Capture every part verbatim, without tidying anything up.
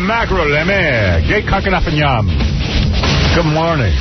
mackerel, lemme. Gay cocking up and yum. Good morning.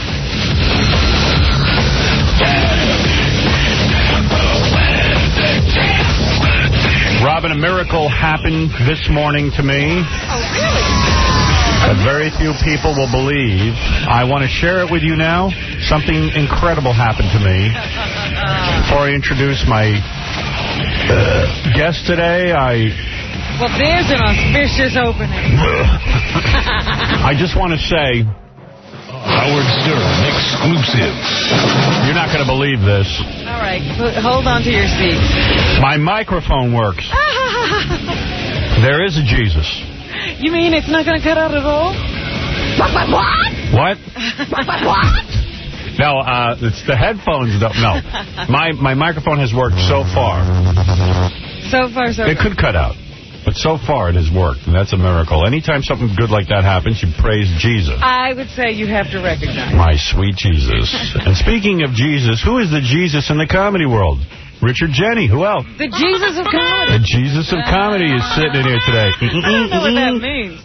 Robin, a miracle happened this morning to me. Oh, really? That very few people will believe. I want to share it with you now. Something incredible happened to me. Before I introduce my uh, guest today, I... Well, there's an auspicious opening. I just want to say... Howard Stern exclusive. You're not going to believe this. All right, hold on to your seats. My microphone works. There is a Jesus. You mean it's not going to cut out at all? What? What? What? What? No, uh, it's the headphones. Don't, no. My, my microphone has worked so far. So far, so It good. could cut out. But so far it has worked, and that's a miracle. Anytime something good like that happens, you praise Jesus. I would say you have to recognize. My sweet Jesus. And speaking of Jesus, who is the Jesus in the comedy world? Richard Jenny. Who else? The Jesus of comedy. The Jesus of comedy is sitting in here today. I don't know what that means.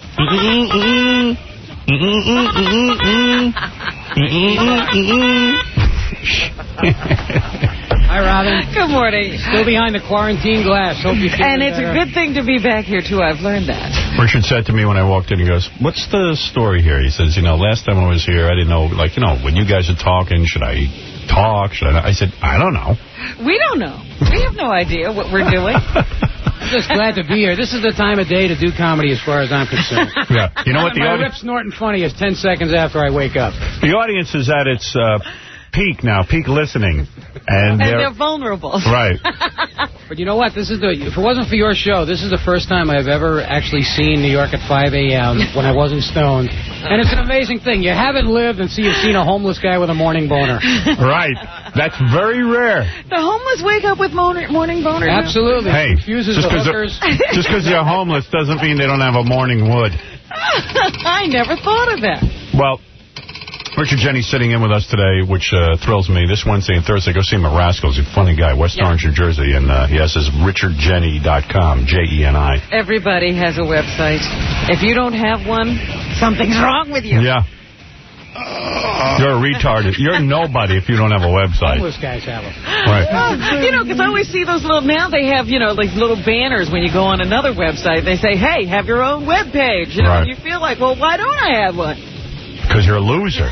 Hi, Robin. Good morning. Still behind the quarantine glass. Hope you feel And it's better. a good thing to be back here, too. I've learned that. Richard said to me when I walked in, he goes, what's the story here? He says, you know, last time I was here, I didn't know, like, you know, when you guys are talking, should I talk? Should I not? I said, I don't know. We don't know. We have no idea what we're doing. I'm just glad to be here. This is the time of day to do comedy as far as I'm concerned. Yeah. You know what? The My audi- Rip Snorton funny is ten seconds after I wake up. The audience is at its uh, peak now, peak listening. And, And they're, they're vulnerable. Right. But you know what? This is the. If it wasn't for your show, this is the first time I've ever actually seen New York at five A M when I wasn't stoned. And it's an amazing thing. You haven't lived and see you've seen a homeless guy with a morning boner. Right. That's very rare. The homeless wake up with morning, morning boner. Absolutely. Hey, Confuses just the because hookers. just because you're homeless doesn't mean they don't have a morning wood. I never thought of that. Well, Richard Jenny's sitting in with us today, which uh, thrills me. This Wednesday and Thursday, go see him at Rascals. He's a funny guy, West Yeah. Orange, New Jersey, and uh, he has his richard jenny dot com, J E N I. Everybody has a website. If you don't have one, something's wrong with you. Yeah. You're a retard. You're nobody if you don't have a website. Homeless guys have them. Right. Oh, you know, because I always see those little, now they have, you know, like little banners when you go on another website. They say, hey, have your own web page. You know, Right. and you feel like, well, why don't I have one? Because you're a loser.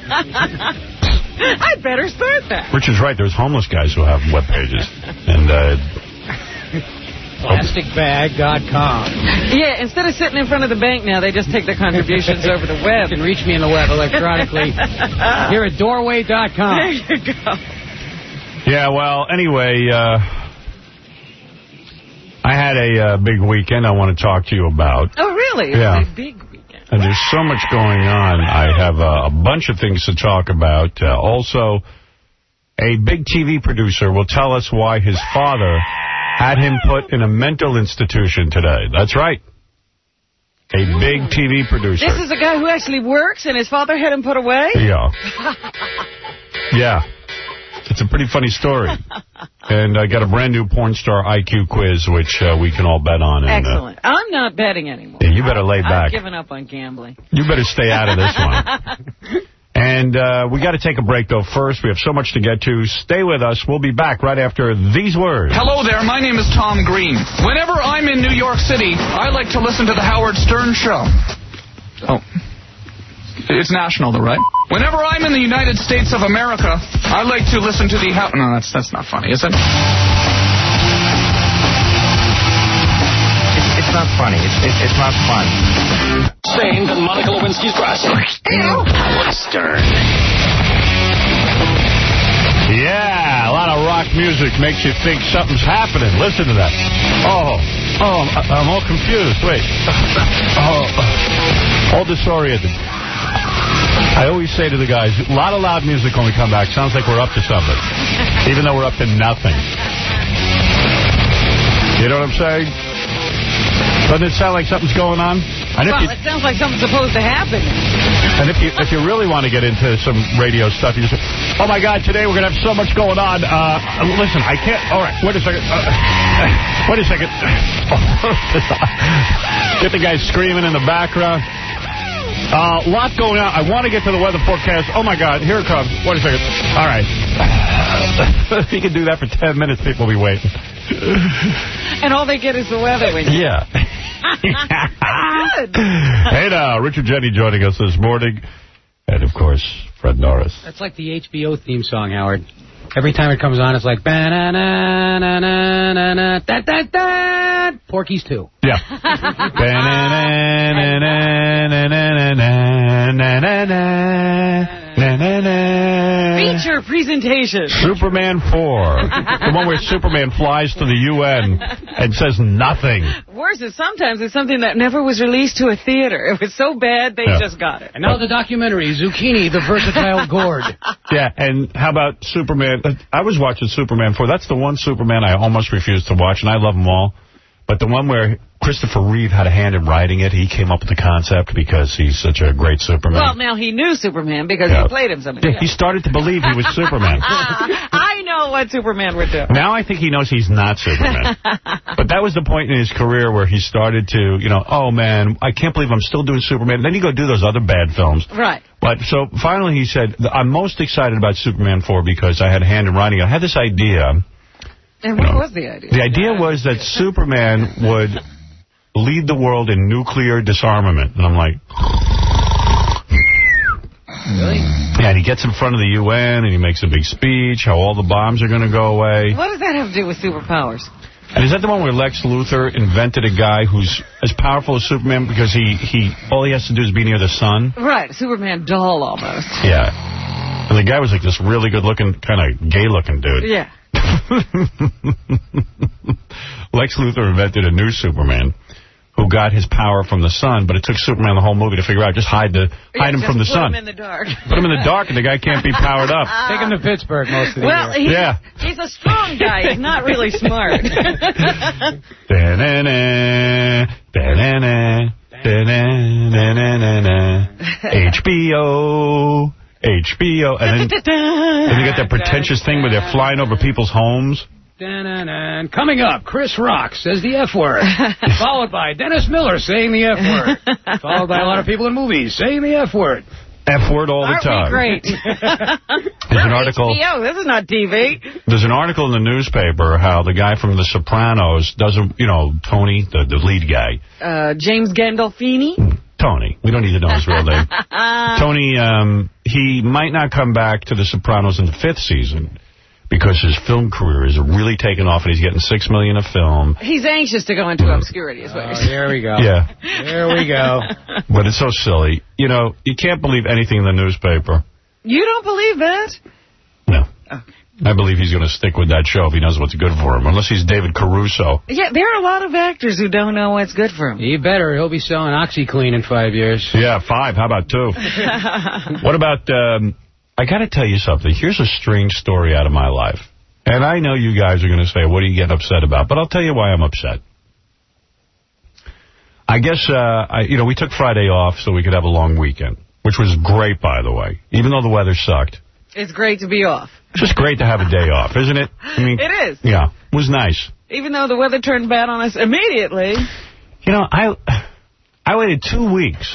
I'd better start that. Richard's right. There's homeless guys who have web pages. And, uh... plastic bag dot com. Yeah, instead of sitting in front of the bank now, they just take their contributions over the web. You can reach me in the web electronically. Here at doorway dot com. There you go. Yeah, well, anyway, uh, I had a uh, big weekend I want to talk to you about. Oh, really? It Yeah. was a big weekend. And there's so much going on. I have uh, a bunch of things to talk about. Uh, also, a big T V producer will tell us why his father had him put in a mental institution today. That's right. A big T V producer. This is a guy who actually works, and his father had him put away? Yeah. Yeah. It's a pretty funny story. And I got a brand new porn star I Q quiz, which uh, we can all bet on. And, Excellent. Uh, I'm not betting anymore. yeah, you better lay back. I've given up on gambling. You better stay out of this one. And uh, we got to take a break, though, first. We have so much to get to. Stay with us. We'll be back right after these words. Hello there, my name is Tom Green. Whenever I'm in New York City, I like to listen to the Howard Stern Show. Oh. It's national, though, right? Whenever I'm in the United States of America, I like to listen to the... How no, that's that's not funny, is it? It's, it's not funny. It's, it's, it's not fun. Famed and Monica Lewinsky's grassy. Howard Stern. Yeah, a lot of rock music makes you think something's happening. Listen to that. Oh, oh, I'm, I'm all confused. Wait. Oh, all disoriented. I always say to the guys, a lot of loud music when we come back. Sounds like we're up to something, even though we're up to nothing. You know what I'm saying? Doesn't it sound like something's going on? And if Well, you, it sounds like something's supposed to happen. and if you if you really want to get into some radio stuff, you just say, oh, my God, today we're going to have so much going on. Uh, listen, I can't. All right, wait a second. Uh, wait a second. Get the guy screaming in the background. A uh, lot going on. I want to get to the weather forecast. Oh, my God. Here it comes. Wait a second. All right. If you can do that for ten minutes, people will be waiting. And all they get is the weather. When you yeah. Good. Hey, now. Richard Jenny joining us this morning. And, of course, Fred Norris. That's like the H B O theme song, Howard. Every time it comes on, it's like ba-na-na-na-na-na, da-da-da, Porky's two. Yeah. Feature presentation. Superman four. The one where Superman flies to the U N and says nothing. Worse is sometimes it's something that never was released to a theater. It was so bad, they yeah. just got it. And now the documentary, Zucchini, the Versatile Gourd. Yeah, and how about Superman? I was watching Superman four. That's the one Superman I almost refused to watch, and I love them all. But the one where Christopher Reeve had a hand in writing it, he came up with the concept because he's such a great Superman. Well, now he knew Superman because yeah. he played him so many yeah, He started to believe he was Superman. I know what Superman would do. Now I think he knows he's not Superman. But that was the point in his career where he started to, you know, oh, man, I can't believe I'm still doing Superman. Then you go do those other bad films. Right. But so finally he said, I'm most excited about Superman four because I had a hand in writing it. I had this idea. And what you know, was the idea? The idea was that Superman would lead the world in nuclear disarmament. And I'm like... Really? Yeah, and he gets in front of the U N and he makes a big speech, how all the bombs are going to go away. What does that have to do with superpowers? And is that the one where Lex Luthor invented a guy who's as powerful as Superman because he, he all he has to do is be near the sun? Right, Superman doll almost. Yeah. And the guy was like this really good-looking, kind of gay-looking dude. Yeah. Lex Luthor invented a new Superman who got his power from the sun, but it took Superman the whole movie to figure out just hide the hide yeah, him from the sun. Put him in the dark. Put him in the dark, and the guy can't be powered up. Take him to Pittsburgh most of the well, year. Well, yeah. he's a strong guy. He's not really smart. H B O. H B O. And then, then you get that pretentious thing where they're flying over people's homes. And coming up, Chris Rock says the F word. Followed by Dennis Miller saying the F word. Followed by a lot of people in movies saying the F word. F word all Aren't the time. We great? There's an article. H B O, this is not T V. There's an article in the newspaper how the guy from The Sopranos doesn't, you know, Tony, the, the lead guy. Uh, James Gandolfini? Tony. We don't need to know his real name. Tony, um, he might not come back to The Sopranos in the fifth season because his film career is really taking off and he's getting six million dollars a film. He's anxious to go into mm. obscurity, is what you're saying. Oh, here we go. Yeah. Here we go. But it's so silly. You know, you can't believe anything in the newspaper. You don't believe that? No. Okay. I believe he's going to stick with that show if he knows what's good for him, unless he's David Caruso. Yeah, there are a lot of actors who don't know what's good for him. He better. He'll be selling OxyClean in five years. Yeah, five. How about two? What about, um, I got to tell you something. Here's a strange story out of my life. And I know you guys are going to say, what are you getting upset about? But I'll tell you why I'm upset. I guess, uh, I, you know, we took Friday off so we could have a long weekend, which was great, by the way, even though the weather sucked. It's great to be off. It's just great to have a day off, isn't it? I mean, it is. Yeah, it was nice. Even though the weather turned bad on us immediately. You know, I I waited two weeks.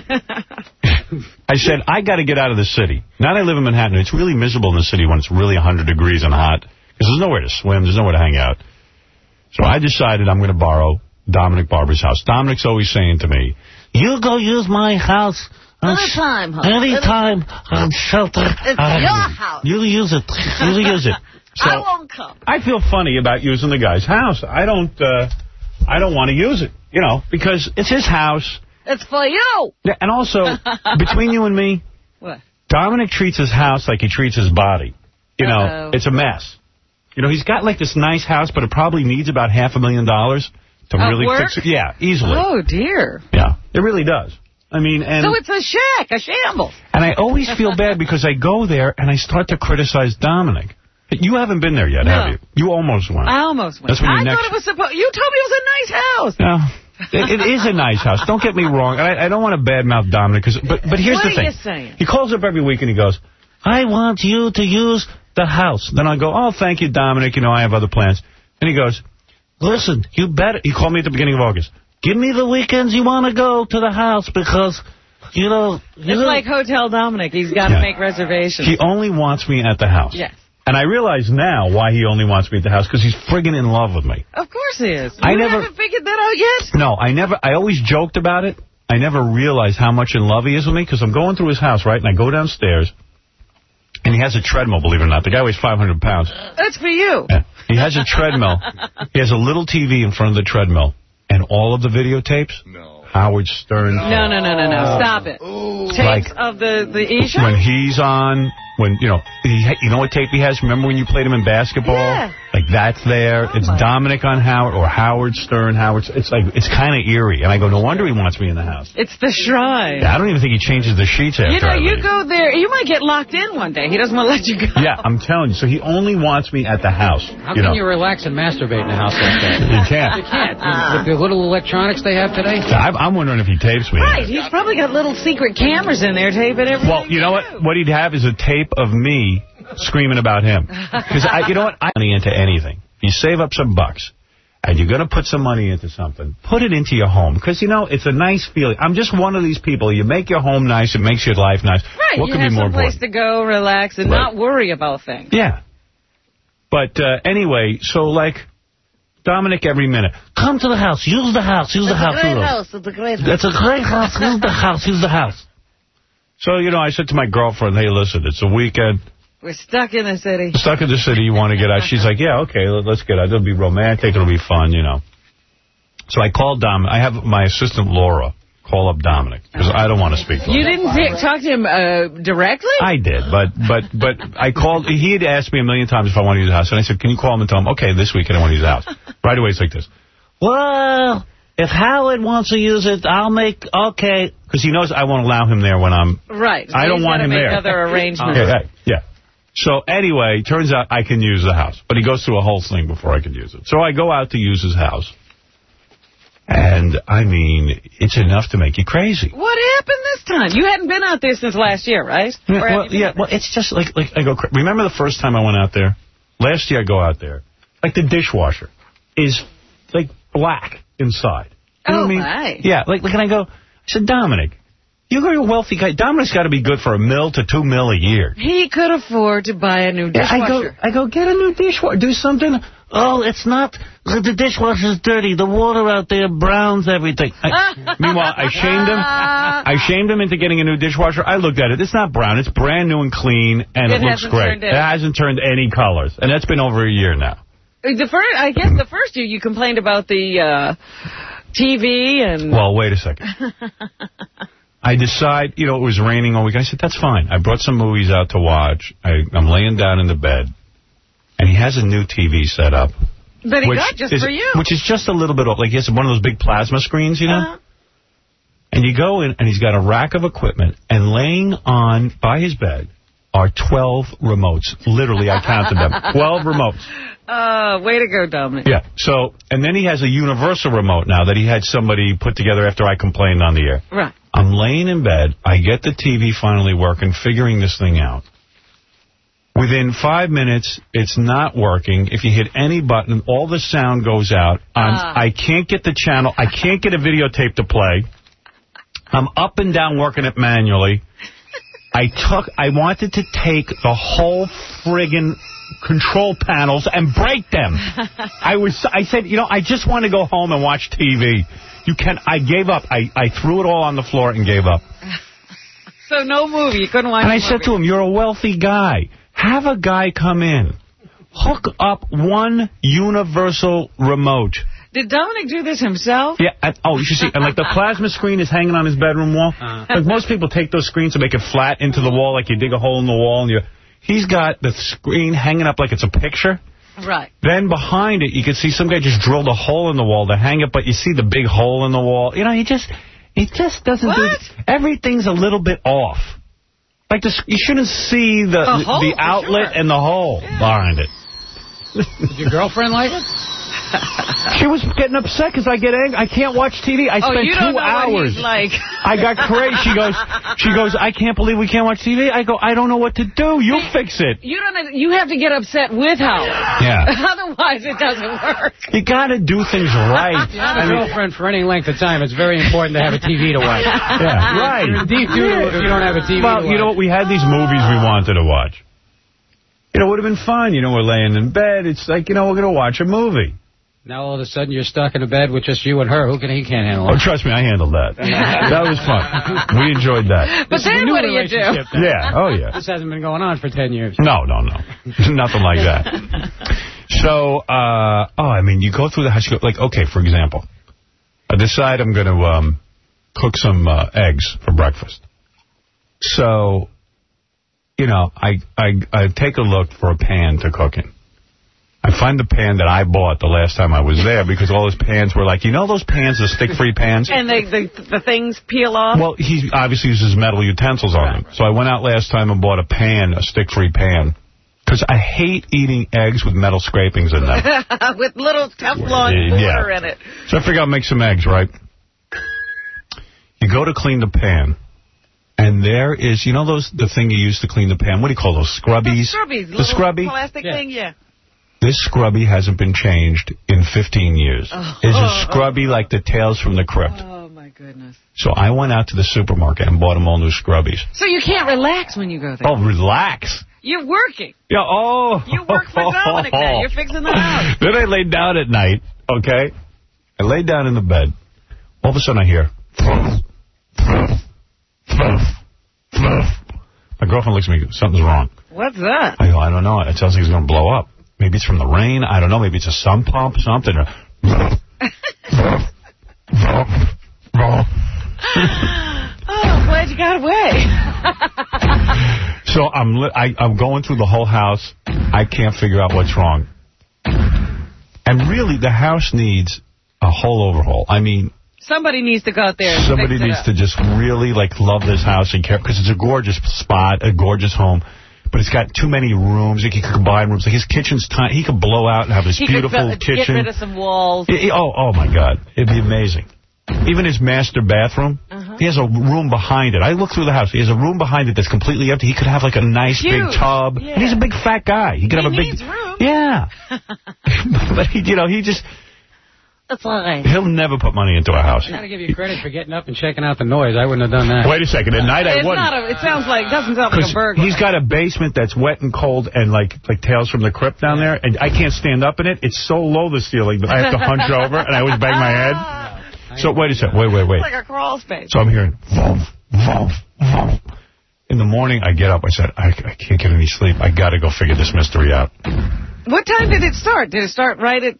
I said, I got to get out of the city. Now that I live in Manhattan, it's really miserable in the city when it's really one hundred degrees and hot. Because there's nowhere to swim, there's nowhere to hang out. So I decided I'm going to borrow Dominic Barber's house. Dominic's always saying to me, you go use my house. Anytime, huh? Anytime I'm sheltered. It's uh, your house. You use it. You use it. So I won't come. I feel funny about using the guy's house. I don't uh, I don't want to use it, you know, because it's his house. It's for you. Yeah, and also, between you and me, what? Dominic treats his house like he treats his body. You know, Uh-oh. It's a mess. You know, he's got like this nice house, but it probably needs about half a million dollars to At really work? fix it. Yeah, easily. Oh, dear. Yeah, it really does. I mean, and... So it's a shack, a shambles. And I always feel bad because I go there and I start to criticize Dominic. You haven't been there yet, no. have you? You almost went. I almost went. That's when I next... thought it was supposed... You told me it was a nice house. No. It, it is a nice house. Don't get me wrong. I, I don't want to badmouth Dominic, cause, but, but here's what the thing. What are you saying? He calls up every week and he goes, I want you to use the house. Then I go, oh, thank you, Dominic. You know, I have other plans. And he goes, listen, you better, he called me at the beginning of August, give me the weekends you want to go to the house because, you know... You it's know, like Hotel Dominic. He's got to yeah. make reservations. He only wants me at the house. Yes. And I realize now why he only wants me at the house, because he's friggin' in love with me. Of course he is. I you never, haven't figured that out yet? No, I never, I always joked about it. I never realized how much in love he is with me, because I'm going through his house, right, and I go downstairs, and he has a treadmill, believe it or not. The guy weighs five hundred pounds. That's for you. Yeah. He has a treadmill. He has a little T V in front of the treadmill, and all of the videotapes, no. Howard Stern. No, no, no, no, no. Stop it. Ooh. Tapes Like, of the, the E-show? when he's on, when, you know, he, you know what tape he has? Remember when you played him in basketball? Yeah. Like, that's there. Oh it's Dominic on Howard, or Howard Stern, Howard. It's like, it's kind of eerie. And I go, no wonder he wants me in the house. It's the shrine. Yeah, I don't even think he changes the sheets after You know, I you leave. go there, you might get locked in one day. He doesn't want to let you go. Yeah, I'm telling you. So he only wants me at the house. How you can know? you relax and masturbate in a house like that? You can't. You can't. With the little electronics they have today? I'm, I'm wondering if he tapes me. Right, he's probably got little secret cameras in there taping everything. Well, you know what? What he'd have is a tape of me screaming about him. Because, you know what? I money into anything. You save up some bucks, and you're going to put some money into something. Put it into your home. Because, you know, it's a nice feeling. I'm just one of these people. You make your home nice. It makes your life nice. Right, what you could have be more some place important? to go, relax, and Right. not worry about things. Yeah. But uh, anyway, so, like, Dominic every minute. Come to the house. Use the house. Use the house. It's a great Use house. It's a great house. That's a great house. Use the house. Use the house. So, you know, I said to my girlfriend, hey, listen, it's a weekend. We're stuck in the city. Stuck in the city, you want to get out. She's like, yeah, okay, let's get out. It'll be romantic. It'll be fun, you know. So I called Dominic. I have my assistant, Laura, call up Dominic, because I don't want to speak to him. You didn't t- talk to him uh, directly? I did, but but but I called. He had asked me a million times if I want to use the house, and I said, can you call him and tell him, okay, this weekend I want to use the house. Right away, it's like this. Well, if Howard wants to use it, I'll make, okay. Because he knows I won't allow him there when I'm... Right. So I don't he's want him make there. other arrangements. Okay, right, yeah. So anyway, turns out I can use the house. But he goes through a whole thing before I can use it. So I go out to use his house. And, I mean, it's enough to make you crazy. What happened this time? You hadn't been out there since last year, right? Yeah, well, yeah, well, it's just like, like I go, remember the first time I went out there? Last year I go out there. Like the dishwasher is like black inside. You know Oh, what I mean? right. Yeah, like, like, and I go, I said, Dominic, you're a wealthy guy. Dominic's got to be good for a mil to two mil a year. He could afford to buy a new Yeah, I go, dishwasher. I go, get a new dishwasher. Do something. Oh, it's not, the dishwasher's dirty. The water out there browns everything. I, meanwhile, I shamed him. I shamed him into getting a new dishwasher. I looked at it. It's not brown. It's brand new and clean, and it, It looks hasn't great. turned It any. hasn't turned any colors, and that's been over a year now. The first, I guess the first year you complained about the uh, T V and... Well, wait a second. I decide, you know, it was raining all week. I said, that's fine. I brought some movies out to watch. I, I'm laying down in the bed, and he has a new T V set up. That he which got just is, for you. Which is just a little bit, like he has one of those big plasma screens, you know? Uh-huh. And you go in, and he's got a rack of equipment, and laying on, by his bed, are twelve remotes. Literally, I counted them. twelve remotes. Uh, way to go, Dominic. Yeah. So, and then he has a universal remote now that he had somebody put together after I complained on the air. Right. I'm laying in bed. I get the T V finally working, figuring this thing out. Within five minutes, it's not working. If you hit any button, all the sound goes out. I'm, Ah. I can't get the channel. I can't get a videotape to play. I'm up and down working it manually. I took. I wanted to take the whole friggin' control panels and break them. I was. I said, you know, I just want to go home and watch T V. You can. I gave up. I, I threw it all on the floor and gave up. So no movie. You couldn't watch And a I movie. said to him, you're a wealthy guy. Have a guy come in. Hook up one universal remote. Did Dominic do this himself? Yeah. And, oh, you should see. And like the plasma screen is hanging on his bedroom wall. Uh, like most people take those screens and make it flat into the wall, like you dig a hole in the wall. And you. He's got the screen hanging up like it's a picture. Right. Then behind it, you can see some guy just drilled a hole in the wall to hang it, but you see the big hole in the wall. You know, he just, he just doesn't What? do... Everything's a little bit off. Like, the, you shouldn't see the A the, hole, the for outlet sure. and the hole Yeah. behind it. Did your girlfriend like it? She was getting upset because I get angry. I can't watch T V. I oh, spent you don't two know hours. What he's like. I got crazy. She goes, she goes, I can't believe we can't watch T V. I go, I don't know what to do. You fix it. You don't. You have to get upset with Howard. Yeah. Otherwise, it doesn't work. You got to do things right. If you have a girlfriend for any length of time, it's very important to have a T V to watch. Yeah, right. You're in deep doo if you don't have a T V well, to watch. you know what? We had these movies we wanted to watch. You know, it would have been fun. You know, we're laying in bed. It's like, you know, we're going to watch a movie. Now all of a sudden you're stuck in a bed with just you and her. Who can he can't handle it? Oh, trust me, I handled that. That was fun. We enjoyed that. But then what do you do? Yeah, oh yeah. This hasn't been going on for ten years. No, no, no. Nothing like that. So, uh, oh, I mean, you go through the house, you go, like, okay, for example, I decide I'm going to um, cook some uh, eggs for breakfast. So, you know, I, I, I take a look for a pan to cook in. I find the pan that I bought the last time I was there because all his pans were like, you know those pans, the stick-free pans? And they, the, the things peel off? Well, he obviously uses metal utensils on them. So I went out last time and bought a pan, a stick-free pan. Because I hate eating eggs with metal scrapings in them. With little Teflon yeah. water in it. So I figured I'll make some eggs, right? You go to clean the pan. And there is, you know those the thing you use to clean the pan? What do you call those? Scrubbies? The scrubbies. The scrubby? Plastic yeah. thing, yeah. This scrubby hasn't been changed in fifteen years. Oh. It's a scrubby like the Tales from the Crypt. Oh, my goodness. So I went out to the supermarket and bought them all new scrubbies. So you can't relax when you go there? Oh, relax. You're working. Yeah, oh. You work for Dominic now. You're fixing the house. Then I laid down at night, okay? I laid down in the bed. All of a sudden I hear... My girlfriend looks at me, something's wrong. What's that? I go, I don't know. It sounds like it's going to blow up. Maybe it's from the rain. I don't know. Maybe it's a sump pump, something. Oh, glad you got away. So I'm li I, I'm going through the whole house. I can't figure out what's wrong. And really, the house needs a whole overhaul. I mean... Somebody needs to go out there and Somebody fix it needs up. to just really, like, love this house and care. Because it's a gorgeous spot, a gorgeous home. But it's got too many rooms. He could combine rooms. Like, his kitchen's tiny. He could blow out and have this he beautiful could kitchen. Get rid of some walls. It, it, oh, oh, my God. It'd be amazing. Even his master bathroom, uh-huh. he has a room behind it. I look through the house. He has a room behind it that's completely empty. He could have, like, a nice Huge. big tub. Yeah. And he's a big fat guy. He could he have a big... needs room. Yeah. But, he, you know, he just... That's all right. He'll never put money into a house. I gotta give you credit for getting up and checking out the noise. I wouldn't have done that. Wait a second. At night, I it's wouldn't. Not a, it sounds like, doesn't sound like a burglar. He's got a basement that's wet and cold and like like Tales from the Crypt down there, and I can't stand up in it. It's so low, the ceiling, that I have to hunch over, and I always bang my head. So wait a second. Wait, wait, wait. It's like a crawl space. So I'm hearing, vroom, vroom, vroom. In the morning, I get up. I said, I, I can't get any sleep. I got to go figure this mystery out. What time did it start? Did it start right at...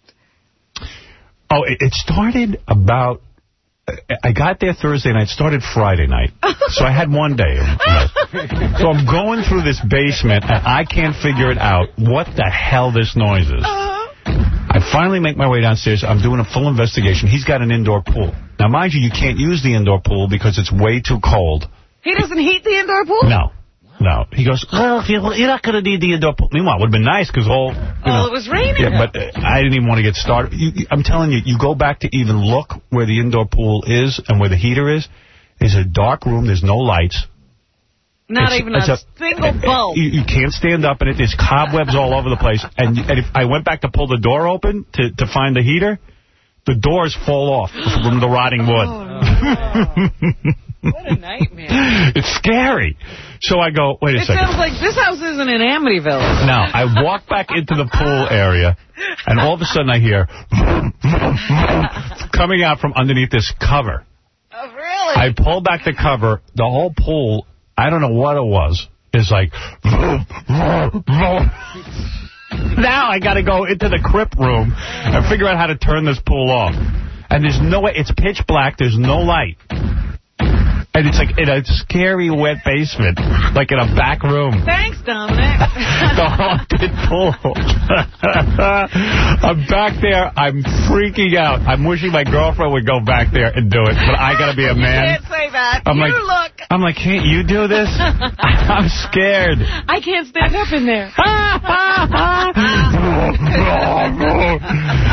Oh, it, it started about... I got there Thursday night. Started Friday night. So I had one day. So I'm going through this basement, and I can't figure it out what the hell this noise is. I finally make my way downstairs. I'm doing a full investigation. He's got an indoor pool. Now, mind you, you can't use the indoor pool because it's way too cold. He doesn't heat the indoor pool? No. No. He goes, well, you're not going to need the indoor pool. Meanwhile, it would have been nice because all... You oh, know, it was raining. Yeah, but uh, I didn't even want to get started. You, you, I'm telling you, you go back to even look where the indoor pool is and where the heater is. There's a dark room. There's no lights. Not it's, even it's a, a single bulb. You, you can't stand up in it. There's cobwebs all over the place. And, and if I went back to pull the door open to, to find the heater, the doors fall off from the rotting wood. Oh, no. What a nightmare. It's scary. So I go, wait a it second. It sounds like this house isn't in Amityville. Now, I walk back into the pool area, and all of a sudden I hear coming out from underneath this cover. Oh, really? I pull back the cover. The whole pool, I don't know what it was, is like... Now I got to go into the crypt room and figure out how to turn this pool off. And there's no way. It's pitch black. There's no light. And it's like in a scary wet basement, like in a back room. Thanks, Dominic. The haunted pool. I'm back there. I'm freaking out. I'm wishing my girlfriend would go back there and do it, but I got to be a man. You can't say that. I'm you like, look. I'm like, can't you do this? I'm scared. I can't stand up in there.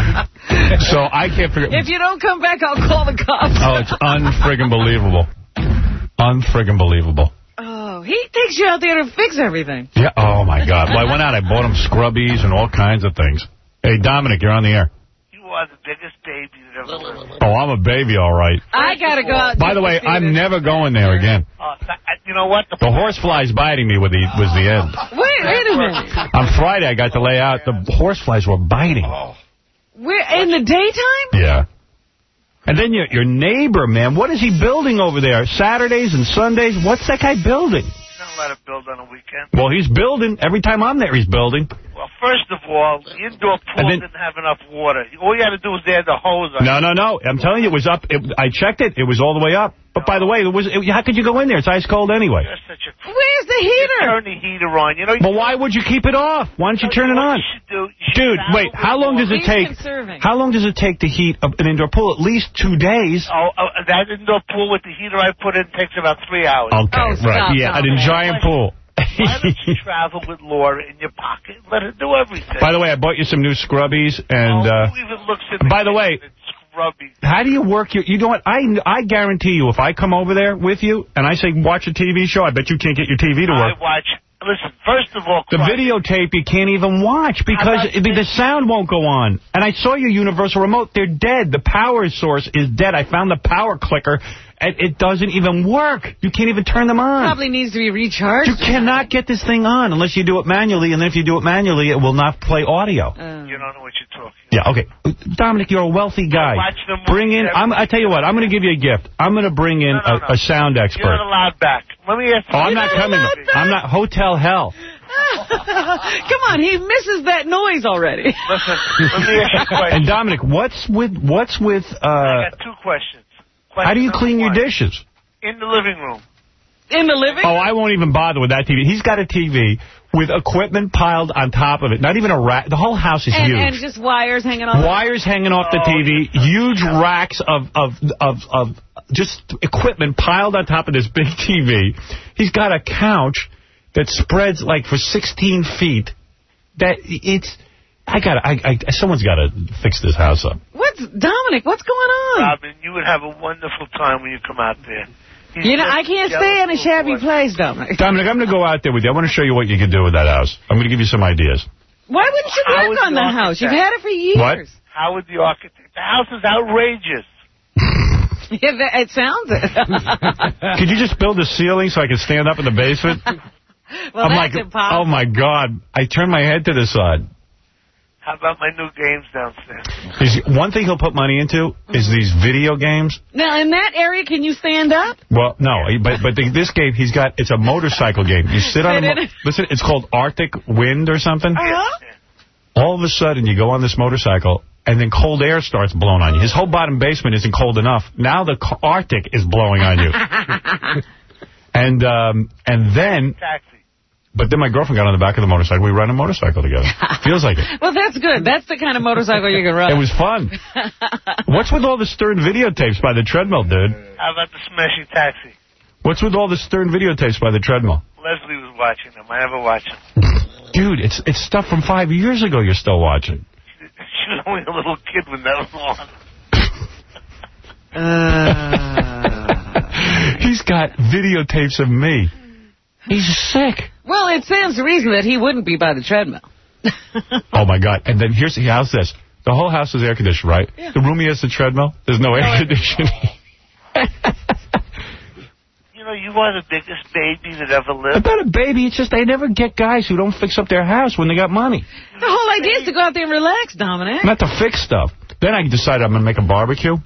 So I can't figure... If you don't come back, I'll call the cops. Oh, it's unfriggin' believable. Unfriggin' believable. Oh, he takes you out there to fix everything. Yeah. Oh, my God. Well, I went out. I bought him scrubbies and all kinds of things. Hey, Dominic, you're on the air. You are the biggest baby that ever lived. Oh, I'm a baby, all right. I got to go out. By the way, I'm never going there again. Uh, you know what? The, the horseflies biting me was the, was the end. Wait, wait a minute. On Friday, I got to lay out. The horseflies were biting. We're in the daytime? Yeah. And then your your neighbor, man, what is he building over there? Saturdays and Sundays? What's that guy building? He's not allowed to build on a weekend. Well, he's building. Every time I'm there, he's building. Well, first of all, the indoor pool then, didn't have enough water. All you had to do was add the hose on. No, no, no. I'm telling you, it was up. It, I checked it. It was all the way up. But by the way, it was. It, how could you go in there? It's ice cold anyway. You're such a... Where's the heater? You turn the heater on. You know. You but why would you keep it off? Why don't you, you turn it on? You should do, you should Dude, wait. How long does it take? Conserving. How long does it take to heat an indoor pool? At least two days. Oh, uh, that indoor pool with the heater I put in takes about three hours. Okay, oh, right. Yeah, a giant pool. Why don't you travel with Laura in your pocket? Let her do everything. By the way, I bought you some new scrubbies, and oh, uh, who even looks in the by the way, scrubbies. How do you work your? You know what? I I guarantee you, if I come over there with you and I say watch a T V show, I bet you can't get your T V to work. I watch. Listen, first of all, the videotape you can't even watch because the, the sound won't go on. And I saw your universal remote; they're dead. The power source is dead. I found the power clicker. And it doesn't even work. You can't even turn them on. Probably needs to be recharged. You cannot get this thing on unless you do it manually, and then if you do it manually, it will not play audio. Uh, you don't know what you're talking about. Yeah, okay. Dominic, you're a wealthy guy. Watch them bring in, I'm, I tell you what, I'm going to give you a gift. I'm going to bring in no, no, a, no. a sound expert. You're not allowed back. Let me ask you. Oh, I'm not coming. I'm not. Hotel hell. Come on, he misses that noise already. Listen, let me ask you a question. And Dominic, what's with, what's with, uh... I got two questions. Question how do you clean one. your dishes? In the living room. In the living room? Oh, I won't even bother with that T V. He's got a T V with equipment piled on top of it. Not even a rack. The whole house is and, huge. And just wires hanging off. Wires hanging off the oh, T V. Huge racks of, of, of, of just equipment piled on top of this big T V. He's got a couch that spreads like for sixteen feet. That it's... I got I, I someone's got to fix this house up. What's Dominic? What's going on? Robin, you would have a wonderful time when you come out there. He's you know, I can't stay in a shabby place, Dominic. Dominic, I'm going to go out there with you. I want to show you what you can do with that house. I'm going to give you some ideas. Why wouldn't you How work on the house? You've had it for years. What? How would the architect? The house is outrageous. Yeah, that, it sounds it. Could you just build a ceiling so I can stand up in the basement? Well, I'm that's like, impossible. oh, my God. I turn my head to the side. How about my new games downstairs? He's, one thing he'll put money into is these video games. Now, in that area, can you stand up? Well, no, but but the, this game, he's got, it's a motorcycle game. You sit on a, mo listen, it's called Arctic Wind or something. Uh-huh. All of a sudden, you go on this motorcycle, and then cold air starts blowing on you. His whole bottom basement isn't cold enough. Now the Arctic is blowing on you. and um, and then... Taxi. But then my girlfriend got on the back of the motorcycle. We run a motorcycle together. Feels like it. Well, that's good. That's the kind of motorcycle you can run. It was fun. What's with all the Stern videotapes by the treadmill, dude? How about the Smashing Taxi? What's with all the Stern videotapes by the treadmill? Leslie was watching them. I never watched them. Dude, it's it's stuff from five years ago you're still watching. She, she was only a little kid when that was on. Uh... He's got videotapes of me. He's sick. Well, it stands to reason that he wouldn't be by the treadmill. Oh, my God. And then here's the house this. The whole house is air conditioned, right? Yeah. The room he has the treadmill, there's no, no air conditioning. You know, you are the biggest baby that ever lived. About a baby, it's just they never get guys who don't fix up their house when they got money. The whole idea is to go out there and relax, Dominic. Not to fix stuff. Then I decided I'm going to make a barbecue.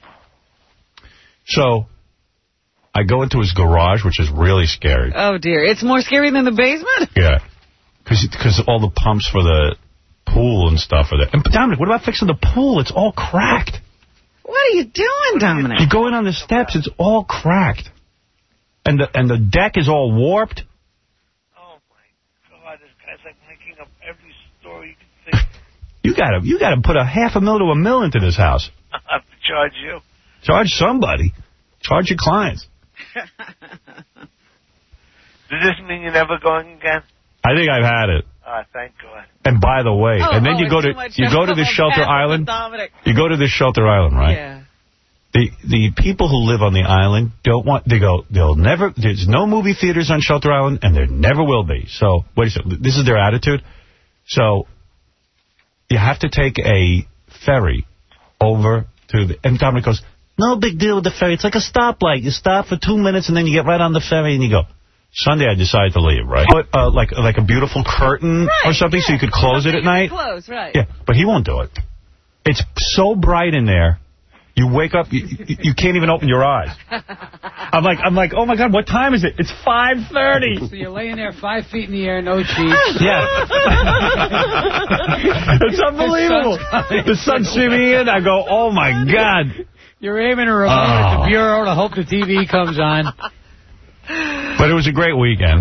So... I go into his garage, which is really scary. Oh, dear. It's more scary than the basement? Yeah. Because all the pumps for the pool and stuff are there. And Dominic, what about fixing the pool? It's all cracked. What are you doing, Dominic? You go in on the steps, it's all cracked. And the and the deck is all warped. Oh, my God. This guy's like making up every story you can think of. You gotta, you gotta put a half a mil to a mil into this house. I have to charge you. Charge somebody. Charge your clients. Does this mean you're never going again? I think I've had it. Uh, thank God. And by the way, Oh, and then oh, you go it's to too much you go to trouble. this shelter Bad for island. Dominic. You go to this shelter island, right? Yeah. The the people who live on the island don't want. They go. They'll never. There's no movie theaters on Shelter Island, and there never will be. So wait a second. This is their attitude. So you have to take a ferry over to the. And Dominic goes, no big deal with the ferry. It's like a stoplight. You stop for two minutes, and then you get right on the ferry, and you go. Sunday, I decided to leave, right? Put uh, like like a beautiful curtain right, or something yeah. so you could close something it at night. Close, right. Yeah, but he won't do it. It's so bright in there. You wake up, you, you, you can't even open your eyes. I'm like, I'm like, oh my God, what time is it? It's five thirty. So you're laying there five feet in the air, no sheets. Yeah. It's unbelievable. The sun's streaming in. I go, oh my God. You're aiming a remote Oh. at the bureau to hope the T V comes on. But it was a great weekend.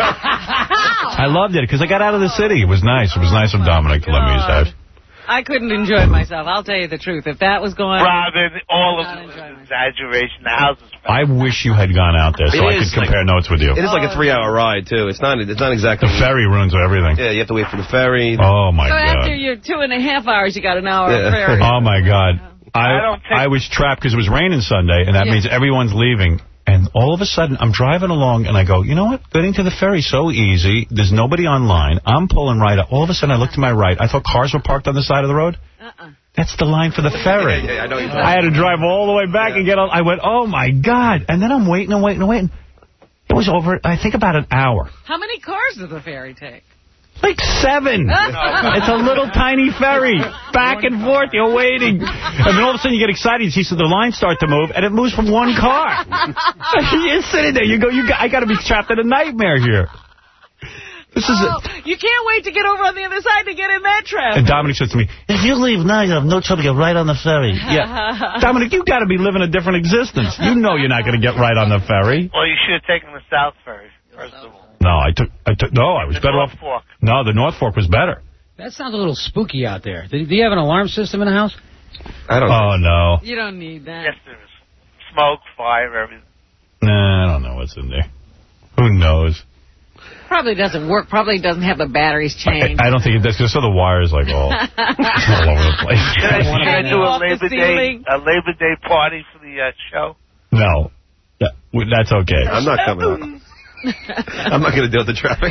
I loved it because I got out of the city. It was nice. It was nice of Dominic to let me use that. I couldn't enjoy myself. I'll tell you the truth. If that was going on, Robin, all of it was an exaggeration. The house is I wish you had gone out there so It I is could compare like, notes with you. It is like a three-hour ride, too. It's not It's not exactly... The ferry ruins everything. Yeah, you have to wait for the ferry. Oh, my so God. after your two and a half hours, you got an hour Yeah. of ferry. Oh, my God. I I don't think- I was trapped because it was raining Sunday, and that Yeah. means everyone's leaving. And all of a sudden, I'm driving along, and I go, you know what? Getting to the ferry so easy. There's nobody online. I'm pulling right up. All of a sudden, I look to my right. I thought cars were parked on the side of the road. Uh-uh. That's the line for the ferry. Yeah, yeah, I know you're I had to drive all the way back Yeah. and get on. I went, oh, my God. And then I'm waiting and waiting and waiting. It was over, I think, about an hour. How many cars does the ferry take? Like seven. It's a little tiny ferry. Back and forth, you're waiting. And then all of a sudden you get excited. You see so the lines start to move, and it moves from one car. You're sitting there. You go, you got, I got to be trapped in a nightmare here. This is Oh, it. you can't wait to get over on the other side to get in that traffic. And Dominic says to me, if you leave now, you have no trouble to get right on the ferry. Yeah. Dominic, you got to be living a different existence. You know you're not going to get right on the ferry. Well, you should have taken the South Ferry, first of all. No, I took, I took, no, I was The better North off. Fork. No, the North Fork was better. That sounds a little spooky out there. Do, do you have an alarm system in the house? I don't know. Oh, no. You don't need that. Yes, there is. Smoke, fire, everything. Nah, I don't know what's in there. Who knows? Probably doesn't work. Probably doesn't have the batteries changed. I, I don't think it does, because I saw the wires like all, all over the place. Should I, should I do a Off the Labor Day ceiling. a Labor Day party for the uh, show? No. That, that's okay. I'm not coming out. I'm not going to deal with the traffic.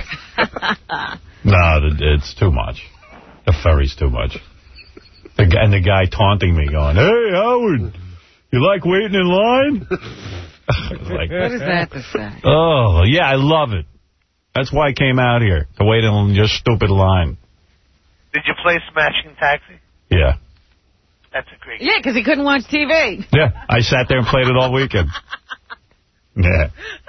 No, the, it's too much. The ferry's too much. The, guy- and the guy taunting me going, hey, Howard, you like waiting in line? Like, What is that to say? oh, yeah, I love it. That's why I came out here, to wait in your stupid line. Did you play Smashing Taxi? Yeah. That's a great Yeah, because he couldn't watch T V. Yeah, I sat there and played it all weekend. Yeah.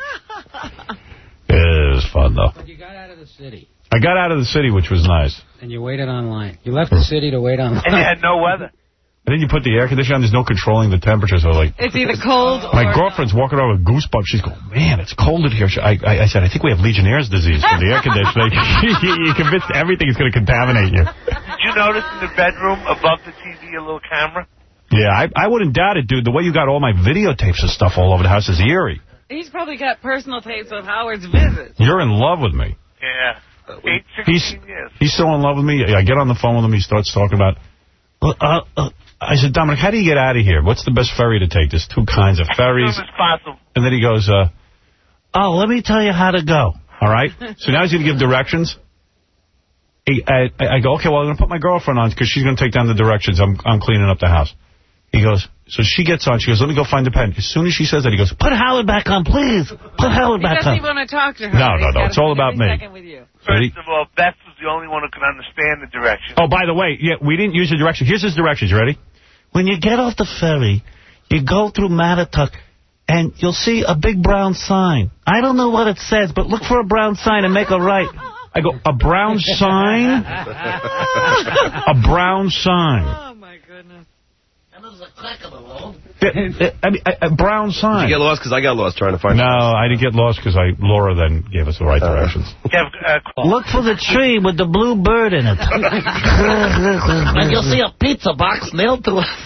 It was fun, though. But you got out of the city, I got out of the city, which was nice. and you waited online. You left the city to wait online. And you had no weather. And then you put the air conditioner on. There's no controlling the temperature. So, like, It's either cold or... my girlfriend's walking around with goosebumps. She's going, man, it's cold in here. She- I, I, I said, I think we have Legionnaire's disease from the air conditioning. You're convinced everything is going to contaminate you. Did you notice in the bedroom above the T V a little camera? Yeah, I, I wouldn't doubt it, dude. The way you got all my videotapes and stuff all over the house is eerie. He's probably got personal tapes of Howard's visits. You're in love with me. Yeah. Eight, He's sixteen years. he's so in love with me. I get on the phone with him. He starts talking about. Well, uh, uh, I said, Dominic, how do you get out of here? What's the best ferry to take? There's two kinds of ferries. As soon as possible. And then he goes, uh, oh, let me tell you how to go. All right. So now he's going to give directions. He, I, I go, okay, well, I'm going to put my girlfriend on because she's going to take down the directions. I'm I'm cleaning up the house. He goes, so she gets on. She goes, let me go find the pen. As soon as she says that, he goes, put Howard back on, please. Put Howard He back doesn't on. even want to talk to her. No, no, He's no. got It's to all spend about every me. second with you. Ready? First of all, Beth was the only one who could understand the directions. Oh, by the way, yeah, we didn't use the directions. Here's his directions. You ready? When you get off the ferry, you go through Mattatuck, and you'll see a big brown sign. I don't know what it says, but look for a brown sign and make a right. I go, a brown sign? A brown sign. Oh, my goodness. I mean, a, a brown sign. Did you get lost? Because I got lost trying to find No, it. I didn't get lost because I Laura then gave us the right directions. Look for the tree with the blue bird in it. And you'll see a pizza box nailed to it.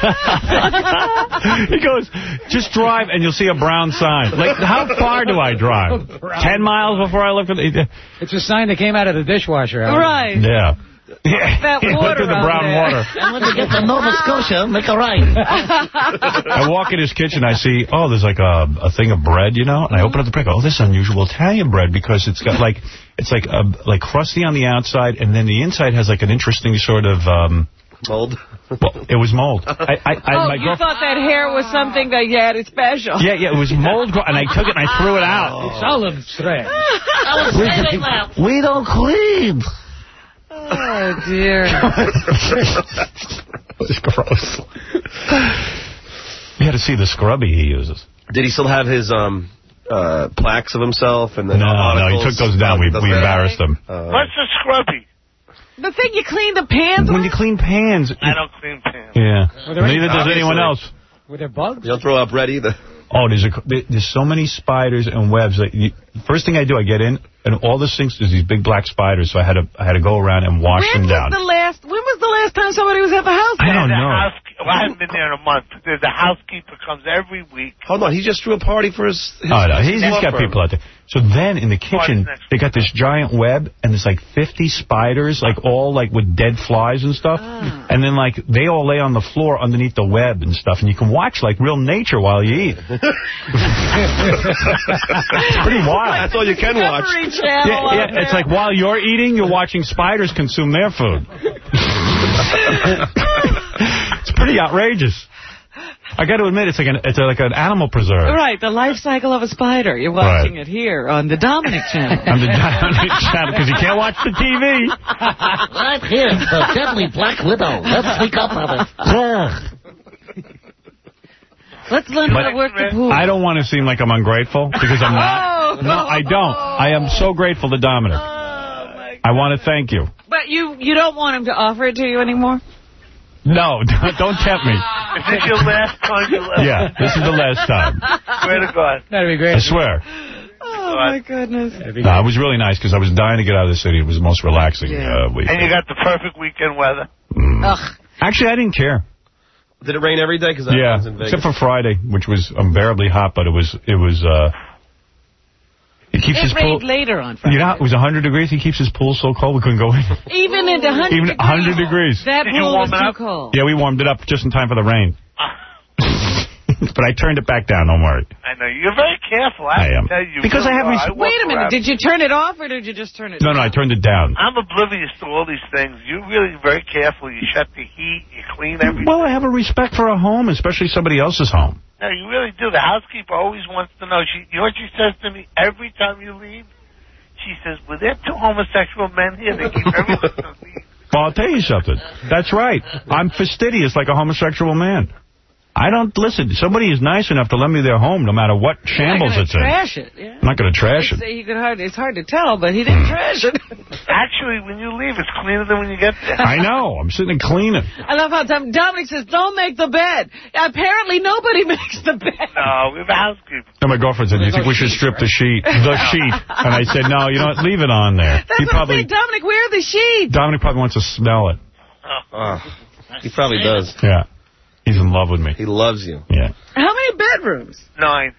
He goes, just drive and you'll see a brown sign. Like, how far do I drive? Ten miles before I look at it? It's a sign that came out of the dishwasher. Howard. Right. Yeah. Yeah. That water Look at the brown there. water. And when you get to Nova Scotia, make a right. I walk in his kitchen, I see, oh, there's like a, a thing of bread, you know? And I open up the bread, oh, this is unusual Italian bread because it's got like, it's like a, like crusty on the outside, and then the inside has like an interesting sort of... Um, mold? Well, it was mold. I, I, I, oh, my you thought that hair was something that you added special. Yeah, yeah, it was mold, and I took it and I threw it out. Oh. It's olive thread. I was saving that. We don't clean. Oh, dear. It was gross. You had to see the scrubby he uses. Did he still have his um uh plaques of himself and then No, no, he took those down. We, we embarrassed him. Uh, What's a scrubby? The thing you clean the pans When with? you clean pans. I don't clean pans. Yeah. there any- Neither does anyone else. Were there bugs? You don't throw up bread either. Oh, there's a, there's so many spiders and webs. That you, first thing I do, I get in, and all the sinks, there's these big black spiders, so I had to I had to go around and wash When them down. was the last? When was the last time somebody was at the house? I don't The know. house- well, I haven't been there in a month. There's a housekeeper comes every week. Hold on, he just threw a party for his... his Oh, no, he's, his he's got law firm. people out there. So then in the kitchen, they got this giant web, and there's like fifty spiders, like all like with dead flies and stuff. Ah. And then like they all lay on the floor underneath the web and stuff, and you can watch like real nature while you eat. It's pretty wild. That's all you can watch. Discovery Channel Yeah, out yeah, there. it's like while you're eating, you're watching spiders consume their food. It's pretty outrageous. I got to admit, it's like an it's like an animal preserve. Right, the life cycle of a spider. You're watching it here on the Dominic Channel. On the Dominic Channel, because you can't watch the T V. Right here, the deadly black widow. Let's sneak up on it. Let's learn how to work the pool. I don't want to seem like I'm ungrateful, because I'm not. Oh. No, I don't. I am so grateful to Dominic. Oh, my God. I want to thank you. But you, you don't want him to offer it to you anymore? No, don't tempt me. Is this your last time you left? Yeah, this is the last time. Swear to God. That'd be great. I swear. Oh, my goodness. No, it was really nice, because I was dying to get out of the city. It was the most relaxing Yeah. uh, week. And you got the perfect weekend weather. Mm. Ugh. Actually, I didn't care. Did it rain every day? Cause that Yeah, was in Vegas. except for Friday, which was unbearably hot, but it was, it was, uh, he keeps his It pool. rained later on Friday. You know, it was one hundred degrees. He keeps his pool so cold we couldn't go in. Even at one hundred Even degrees. one hundred degrees. That Did you pool warm was it too up? cold. Yeah, we warmed it up just in time for the rain. But I turned it back down, don't worry. I know. You're very careful. I, I have am. to tell you. Because I have really res- are. Wait a walk minute. around. Did you turn it off or did you just turn it No, no, I turned it down. I'm oblivious to all these things. You're really very careful. You shut the heat. You clean everything. Well, I have a respect for a home, especially somebody else's home. No, you really do. The housekeeper always wants to know. She, you know what she says to me every time you leave? She says, "Were there two homosexual men here? They keep everyone to leave." Well, I'll tell you something. That's right. I'm fastidious like a homosexual man. I don't, listen, somebody is nice enough to lend me their home no matter what shambles it's in. trash it. Yeah. I'm not going to trash it. Say he could hard, it's hard to tell, but he didn't trash it. Actually, when you leave, it's cleaner than when you get there. I know. I'm sitting and cleaning. I love how Dom- Dominic says, don't make the bed. Apparently nobody makes the bed. No, we have a housekeeper. And my girlfriend said, "Do you think we should strip the sheet?" The sheet. And I said, "No, you know what? Leave it on there." That's he what probably, I'm saying. Dominic, where are the sheets? Dominic probably wants to smell it. Oh, he probably does. Yeah. He's in love with me. He loves you. Yeah. How many bedrooms? Nine.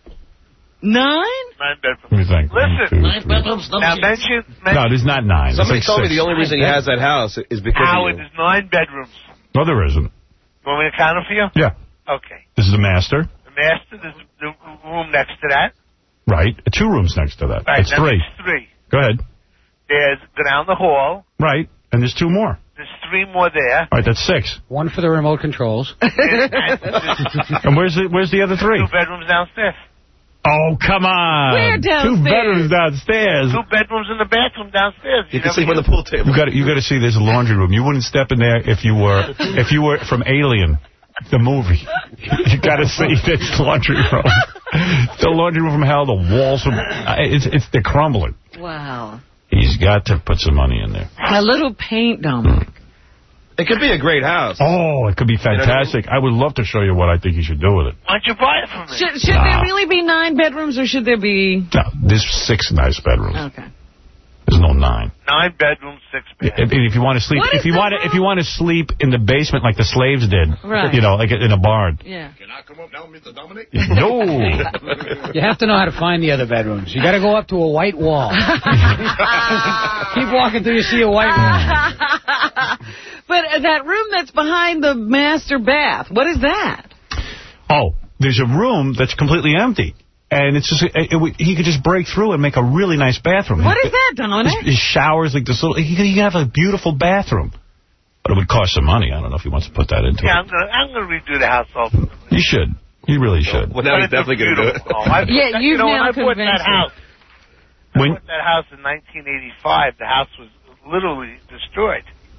Nine? Nine bedrooms. Let me think. Listen. One, two, bedrooms, no Now, sheets. mention, No, mention there's not nine. There's Somebody like told me six. the only reason he has that house is because Howard, of you. there's nine bedrooms. No, there isn't. You want me to count them for you? Yeah. Okay. This is the master. The master, there's the room next to that. Right. Two rooms next to that. Right, That's that three. makes three. Go ahead. There's, go down the hall. Right. And there's two more. There's three more there. All right, that's six. One for the remote controls. And, and there's And where's the where's the other three? two bedrooms downstairs. Oh, come on. Where downstairs? Two bedrooms downstairs. Two bedrooms in the bathroom downstairs. You can never sleep on the use- pool table. You got you got to see this laundry room. You wouldn't step in there if you were if you were from Alien, the movie. You got to see this laundry room. The laundry room from hell. The walls from it's it's they're crumbling. Wow. He's got to put some money in there. A little paint, Dominic. It could be a great house. Oh, it could be fantastic. I would love to show you what I think you should do with it. Why don't you buy it from me? Should, should Nah. there really be nine bedrooms, or should there be... No, there's six nice bedrooms. Okay. There's no nine. Nine bedrooms, six If, bedrooms. if you want to sleep, What if is you the want to, room? if you want to sleep in the basement like the slaves did, Right. you know, like in a barn. Yeah. Can I come up now, Mister Dominic? No. You have to know how to find the other bedrooms. You got to go up to a white wall. Keep walking till you see a white wall. But uh, that room that's behind the master bath, what is that? Oh, there's a room that's completely empty. And it's just, it, it, he could just break through and make a really nice bathroom. What is that, Dominic? His, his showers, like this little, he could, he could have a beautiful bathroom. But it would cost some money. I don't know if he wants to put that into Yeah, it. I'm gonna, I'm gonna redo the house also. You should. You really should. Well, now he's definitely going to do it. Oh, I, Yeah, you you've know, when now I bought that convinced me. house, I When, bought that house in nineteen eighty-five. The house was literally destroyed.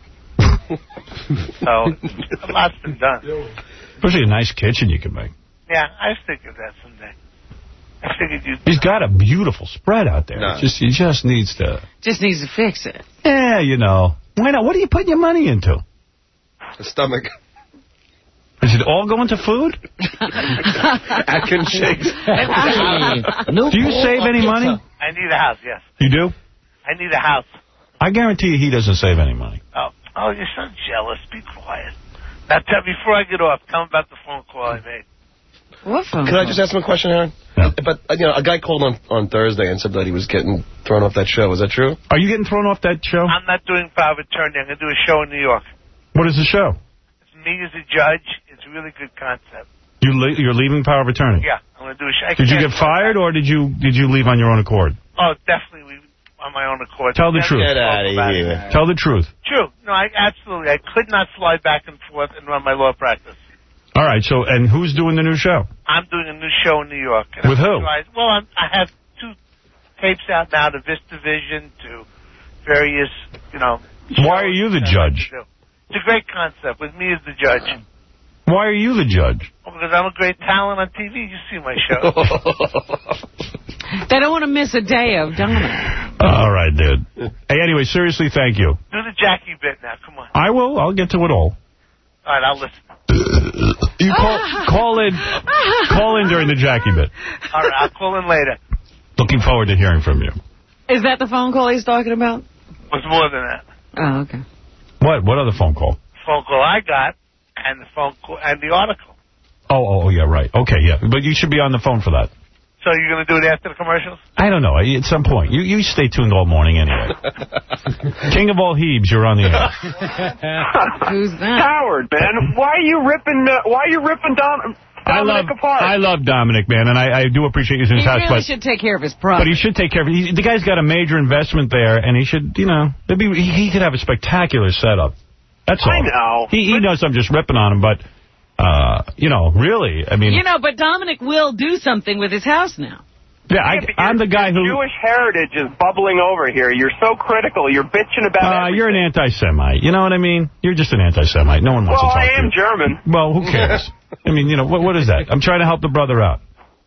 So a lot's been done. especially a nice kitchen you could make. Yeah, I was thinking of that someday. I figured you'd... He's got a beautiful spread out there. No. It's just, he just needs to... Just needs to fix it. Yeah, you know. Why not? What are you putting your money into? The stomach. Is it all going to food? Atkins shakes. Do you save any money? I need a house, yes. You do? I need a house. I guarantee you he doesn't save any money. Oh, oh, you're so jealous. Be quiet. Now, tell, before I get off, tell him about the phone call I made. What phone Can I just ask him a question, Aaron? Yeah. But, uh, you know, a guy called on, on Thursday and said that he was getting thrown off that show. Is that true? Are you getting thrown off that show? I'm not doing Power of Attorney. I'm going to do a show in New York. What is the show? It's me as a judge. It's a really good concept. You le you're leaving Power of Attorney? Yeah, I'm going to do a show. I Did you can't- get fired, or did you did you leave on your own accord? Oh, definitely we, on my own accord. Tell the Never truth. Get spoke out of about here. it. Tell the truth. True. No, I absolutely. I could not fly back and forth and run my law practice. All right, so, and who's doing the new show? I'm doing a new show in New York. And With I'm who? trying- Well, I'm, I have two tapes out now, to Vista Vision, to various, you know. Why are you the shows that I judge? do. It's a great concept, with me as the judge. Why are you the judge? Well, because I'm a great talent on T V. You see my show. They don't want to miss a day of Dominic. All right, dude. Hey, anyway, seriously, thank you. Do the Jackie bit now. Come on. I will. I'll get to it all. All right, I'll listen. You call, call in call in during the Jackie bit. All right, I'll call in later. Looking forward to hearing from you. Is that the phone call he's talking about? It was more than that. Oh, okay. What? What other phone call? Phone call I got, and the phone call, and the article. Oh, oh, oh, yeah, right. Okay, yeah. But you should be on the phone for that. So you're going to do it after the commercials? I don't know. At some point. You you stay tuned all morning anyway. King of all Hebes, you're on the air. Who's that? Howard, man, why are you ripping? Uh, why are you ripping Dom, I love, Dominic apart? I love Dominic, man, and I, I do appreciate using his He house. really but, should take care of his but property. he should take care of it. He, the guy's got a major investment there, and he should, you know, it'd be, he, he could have a spectacular setup. That's all. I know. He, he knows I'm just ripping on him, but, uh, you know, really, I mean... You know, but Dominic will do something with his house now. Yeah, I, I'm the guy who... Jewish heritage is bubbling over here. You're so critical. You're bitching about Uh, everything. you're an anti-Semite. You know what I mean? You're just an anti-Semite. No one wants Well, to talk I am to you. German. Well, who cares? I mean, you know, what, what is that? I'm trying to help the brother out.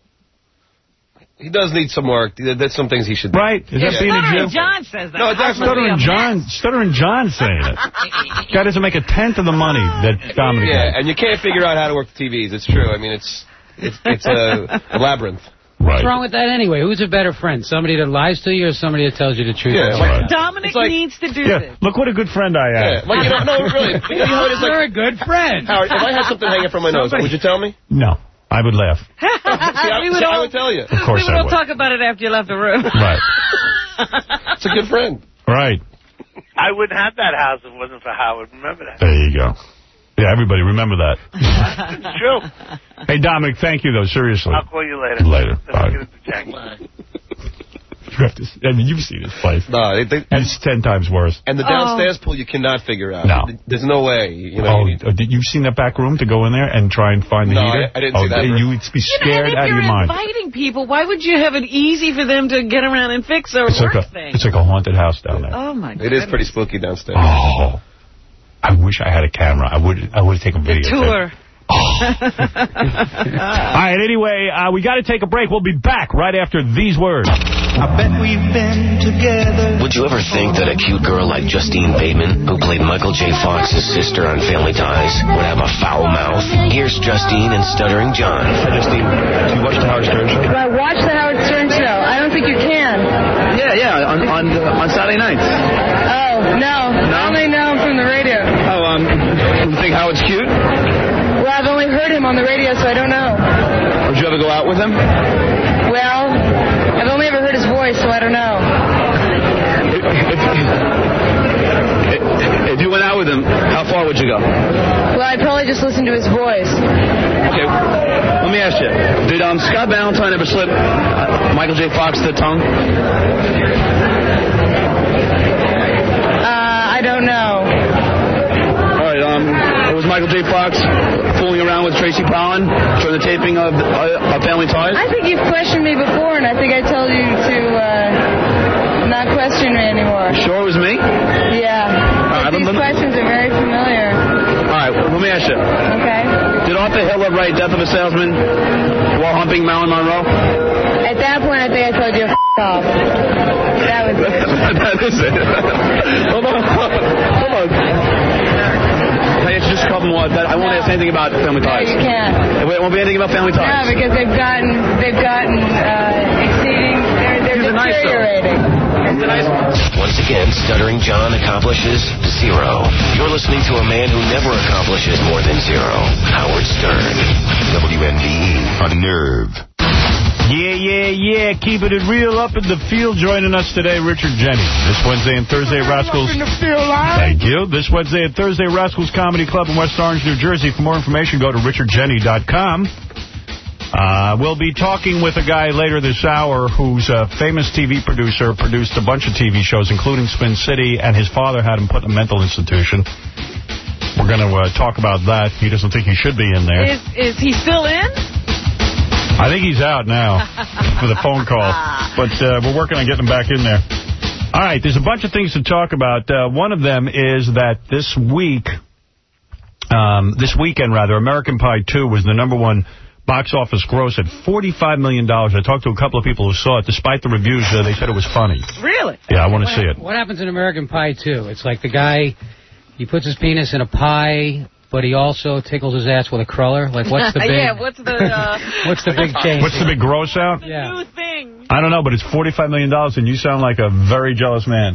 He does need some work. There's some things he should do. Right? Is that being a Stuttering Jew? John says that. No, it's That must be Stuttering a John, mess. Stuttering John saying it. Guy doesn't make a tenth of the money that Dominic Yeah, does. and you can't figure out how to work the T Vs. It's true. I mean, it's it's it's a, a labyrinth. What's Right. wrong with that anyway? Who's a better friend? Somebody that lies to you or somebody that tells you the truth? Yeah, Right. Dominic like- needs to do Yeah, this. look what a good friend I am. Yeah, like, you know, no, really. You know how it is, You're like, a good friend. Howard, if I had something hanging from my nose, would you tell me? No, I would laugh. I, we would see, I all, would tell you. Of course we would I all would. talk about it after you left the room. Right. It's a good friend. Right. I wouldn't have that house if it wasn't for Howard. Remember that. There you go. Yeah, everybody remember that. It's true. Hey, Dominic, thank you, though, seriously. I'll call you later. Later. Let's All right. get into Jackie. You have to, I mean, you've seen this place. No, they, they, And it's ten times worse. and the downstairs pool you cannot figure out. No. There's no way. You know, Oh, you need- uh, did you seen that back room to go in there and try and find the No, heater? I- I didn't oh, see that You room. would be You know, scared and if out of you're your mind. inviting people, why would you have it easy for them to get around and fix a It's work like a, thing? it's like a haunted house down there. Oh, my God. it is pretty spooky downstairs. Oh, I wish I had a camera. I would I would have taken The video. tour. All right, anyway, uh, we got to take a break. We'll be back right after these words. I bet we've been together. Would you ever think that a cute girl like Justine Bateman, who played Michael J. Fox's sister on Family Ties, would have a foul mouth? Here's Justine and Stuttering John. Hi, Justine. Do you watch the Howard Stern Show? Do I watch the Howard Stern Show? I don't think you can. Yeah, yeah, on on, uh, on Saturday nights. Oh, no. No? I only know him from the radio. Oh, um, you think Howard's cute? Well, I've only heard him on the radio, so I don't know. Would you ever go out with him? Well, I've only ever heard his voice, so I don't know. If, if, if you went out with him, how far would you go? Well, I'd probably just listen to his voice. Okay, let me ask you. Did um, Scott Valentine ever slip uh, Michael J. Fox the tongue? Uh, I don't know. All right, um, was Michael J. Fox fooling around with Tracy Pollan for the taping of, uh, of Family Ties? I think you've questioned me before, and I think I told you to uh, not question me anymore. You sure it was me? Yeah. All right, These let, questions are very familiar. All right, let me ask you. Okay. Did Arthur Hitler write Death of a Salesman while humping Marilyn Monroe? At that point, I think I told you to f*** off. That was it. That is it. Hold on. Hold on. Hey, it's just a couple more. I won't ask anything about Family Ties. No, you can't. It won't be anything about Family Ties. No, because they've gotten, they've gotten uh, exceeding, they're, they're deteriorating. Once again, Stuttering John accomplishes zero. You're listening to a man who never accomplishes more than zero. Howard Stern. W N B E on Nerve. Yeah, yeah, yeah. Keeping it real up in the field. Joining us today, Richard Jeni. This Wednesday and Thursday, Rascals. Thank you. This Wednesday and Thursday, Rascals Comedy Club in West Orange, New Jersey. For more information, go to richard jeni dot com. Uh, we'll be talking with a guy later this hour who's a famous T V producer, produced a bunch of T V shows, including Spin City, and his father had him put in a mental institution. We're going to uh, talk about that. He doesn't think he should be in there. Is, is he still in? I think he's out now for the phone call, but uh, we're working on getting him back in there. All right, there's a bunch of things to talk about. Uh, one of them is that this week, um, this weekend rather, American Pie two was the number one box office gross at forty-five million dollars. I talked to a couple of people who saw it. Despite the reviews, uh, they said it was funny. Really? Yeah, I want to see it. What happens in American Pie two? It's like the guy, he puts his penis in a pie, but he also tickles his ass with a cruller. Like, what's the big... yeah, what's the... Uh, what's the big change? What's the big gross out? Yeah. New thing. I don't know, but it's forty-five million dollars, and you sound like a very jealous man.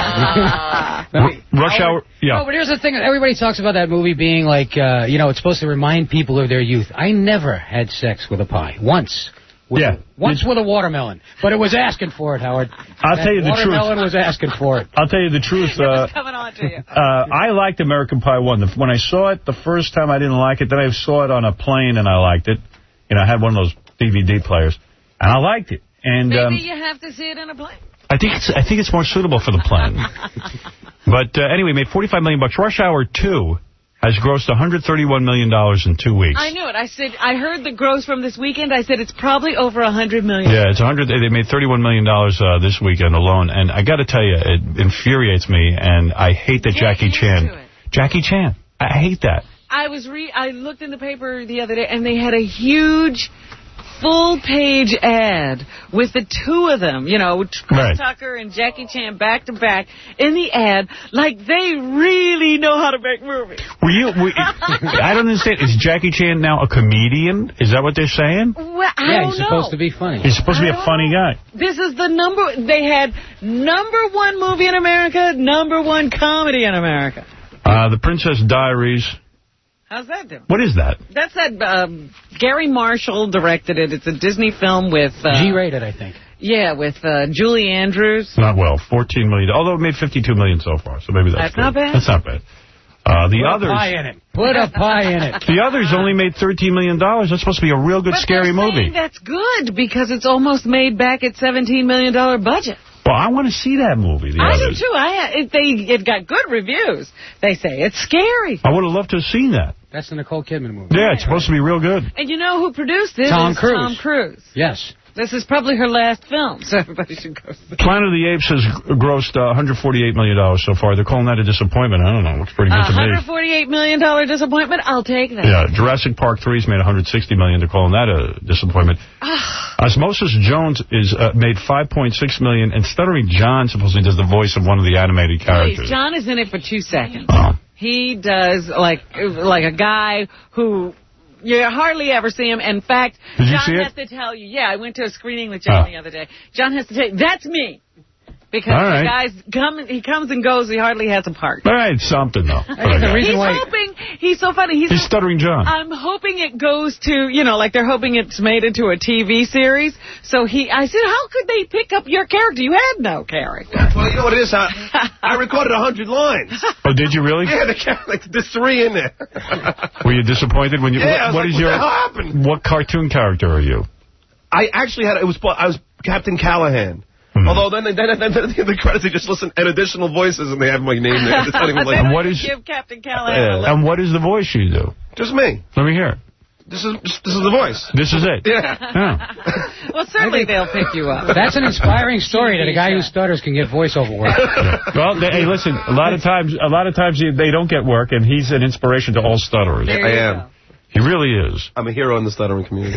R Rush Hour... Yeah. No, but here's the thing. Everybody talks about that movie being like, uh, you know, it's supposed to remind people of their youth. I never had sex with a pie. Once. With, yeah. Once with a watermelon. But it was asking for it, Howard. I'll that tell you the truth. Watermelon was asking for it. I'll tell you the truth. Uh, coming on to you. uh, I liked American Pie one. When I saw it the first time, I didn't like it. Then I saw it on a plane, and I liked it. You know, I had one of those D V D players, and I liked it. And Maybe um, you have to see it in a plane. I think it's I think it's more suitable for the plane. But uh, anyway, made forty-five million bucks. Rush Hour two has grossed one hundred thirty-one million dollars in two weeks. I knew it. I said I heard the gross from this weekend. I said it's probably over one hundred million dollars. Yeah, it's one hundred. They made thirty-one million dollars uh, this weekend alone, and I got to tell you, it infuriates me, and I hate that Get Jackie Chan. Jackie Chan. I hate that. I was re. I looked in the paper the other day, and they had a huge full-page ad with the two of them, you know, Chris right. Tucker and Jackie Chan back to back in the ad, like they really know how to make movies. Were you? Were, I don't understand. Is Jackie Chan now a comedian? Is that what they're saying? Well, I yeah, don't he's know. supposed to be funny. He's supposed to be a funny guy. This is the number. They had number one movie in America, number one comedy in America. Uh, the Princess Diaries. How's that doing? What is that? That's that um, Gary Marshall directed it. It's a Disney film with... Uh, G-rated, I think. Yeah, with uh, Julie Andrews. Not well. fourteen million dollars. Although it made fifty-two million dollars so far, so maybe that's That's not bad. That's not bad. Uh, the Put others... a pie in it. Put a pie in it. The others only made thirteen million dollars. That's supposed to be a real good, but scary movie. That's good, because it's almost made back at seventeen million dollars budget. Well, I want to see that movie, The I Others. do, too. I, it, they, it got good reviews, they say. It's scary. I would have loved to have seen that. That's the Nicole Kidman movie. Yeah, it's supposed to be real good. And you know who produced this? Tom It's Cruise. Tom Cruise. Yes. This is probably her last film, so everybody should go see it. Planet of the Apes has grossed uh, one hundred forty-eight million dollars so far. They're calling that a disappointment. I don't know. Looks pretty good to me. one hundred forty-eight million dollars disappointment? I'll take that. Yeah, Jurassic Park three's made one hundred sixty million dollars. They're calling that a disappointment. Osmosis Jones is uh, made five point six million dollars, and Stuttering John supposedly does the voice of one of the animated characters. Please, John is in it for two seconds. Oh. He does like like a guy who you hardly ever see him. In fact, Did you John see has it? to tell you. Yeah, I went to a screening with John Oh. the other day. John has to tell you, that's me. Because All right. the guy's come, he comes and goes. He hardly has a part. All right, something, though. The reason he's why hoping, he's so funny. He's, He's Stuttering John. I'm hoping it goes to, you know, like they're hoping it's made into a T V series. So he, I said, how could they pick up your character? You had no character. Well, you know what it is? I, I recorded one hundred lines. Oh, did you really? Yeah, the, like, there's three in there. Were you disappointed when you... Yeah, I was what like, is what your, the hell happened? What cartoon character are you? I actually had, it was, I was Captain Callahan. Hmm. Although then, then, then, then in the credits, they just listen and additional voices, and they have my name there. It's not even like, And what is... Give Captain Callahan Yeah. And what is the voice you do? Just me. Let me hear it. This is this is the voice. This is it? Yeah. Oh. Well, certainly they'll pick you up. That's an inspiring story that a guy who stutters can get voiceover work. Yeah. Well, they, hey, listen. A lot of times, a lot of times they don't get work, and he's an inspiration to all stutterers. There I am. Go. He really is. I'm a hero in the stuttering community.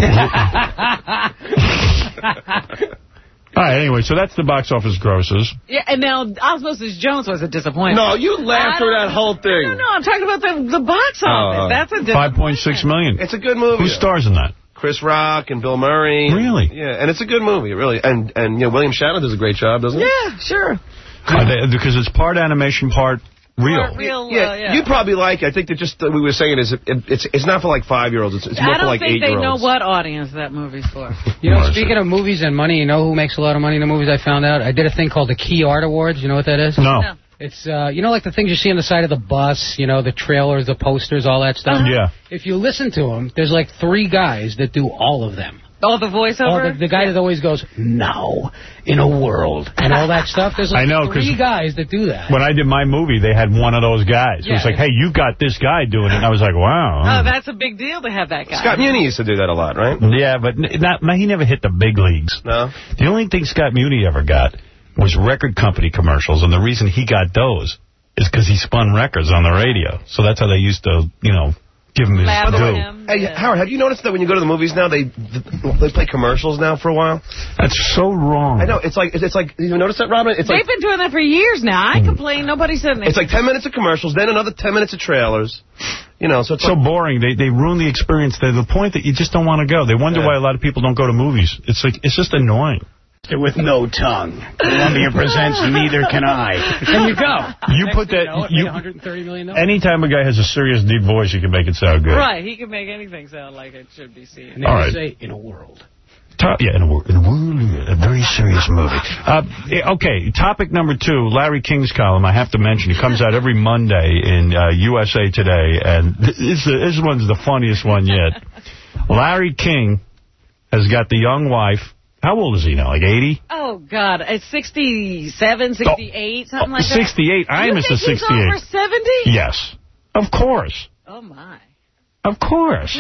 All right, anyway, so that's the box office grosses. Yeah, and now Osmosis Jones was a disappointment. No, you laughed through that whole thing. No, no, I'm talking about the the box office. Oh. That's a disappointment. five point six million dollars. It's a good movie. Who stars in that? Chris Rock and Bill Murray. Really? Yeah, and it's a good movie, really. And, and you know, William Shatner does a great job, doesn't he? Yeah, sure. Uh, they, because it's part animation, part real. Part real, Yeah, uh, yeah. you'd probably like it. I think that just uh, we were saying is it, it, it's it's not for like five-year-olds. It's, it's more I for don't like think they eight-year-olds. know what audience that movie's for. You know, speaking of movies and money, you know who makes a lot of money in the movies I found out? I did a thing called the Key Art Awards. You know what that is? No. No. It's, uh, you know, like the things you see on the side of the bus, you know, the trailers, the posters, all that stuff? Uh-huh. Yeah. If you listen to them, there's like three guys that do all of them. Oh, the voiceover? Oh, the, the guy that always goes, now, in a world, and all that stuff. There's like I know, three 'cause guys that do that. When I did my movie, they had one of those guys. Yeah. It was like, hey, you got this guy doing it. And I was like, wow. Oh, that's a big deal to have that guy. Scott Muni used to do that a lot, right? Yeah, but n- not, he never hit the big leagues. No? The only thing Scott Muni ever got was record company commercials, and the reason he got those is because he spun records on the radio. So that's how they used to, you know, give him his Laugh at due. him. Hey, Yeah. Howard, have you noticed that when you go to the movies now, they they play commercials now for a while? That's so wrong. I know. It's like, it's like, you notice that, Robin? It's They've like, been doing that for years now. I complain. Nobody said anything. it's like ten minutes of commercials, then another ten minutes of trailers. You know, so it's so like, boring. They they ruin the experience to the point that you just don't want to go. They wonder Yeah. why a lot of people don't go to movies. It's like it's just annoying. With no tongue. Columbia presents Neither Can I. And you go. You Next put thing that. You know, it You, made one hundred thirty million dollars. anytime a guy has a serious deep voice, you can make it sound good. Right, he can make anything sound like it should be seen. And they All just right. say, in a world. To- yeah, in a, wor- in a world, a very serious movie. Uh, eh, okay, topic number two, Larry King's column. I have to mention it comes out every Monday in uh, U S A Today, and this, this one's the funniest one yet. Larry King has got the young wife. How old is he now? Like eighty? Oh, God. It's sixty-seven, sixty-eight, something like that. sixty-eight. I am You a think he's sixty-eight. over seventy? Yes, of course. Oh, my. Of course.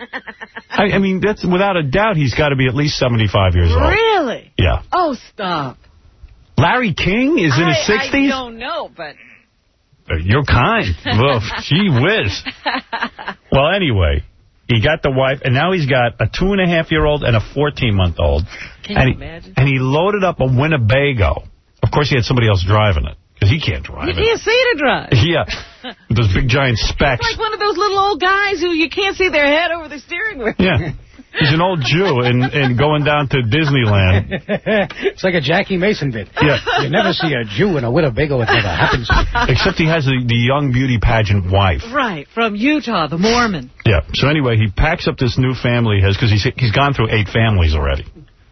I, I mean, that's without a doubt he's got to be at least seventy-five years old. Really? Yeah. Oh, stop. Larry King is in I, his sixties? I don't know, but... Uh, You're kind. Well, gee whiz. Well, anyway, he got the wife, and now he's got a two-and-a-half-year-old and a fourteen-month-old. Can and you he, imagine? And he loaded up a Winnebago. Of course, he had somebody else driving it, because he can't drive You it. can't see to drive. Yeah, with those big giant specs. It's like one of those little old guys who you can't see their head over the steering wheel. Yeah. He's an old Jew and, and going down to Disneyland. It's like a Jackie Mason bit. Yeah. You never see a Jew in a Winnebago. It never happens. Except he has the, the young beauty pageant wife. Right, from Utah, the Mormon. Yeah. So anyway, he packs up this new family he has because he's he's gone through eight families already.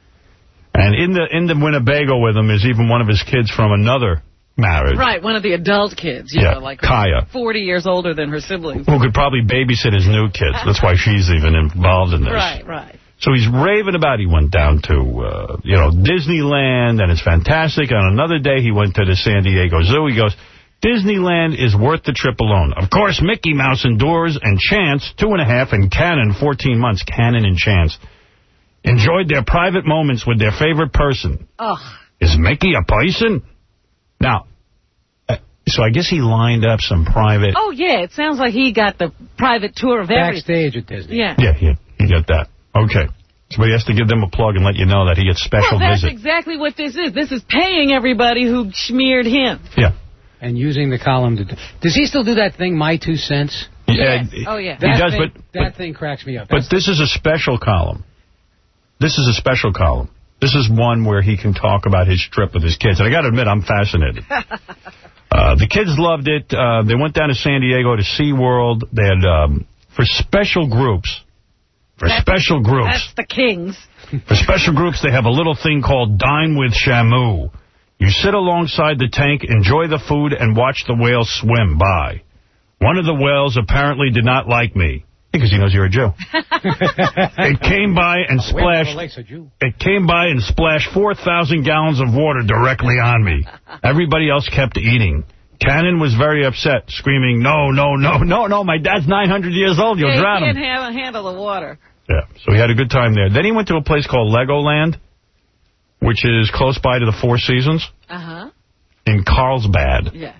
And in the in the Winnebago with him is even one of his kids from another marriage. Right, one of the adult kids, you Yeah, know, like Kaya. forty years older than her siblings. Who could probably babysit his new kids. That's why she's even involved in this. Right, right. So he's raving about he went down to, uh, you know, Disneyland, and it's fantastic. On another day, he went to the San Diego Zoo. He goes, Disneyland is worth the trip alone. Of course, Mickey Mouse indoors and Chance, two and a half, and Canon, fourteen months. Canon and Chance. enjoyed their private moments with their favorite person. Oh. Is Mickey a person? Now, uh, so I guess he lined up some private... Oh, yeah, it sounds like he got the private tour of everything. Backstage at Disney. Yeah. Yeah, he, he got that. Okay. So he has to give them a plug and let you know that he gets special well, that's visit. exactly what this is. This is paying everybody who smeared him. Yeah. And using the column to... Do, does he still do that thing, My Two Cents? Yeah. Yes. Oh, yeah. He that does, thing, but... That but, thing cracks me up. But this is a special column. This is a special column. This is one where he can talk about his trip with his kids. And I got to admit, I'm fascinated. uh, the kids loved it. Uh, they went down to San Diego to SeaWorld. They had, um, for special groups, for that's, special groups. That's the Kings. For special groups, they have a little thing called Dine with Shamu. You sit alongside the tank, enjoy the food, and watch the whales swim by. One of the whales apparently did not like me. Because he knows you're a Jew. It came by and splashed. It came by and splashed four thousand gallons of water directly on me. Everybody else kept eating. Cannon was very upset, screaming, "No, no, no, no, no! My dad's nine hundred years old. You'll yeah, drown he him." He can't handle the water. Yeah, so he had a good time there. Then he went to a place called Legoland, which is close by to the Four Seasons. Uh huh. In Carlsbad. Yes.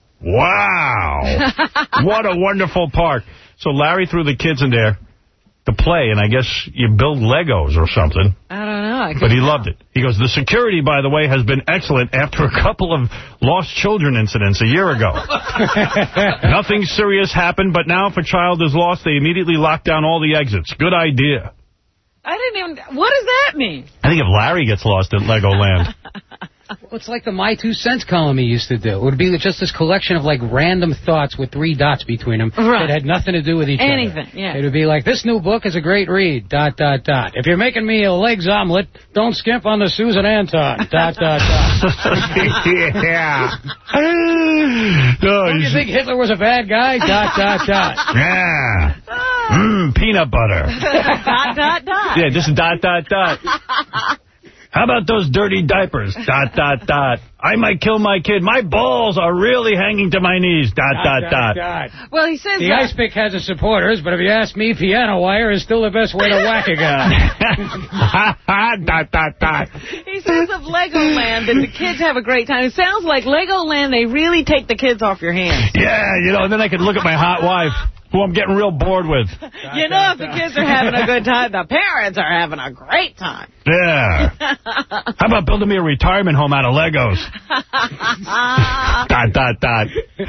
Wow. What a wonderful park. So Larry threw the kids in there to play, and I guess you build Legos or something. I don't know. I but he know. loved it. He goes, the security, by the way, has been excellent after a couple of lost children incidents a year ago. Nothing serious happened, but now if a child is lost, they immediately lock down all the exits. Good idea. I didn't even... What does that mean? I think if Larry gets lost at Legoland... Well, it's like the My Two Cents column he used to do. It would be just this collection of, like, random thoughts with three dots between them right. that had nothing to do with each Anything, other. Anything, yeah. It would be like, this new book is a great read, dot, dot, dot. If you're making me a legs omelet, don't skimp on the Susan Anton, dot, dot, dot. Yeah. No, don't you think Hitler was a bad guy, dot, dot, dot. Yeah. Mmm, peanut butter. Dot, dot, dot. Yeah, just dot, dot, dot. How about those dirty diapers? Dot, dot, dot. I might kill my kid. My balls are really hanging to my knees. Dot, dot, dot. dot. dot. Well, he says... The uh, ice pick has its supporters, but if you ask me, piano wire is still the best way to whack a guy. Dot, dot, dot. He says of Legoland that the kids have a great time. It sounds like Legoland, they really take the kids off your hands. Yeah, you know, and then I could look at my hot wife, who I'm getting real bored with. You know, if the kids are having a good time, the parents are having a great time. Yeah. How about building me a retirement home out of Legos? Dot, dot, dot.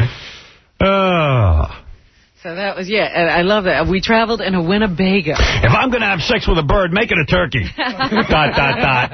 Oh. So that was, yeah, I love that. We traveled in a Winnebago. If I'm going to have sex with a bird, make it a turkey. Dot, dot, dot.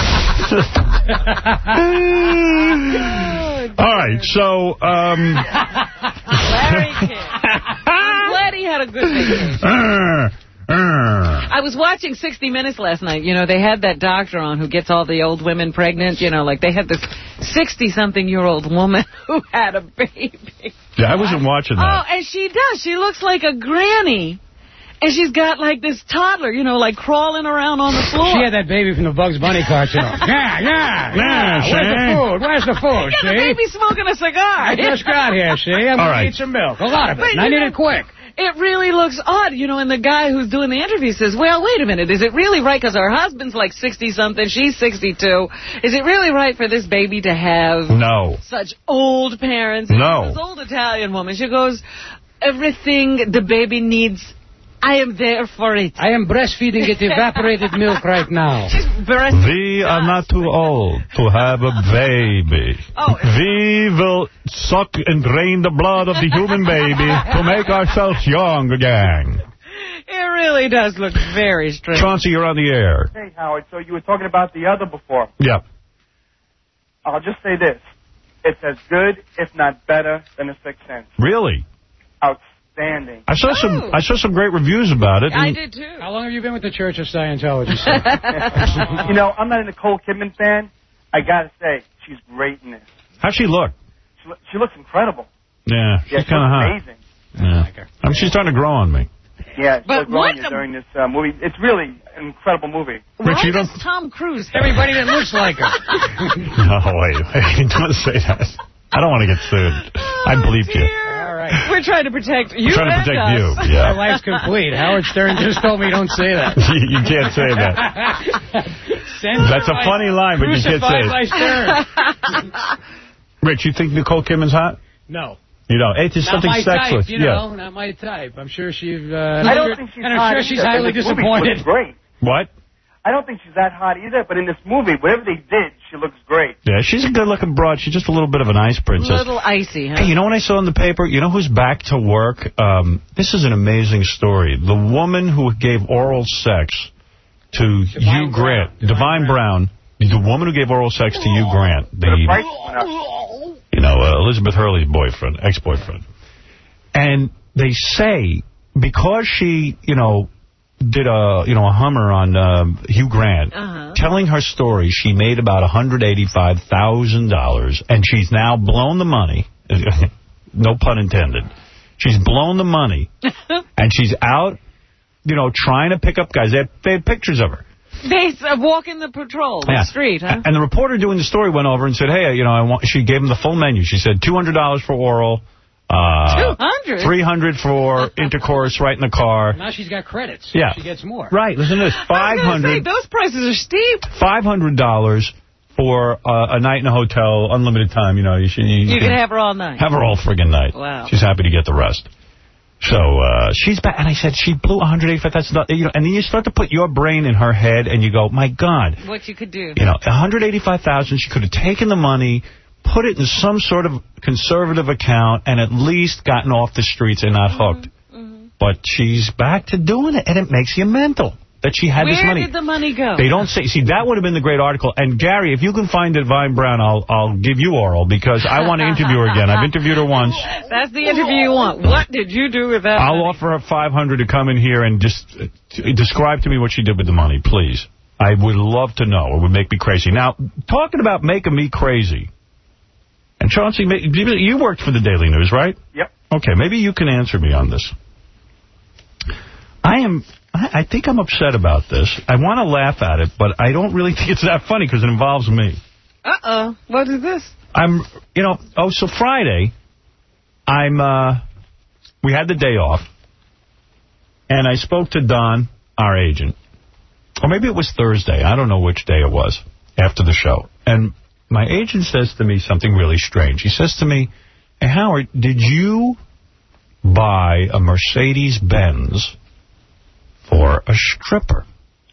Oh, all right, so... Um, Larry King. I'm glad he had a good vacation. Uh, uh. I was watching sixty minutes last night. You know, they had that doctor on who gets all the old women pregnant. You know, like they had this sixty-something-year-old woman who had a baby. Yeah, I wasn't watching that. Oh, and she does. She looks like a granny. And she's got, like, this toddler, you know, like, crawling around on the floor. She had that baby from the Bugs Bunny cartoon. Yeah, yeah, yeah. Where's the food? Where's the food, yeah, see? the baby's smoking a cigar. I just got here, see? I'm going right. to eat some milk. A lot of it. But, and I need know, it quick. It really looks odd, you know, and the guy who's doing the interview says, well, wait a minute, is it really right, because her husband's like sixty-something, she's sixty-two, is it really right for this baby to have no. such old parents? No. This old Italian woman, she goes, everything the baby needs, I am there for it. I am breastfeeding it evaporated milk right now. She's breastfeeding. We are not too old to have a baby. Oh. We will suck and drain the blood of the human baby to make ourselves young again. It really does look very strange. Chauncey, you're on the air. Hey, Howard, so you were talking about the other before. Yep. I'll just say this. It's as good, if not better, than The Sixth Sense. Really? Outstanding. I saw some oh. I saw some great reviews about it. I did, too. How long have you been with the Church of Scientology? You know, I'm not a Nicole Kidman fan. I got to say, she's great in this. How's she look? She, she looks incredible. Yeah, she's yeah, she kind of hot. amazing. Yeah. I, like her. I mean, she's starting to grow on me. Yeah, but she's growing during this uh, movie. It's really an incredible movie. Why Rich, does Tom Cruise? Everybody that looks like her. No, wait, wait. Don't say that. I don't want to get sued. Oh, I bleeped dear. you. All right. right. We're trying to protect you. We're trying to and protect us. you. Yeah. My life's complete. Howard Stern just told me don't say that. you, you can't say that. That's a funny line, but you can't say it. By Stern. Rich, you think Nicole Kidman's hot? No. You know, it's just not something my sexual. type, you know, yeah. Not my type. I'm sure she. Uh, I don't think she's and I'm hot sure she's either. highly This movie disappointed. looks great. What? I don't think she's that hot either, but in this movie, whatever they did, she looks great. Yeah, she's a good-looking broad. She's just a little bit of an ice princess. A little icy, huh? Hey, you know what I saw in the paper? You know who's back to work? Um, this is an amazing story. The woman who gave oral sex to Divine Hugh Grant, Brown. Divine Brown, the woman who gave oral sex to Hugh Grant, the, you know, uh, Elizabeth Hurley's boyfriend, ex-boyfriend. And they say because she, you know, did a, you know, a Hummer on um, Hugh Grant, uh-huh. telling her story, she made about one hundred eighty-five thousand dollars, and she's now blown the money. No pun intended. She's blown the money, and she's out, you know, trying to pick up guys. They had, they had pictures of her. They uh, walking the patrol, the yeah. street, huh? And the reporter doing the story went over and said, hey, you know, I want. She gave him the full menu. She said two hundred dollars for oral. Uh, two hundred? three hundred for intercourse right in the car. Now she's got credits. Yeah. She gets more. Right. Listen to this. five hundred dollars. Say, those prices are steep. five hundred dollars for uh, a night in a hotel, unlimited time. You know, you should. You, you can have her all night. Have her all friggin' night. Wow. She's happy to get the rest. So uh, she's back. And I said, she blew one hundred eighty-five. That's not, you know, and then you start to put your brain in her head and you go, my God. What you could do. You know, one hundred eighty-five thousand dollars, she could have taken the money, put it in some sort of conservative account, and at least gotten off the streets and not hooked. Mm-hmm. Mm-hmm. But she's back to doing it, and it makes you mental that she had Where this money. Where did the money go? They don't say. See, that would have been the great article. And, Gary, if you can find Divine Brown, I'll I'll give you oral, because I want to interview her again. I've interviewed her once. That's the interview you want. What did you do with that I'll money? offer her five hundred dollars to come in here and just uh, describe to me what she did with the money, please. I would love to know. It would make me crazy. Now, talking about making me crazy, and Chauncey, you worked for the Daily News, right? Yep. Okay, maybe you can answer me on this. I am, I think I'm upset about this. I want to laugh at it, but I don't really think it's that funny because it involves me. Uh-oh. What is this? I'm, you know, oh, so Friday, I'm, uh, we had the day off, and I spoke to Don, our agent. Or maybe it was Thursday. I don't know which day it was after the show. And my agent says to me something really strange. He says to me, hey, Howard, did you buy a Mercedes-Benz for a stripper?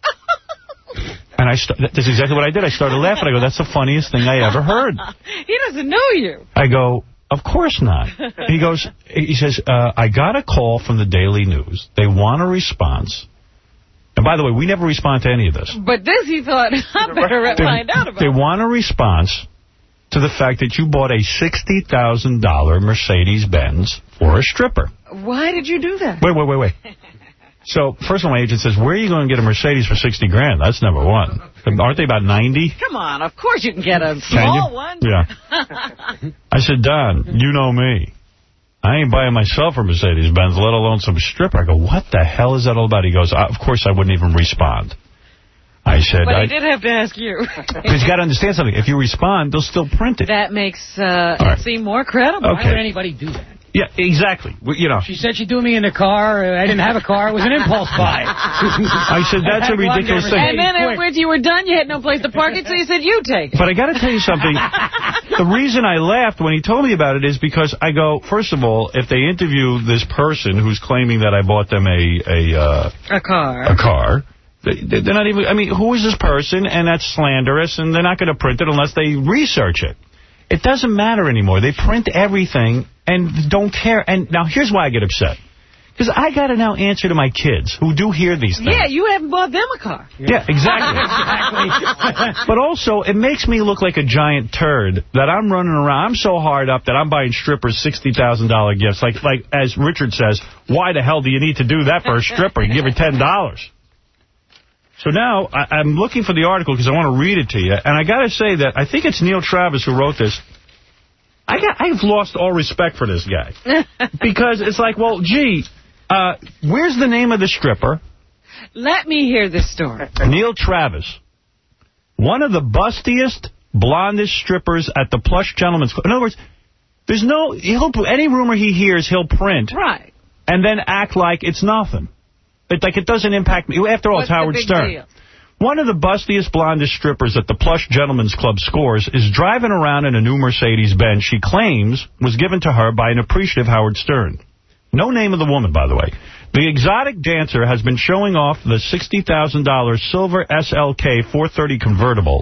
And I st that's exactly what I did. I started laughing. I go, that's the funniest thing I ever heard. He doesn't know you. I go, of course not. He goes, he says, uh, I got a call from the Daily News. They want a response. And by the way, we never respond to any of this. But this, he thought, I better they, find out about. They want a response to the fact that you bought a sixty thousand dollar Mercedes-Benz for a stripper. Why did you do that? Wait, wait, wait, wait. So, first of all, my agent says, where are you going to get a Mercedes for sixty grand? That's number one. Aren't they about ninety? Come on, of course you can get a small one. Yeah. I said, Don, you know me. I ain't buying myself a Mercedes-Benz, let alone some stripper. I go, what the hell is that all about? He goes, of course I wouldn't even respond. I said... But he I, did have to ask you. Because you got to understand something. If you respond, they'll still print it. That makes uh, right. it seem more credible. Okay. Why would anybody do that? Yeah, exactly. You know. She said she'd do me in the car. I didn't have a car. It was an impulse buy. I said, that's a ridiculous thing. And then when you were done, you had no place to park it, so you said, you take it. But I got to tell you something. The reason I laughed when he told me about it is because I go, first of all, if they interview this person who's claiming that I bought them a... A, uh, a car. A car. They, they're not even... I mean, who is this person? And that's slanderous, and they're not going to print it unless they research it. It doesn't matter anymore. They print everything and don't care. And now here's why I get upset. Because I got to now answer to my kids who do hear these things. Yeah, you haven't bought them a car. Yeah, exactly. exactly. But also, it makes me look like a giant turd that I'm running around. I'm so hard up that I'm buying strippers sixty thousand dollar gifts. Like, like as Richard says, why the hell do you need to do that for a stripper? You give her ten dollars. So now, I, I'm looking for the article because I want to read it to you. And I got to say that I think it's Neil Travis who wrote this. I got, I've lost all respect for this guy. Because it's like, well, gee, uh, where's the name of the stripper? Let me hear this story. Neil Travis. One of the bustiest, blondest strippers at the Plush Gentleman's Club. In other words, There's no, he'll, any rumor he hears, he'll print. Right. And then act like it's nothing. It, like it doesn't impact me. After all, What's it's Howard the big Stern. deal? One of the bustiest, blondest strippers at the Plush Gentlemen's Club Scores is driving around in a new Mercedes-Benz she claims was given to her by an appreciative Howard Stern. No name of the woman, by the way. The exotic dancer has been showing off the sixty thousand dollar silver S L K four thirty convertible.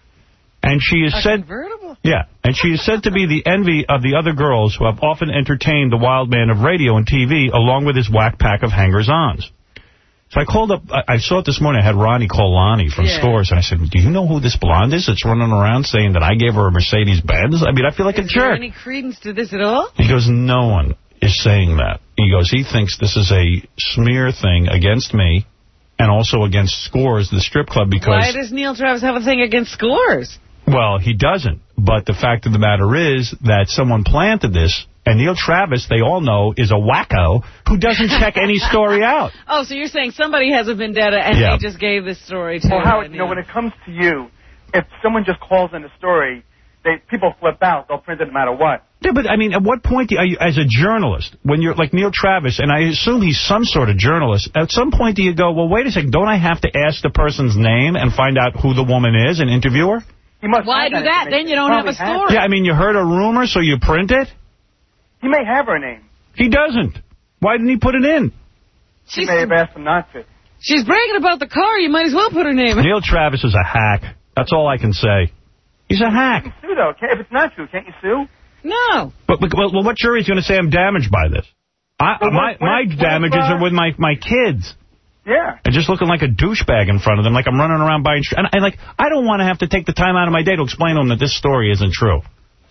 And she is a said, convertible? Yeah, and she is said to be the envy of the other girls who have often entertained the wild man of radio and T V, along with his whack pack of hangers-ons. So I called up, I, I saw it this morning, I had Ronnie call Lonnie from yeah. Scores, and I said, do you know who this blonde is that's running around saying that I gave her a Mercedes-Benz? I mean, I feel like is a jerk. Is there any credence to this at all? He goes, no one is saying that. He goes, he thinks this is a smear thing against me and also against Scores, the strip club, because... Why does Neil Travis have a thing against Scores? Well, he doesn't. But the fact of the matter is that someone planted this, and Neil Travis, they all know, is a wacko who doesn't check any story out. Oh, so you're saying somebody has a vendetta and yeah. they just gave this story to Well, Howard, you know, Neil. when it comes to you, if someone just calls in a story, they people flip out. They'll print it no matter what. Yeah, but, I mean, at what point do you, are you, as a journalist, when you're like Neil Travis, and I assume he's some sort of journalist, at some point do you go, well, wait a second, don't I have to ask the person's name and find out who the woman is and interview her? He must Why do that? Then you don't have a story. Yeah, I mean, you heard a rumor, so you print it? He may have her name. He doesn't. Why didn't he put it in? She may have asked him not to. She's bragging about the car. You might as well put her name in. Neil Travis is a hack. That's all I can say. He's a hack. You can sue, though. If it's not true, can't you sue? No. But, but well, what jury's going to say I'm damaged by this? I, well, my what, my what, damages what, uh, are with my, my kids. Yeah. And just looking like a douchebag in front of them, like I'm running around buying... And, and like, I don't want to have to take the time out of my day to explain to them that this story isn't true.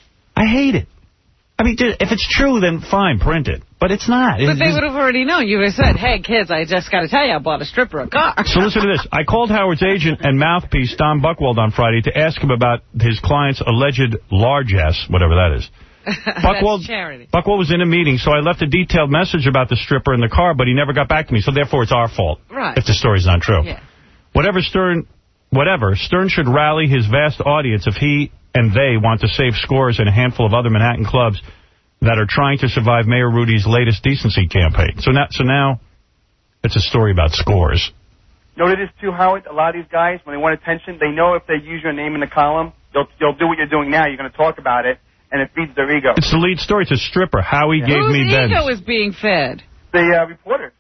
I hate it. I mean, dude, if it's true, then fine, print it. But it's not. But it's, they would have already known. You would have said, hey, kids, I just got to tell you, I bought a stripper a car. So listen to this. I called Howard's agent and mouthpiece, Don Buchwald, on Friday to ask him about his client's alleged largesse, whatever that is. Buchwald, Buchwald was in a meeting, so I left a detailed message about the stripper in the car, but he never got back to me, so therefore it's our fault. Right. If the story's not true. Yeah. Whatever Stern, whatever, Stern should rally his vast audience if he and they want to save Scores and a handful of other Manhattan clubs that are trying to survive Mayor Rudy's latest decency campaign. So now, so now it's a story about Scores. You know what it is, too, Howard? A lot of these guys, when they want attention, they know if they use your name in the column, they'll, they'll do what you're doing now. You're going to talk about it. And it feeds their ego. It's the lead story. It's a stripper. Howie yeah. gave Whose me Benz. ego is being fed? The uh, reporters.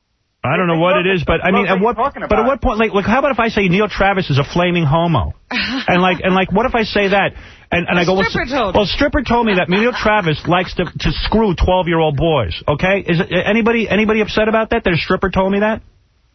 I don't know what it is, but I mean, at what? But at what point? Like, like, how about if I say Neil Travis is a flaming homo? and like, and like, what if I say that? And and I go, stripper well, told well, stripper told me that Neil Travis likes to to screw twelve-year-old boys. Okay, is it, anybody anybody upset about that? That a stripper told me that?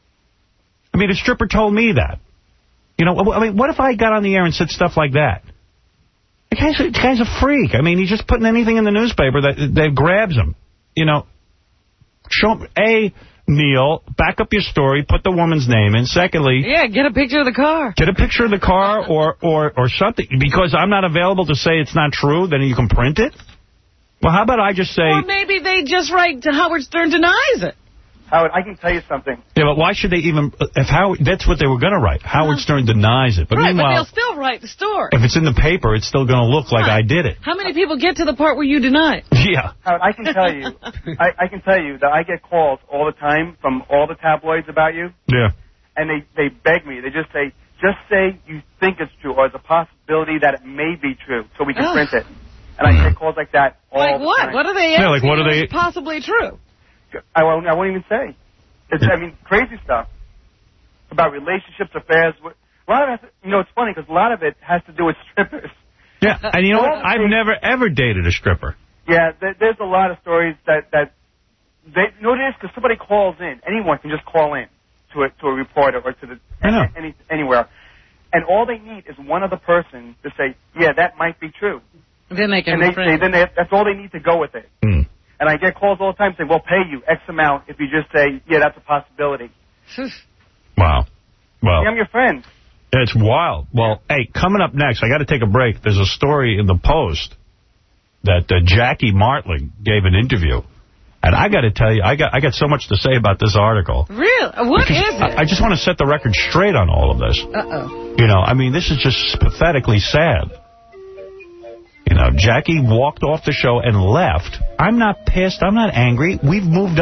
I mean, a stripper told me that. You know, I mean, what if I got on the air and said stuff like that? The guy's, the guy's a freak. I mean, he's just putting anything in the newspaper that, that grabs him. You know, show him, A, Neil, back up your story, put the woman's name in. Secondly... Yeah, get a picture of the car. Get a picture of the car or, or, or something. Because I'm not available to say it's not true, then you can print it? Well, how about I just say... Or maybe they just write to Howard Stern denies it. Howard, I can tell you something. Yeah, but why should they even... If Howard, that's what they were going to write. Howard uh, Stern denies it. But right, meanwhile... but they'll still write the story. If it's in the paper, it's still going to look like right. I did it. How many people get to the part where you deny it? Yeah. Howard, I can tell you... I, I can tell you that I get calls all the time from all the tabloids about you. Yeah. And they, they beg me. They just say, just say you think it's true or there's a possibility that it may be true so we can Ugh. print it. And I get calls like that all like the what? time. Like what? What are they yeah, like what are they... possibly true? I won't, I won't even say. It's, I mean, crazy stuff about relationships, affairs. A lot of it, you know, it's funny because a lot of it has to do with strippers. Yeah, and you know what? I've never, ever dated a stripper. Yeah, there, there's a lot of stories that, that they, you know what it is? Because somebody calls in. Anyone can just call in to a, to a reporter or to the any, anywhere. And all they need is one other person to say, yeah, that might be true. Then they can and they, they, then they, that's all they need to go with it. Mm. And I get calls all the time saying, we'll pay you X amount if you just say, yeah, that's a possibility. Wow. Well, yeah, I'm your friend. It's wild. Well, hey, coming up next, I got to take a break. There's a story in the Post that uh, Jackie Martling gave an interview. And I got to tell you, I got I got so much to say about this article. Really? What because is it? I, I just want to set the record straight on all of this. Uh-oh. You know, I mean, this is just pathetically sad. You know, Jackie walked off the show and left. I'm not pissed. I'm not angry. We've moved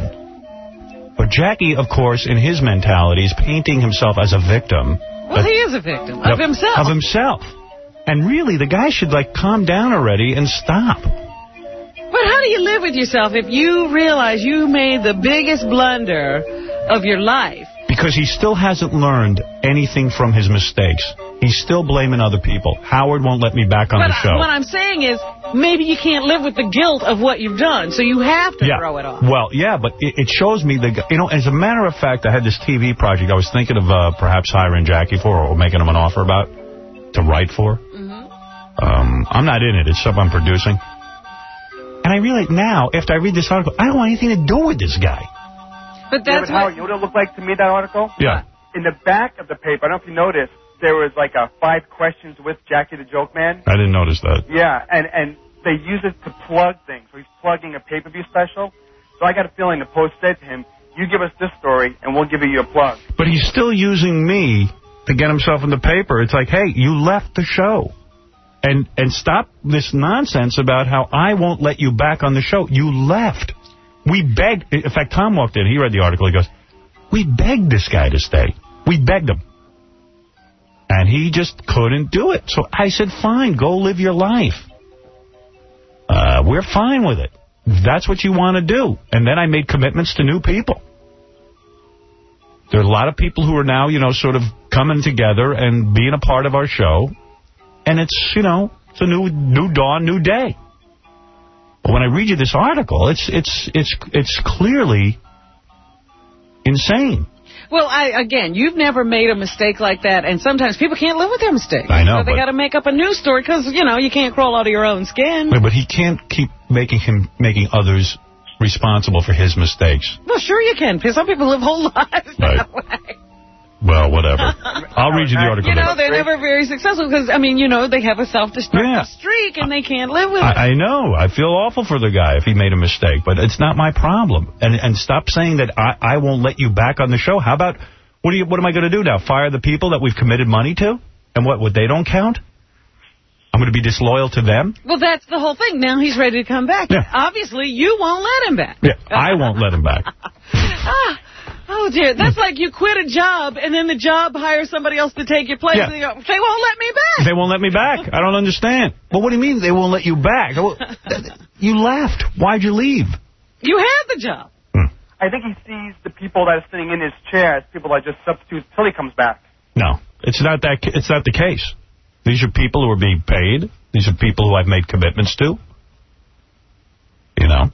on. But Jackie, of course, in his mentality, is painting himself as a victim. Well, he is a victim of himself. Of himself. And really, the guy should, like, calm down already and stop. But how do you live with yourself if you realize you made the biggest blunder of your life? Because he still hasn't learned anything from his mistakes. He's still blaming other people. Howard won't let me back on but the show. What I'm saying is, maybe you can't live with the guilt of what you've done, so you have to yeah. throw it off. Well, yeah, but it, it shows me, the you know, as a matter of fact, I had this T V project I was thinking of uh, perhaps hiring Jackie for or making him an offer about to write for. Mm-hmm. um, I'm not in it. It's stuff I'm producing. And I realize now, after I read this article, I don't want anything to do with this guy. But that's yeah, but Howard, you know what it looked like to me, that article? Yeah. In the back of the paper, I don't know if you noticed, there was like a five questions with Jackie the Joke Man. I didn't notice that. Yeah, and, and they use it to plug things. So he's plugging a pay-per-view special. So I got a feeling the Post said to him, you give us this story, and we'll give you your plug. But he's still using me to get himself in the paper. It's like, hey, you left the show. And and stop this nonsense about how I won't let you back on the show. You left. We begged. In fact, Tom walked in. He read the article. He goes, we begged this guy to stay. We begged him. And he just couldn't do it. So I said, fine, go live your life. Uh, we're fine with it. That's what you want to do. And then I made commitments to new people. There are a lot of people who are now, you know, sort of coming together and being a part of our show. And it's, you know, it's a new new dawn, new day. But when I read you this article, it's it's it's it's clearly insane. Well, I again, you've never made a mistake like that, and sometimes people can't live with their mistakes. I know, so they got to make up a new story because, you know, you can't crawl out of your own skin. But he can't keep making him making others responsible for his mistakes. Well, sure you can, because some people live whole lives right. that way. Well, whatever. I'll read you the article. You know, they're never very successful because, I mean, you know, they have a self-destructive yeah. streak and they can't live with it. I, I know. I feel awful for the guy if he made a mistake, but it's not my problem. And and stop saying that I, I won't let you back on the show. How about, what do you? What am I going to do now? Fire the people that we've committed money to? And what, what they don't count? I'm going to be disloyal to them? Well, that's the whole thing. Now he's ready to come back. Yeah. Obviously, you won't let him back. Yeah, I won't let him back. ah. Oh, dear. That's like you quit a job, and then the job hires somebody else to take your place. Yeah. And you go, they won't let me back. They won't let me back. I don't understand. Well, what do you mean they won't let you back? You left. Why'd you leave? You had the job. Hmm. I think he sees the people that are sitting in his chair as people that just substitute until he comes back. No, it's not that. It's not the case. These are people who are being paid. These are people who I've made commitments to. You know.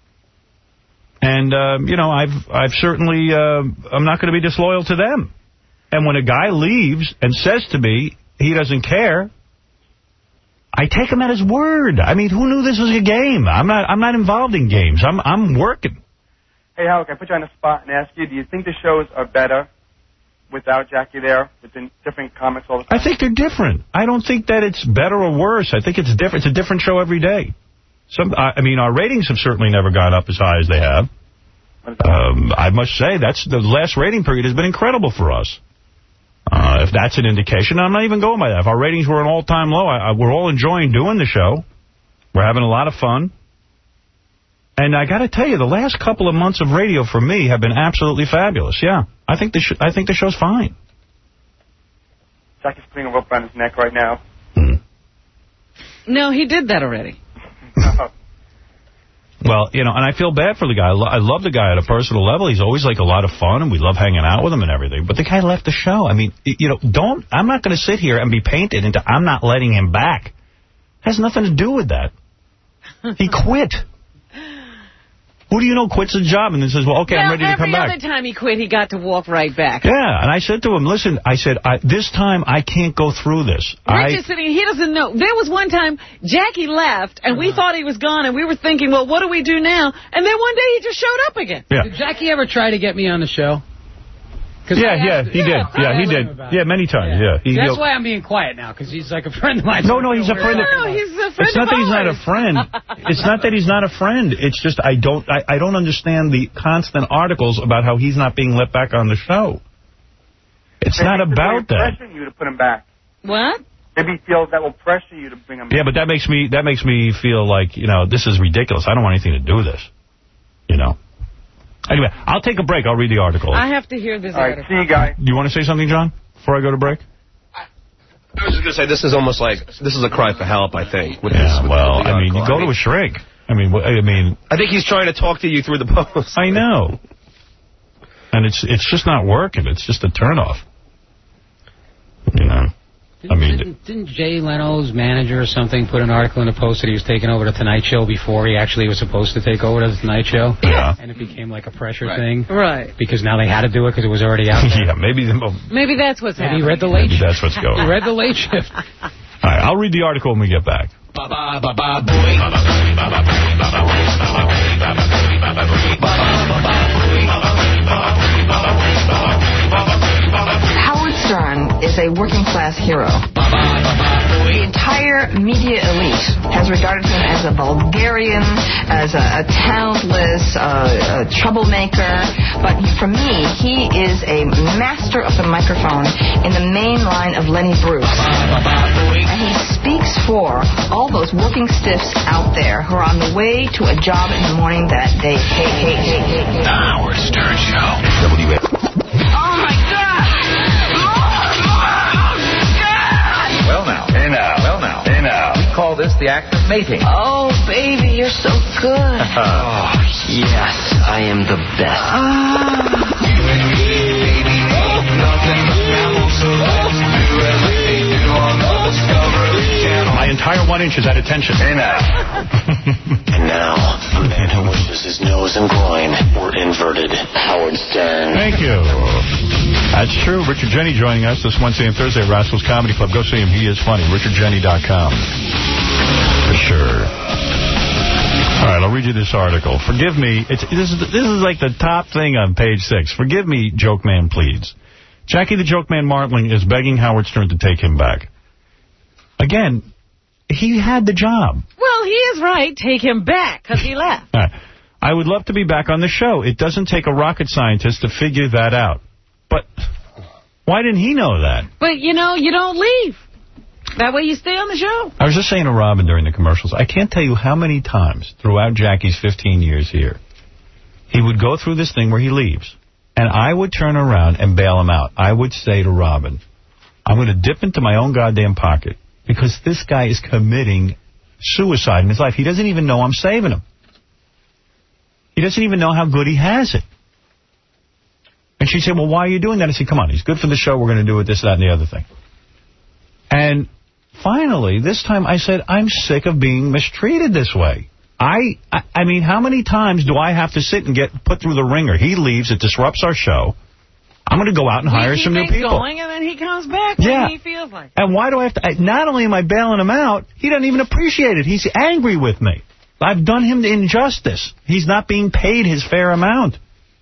And, uh, you know, I've I've certainly, uh, I'm not going to be disloyal to them. And when a guy leaves and says to me he doesn't care, I take him at his word. I mean, who knew this was a game? I'm not I'm not involved in games. I'm I'm working. Hey, Howard, can I put you on the spot and ask you, do you think the shows are better without Jackie there, with different comics all the time? I think they're different. I don't think that it's better or worse. I think it's different. It's a different show every day. Some, I mean, our ratings have certainly never gone up as high as they have. Um, I must say, that's the last rating period has been incredible for us. Uh, if that's an indication, I'm not even going by that. If our ratings were an all-time low, I, I, we're all enjoying doing the show. We're having a lot of fun. And I got to tell you, the last couple of months of radio for me have been absolutely fabulous. Yeah, I think the sh I think the show's fine. Jackie's putting a rope around his neck right now. Mm. No, he did that already. Well, you know, and I feel bad for the guy. I, lo I love the guy at a personal level. He's always, like, a lot of fun, and we love hanging out with him and everything. But the guy left the show. I mean, you know, don't, I'm not going to sit here and be painted into I'm not letting him back. It has nothing to do with that. He quit. Who do you know quits a job and then says, well, okay, well, I'm ready to come back? Every other time he quit, he got to walk right back. Yeah, and I said to him, listen, I said, I, this time I can't go through this. Rich is sitting, he doesn't know. There was one time Jackie left, and we thought he was gone, and we were thinking, well, what do we do now? And then one day he just showed up again. Yeah. Did Jackie ever try to get me on the show? Yeah, yeah, he did. Yeah, he did. Yeah, many times, yeah. He, That's why I'm being quiet now, because he's like a friend of mine. No, no, he's a friend of... No, he's a friend It's not of that he's not ours. a friend. It's not that he's not a friend. It's just I don't I, I don't understand the constant articles about how he's not being let back on the show. It's they not about that. They're pressuring you to put him back. What? maybe feel that will pressure you to bring them. Yeah, but that makes me that makes me feel like, you know, this is ridiculous. I don't want anything to do with this. You know. Anyway, I'll take a break. I'll read the article. I have to hear this All right, article. see you guys. Do you want to say something, John, before I go to break? I was just going to say, this is almost like, this is a cry for help, I think. With Yeah, this, with well, the I mean, you article. go to a shrink. I mean, I mean... I think he's trying to talk to you through the post. I know. And it's it's just not working. It's just a turnoff. You know? Didn't, I mean... didn't, didn't Jay Leno's manager or something put an article in the Post that he was taking over the Tonight Show before he actually was supposed to take over the Tonight Show? Yeah. And it became like a pressure Right. thing? Right. Because now they had to do it because it was already out there. Yeah, maybe... The, Maybe that's what's Maybe happening. he read the late maybe shift. that's what's going on. He read the late shift. All right, I'll read the article when we get back. Howard Stern is a working-class hero. The entire media elite has regarded him as a vulgarian, as a, a talentless, uh, a troublemaker. But for me, he is a master of the microphone in the main line of Lenny Bruce. And he speaks for all those working stiffs out there who are on the way to a job in the morning that they hate, hate, hate, hate, hate. The Howard Stern Show. W N. Oh, my God! Well now, hey now, well now, hey now. We call this the act of mating. Oh, baby, you're so good. Oh, yes, I am the best. My entire one inch is at attention. Hey now. And now, a man who wishes his nose and groin were inverted. Howard Stern. Thank you. That's true. Richard Jeni joining us this Wednesday and Thursday at Rascals Comedy Club. Go see him. He is funny. richard jenny dot com. For sure. All right, I'll read you this article. Forgive me. It's, this, is, this is like the top thing on page six. Forgive me, Joke Man, please. Jackie the Joke Man Martling is begging Howard Stern to take him back. Again, he had the job. Well, he is right. Take him back, because he left. All right. I would love to be back on the show. It doesn't take a rocket scientist to figure that out. But why didn't he know that? But, you know, you don't leave. That way you stay on the show. I was just saying to Robin during the commercials, I can't tell you how many times throughout Jackie's fifteen years here, he would go through this thing where he leaves, and I would turn around and bail him out. I would say to Robin, I'm going to dip into my own goddamn pocket because this guy is committing suicide in his life. He doesn't even know I'm saving him. He doesn't even know how good he has it. And she'd say, well, why are you doing that? I said, come on, he's good for the show. We're going to do it, this, that, and the other thing. And finally, this time I said, I'm sick of being mistreated this way. I, I I mean, how many times do I have to sit and get put through the ringer? He leaves, it disrupts our show. I'm going to go out and hire some new people. Going, and then he comes back when yeah. he feels like it. And why do I have to... I, not only am I bailing him out, he doesn't even appreciate it. He's angry with me. I've done him the injustice. He's not being paid his fair amount.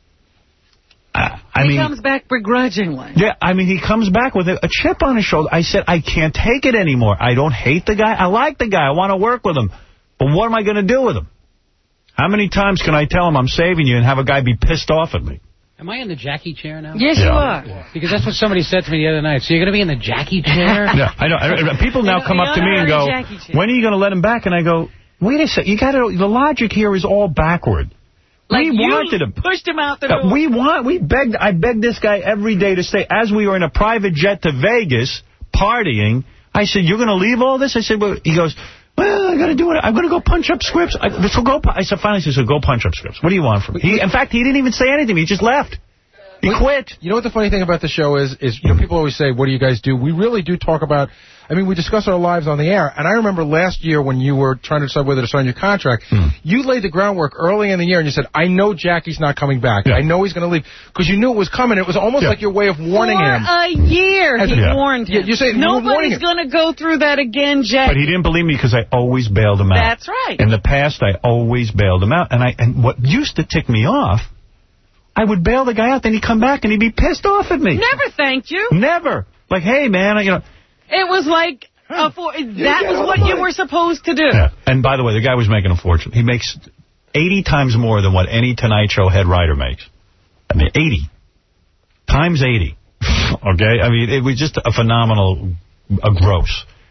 I, I he mean, comes back begrudgingly. Yeah, I mean, he comes back with a, a chip on his shoulder. I said, I can't take it anymore. I don't hate the guy. I like the guy. I want to work with him. But what am I going to do with him? How many times can I tell him I'm saving you and have a guy be pissed off at me? Am I in the Jackie chair now? Yes, yeah. you are. Yeah. Because that's what somebody said to me the other night. So you're going to be in the Jackie chair? Yeah, I know. I, people now come up to me and go, when are you going to let him back? And I go, wait a second. You got to. The logic here is all backward. Like we you wanted him. pushed him out the Uh, door. we want. We begged. I begged this guy every day to stay. As we were in a private jet to Vegas partying, I said, "You're going to leave all this?" I said, "Well," he goes, "Well, I got to do it. I'm going to go punch up scripts." I, so go. I said, finally, he said, "Go punch up scripts." What do you want from me? He, in fact, he didn't even say anything. He just left. He quit. You know what the funny thing about the show is? Is you know people always say, "What do you guys do?" We really do talk about. I mean, we discuss our lives on the air. And I remember last year when you were trying to decide whether to sign your contract, hmm. you laid the groundwork early in the year and you said, I know Jackie's not coming back. Yeah. I know he's going to leave. Because you knew it was coming. It was almost yeah. like your way of warning For him. For a year, As he yeah. warned him. Yeah, you say, nobody's going to go through that again, Jackie. But he didn't believe me because I always bailed him out. That's right. In the past, I always bailed him out. And I and what used to tick me off, I would bail the guy out, then he'd come back and he'd be pissed off at me. Never thanked you. Never. Like, hey, man, you know. It was like... Uh, for, that was what you were supposed to do. Yeah. And by the way, the guy was making a fortune. He makes eighty times more than what any Tonight Show head writer makes. I mean, eighty. Times eighty. Okay? I mean, it was just a phenomenal, a gross.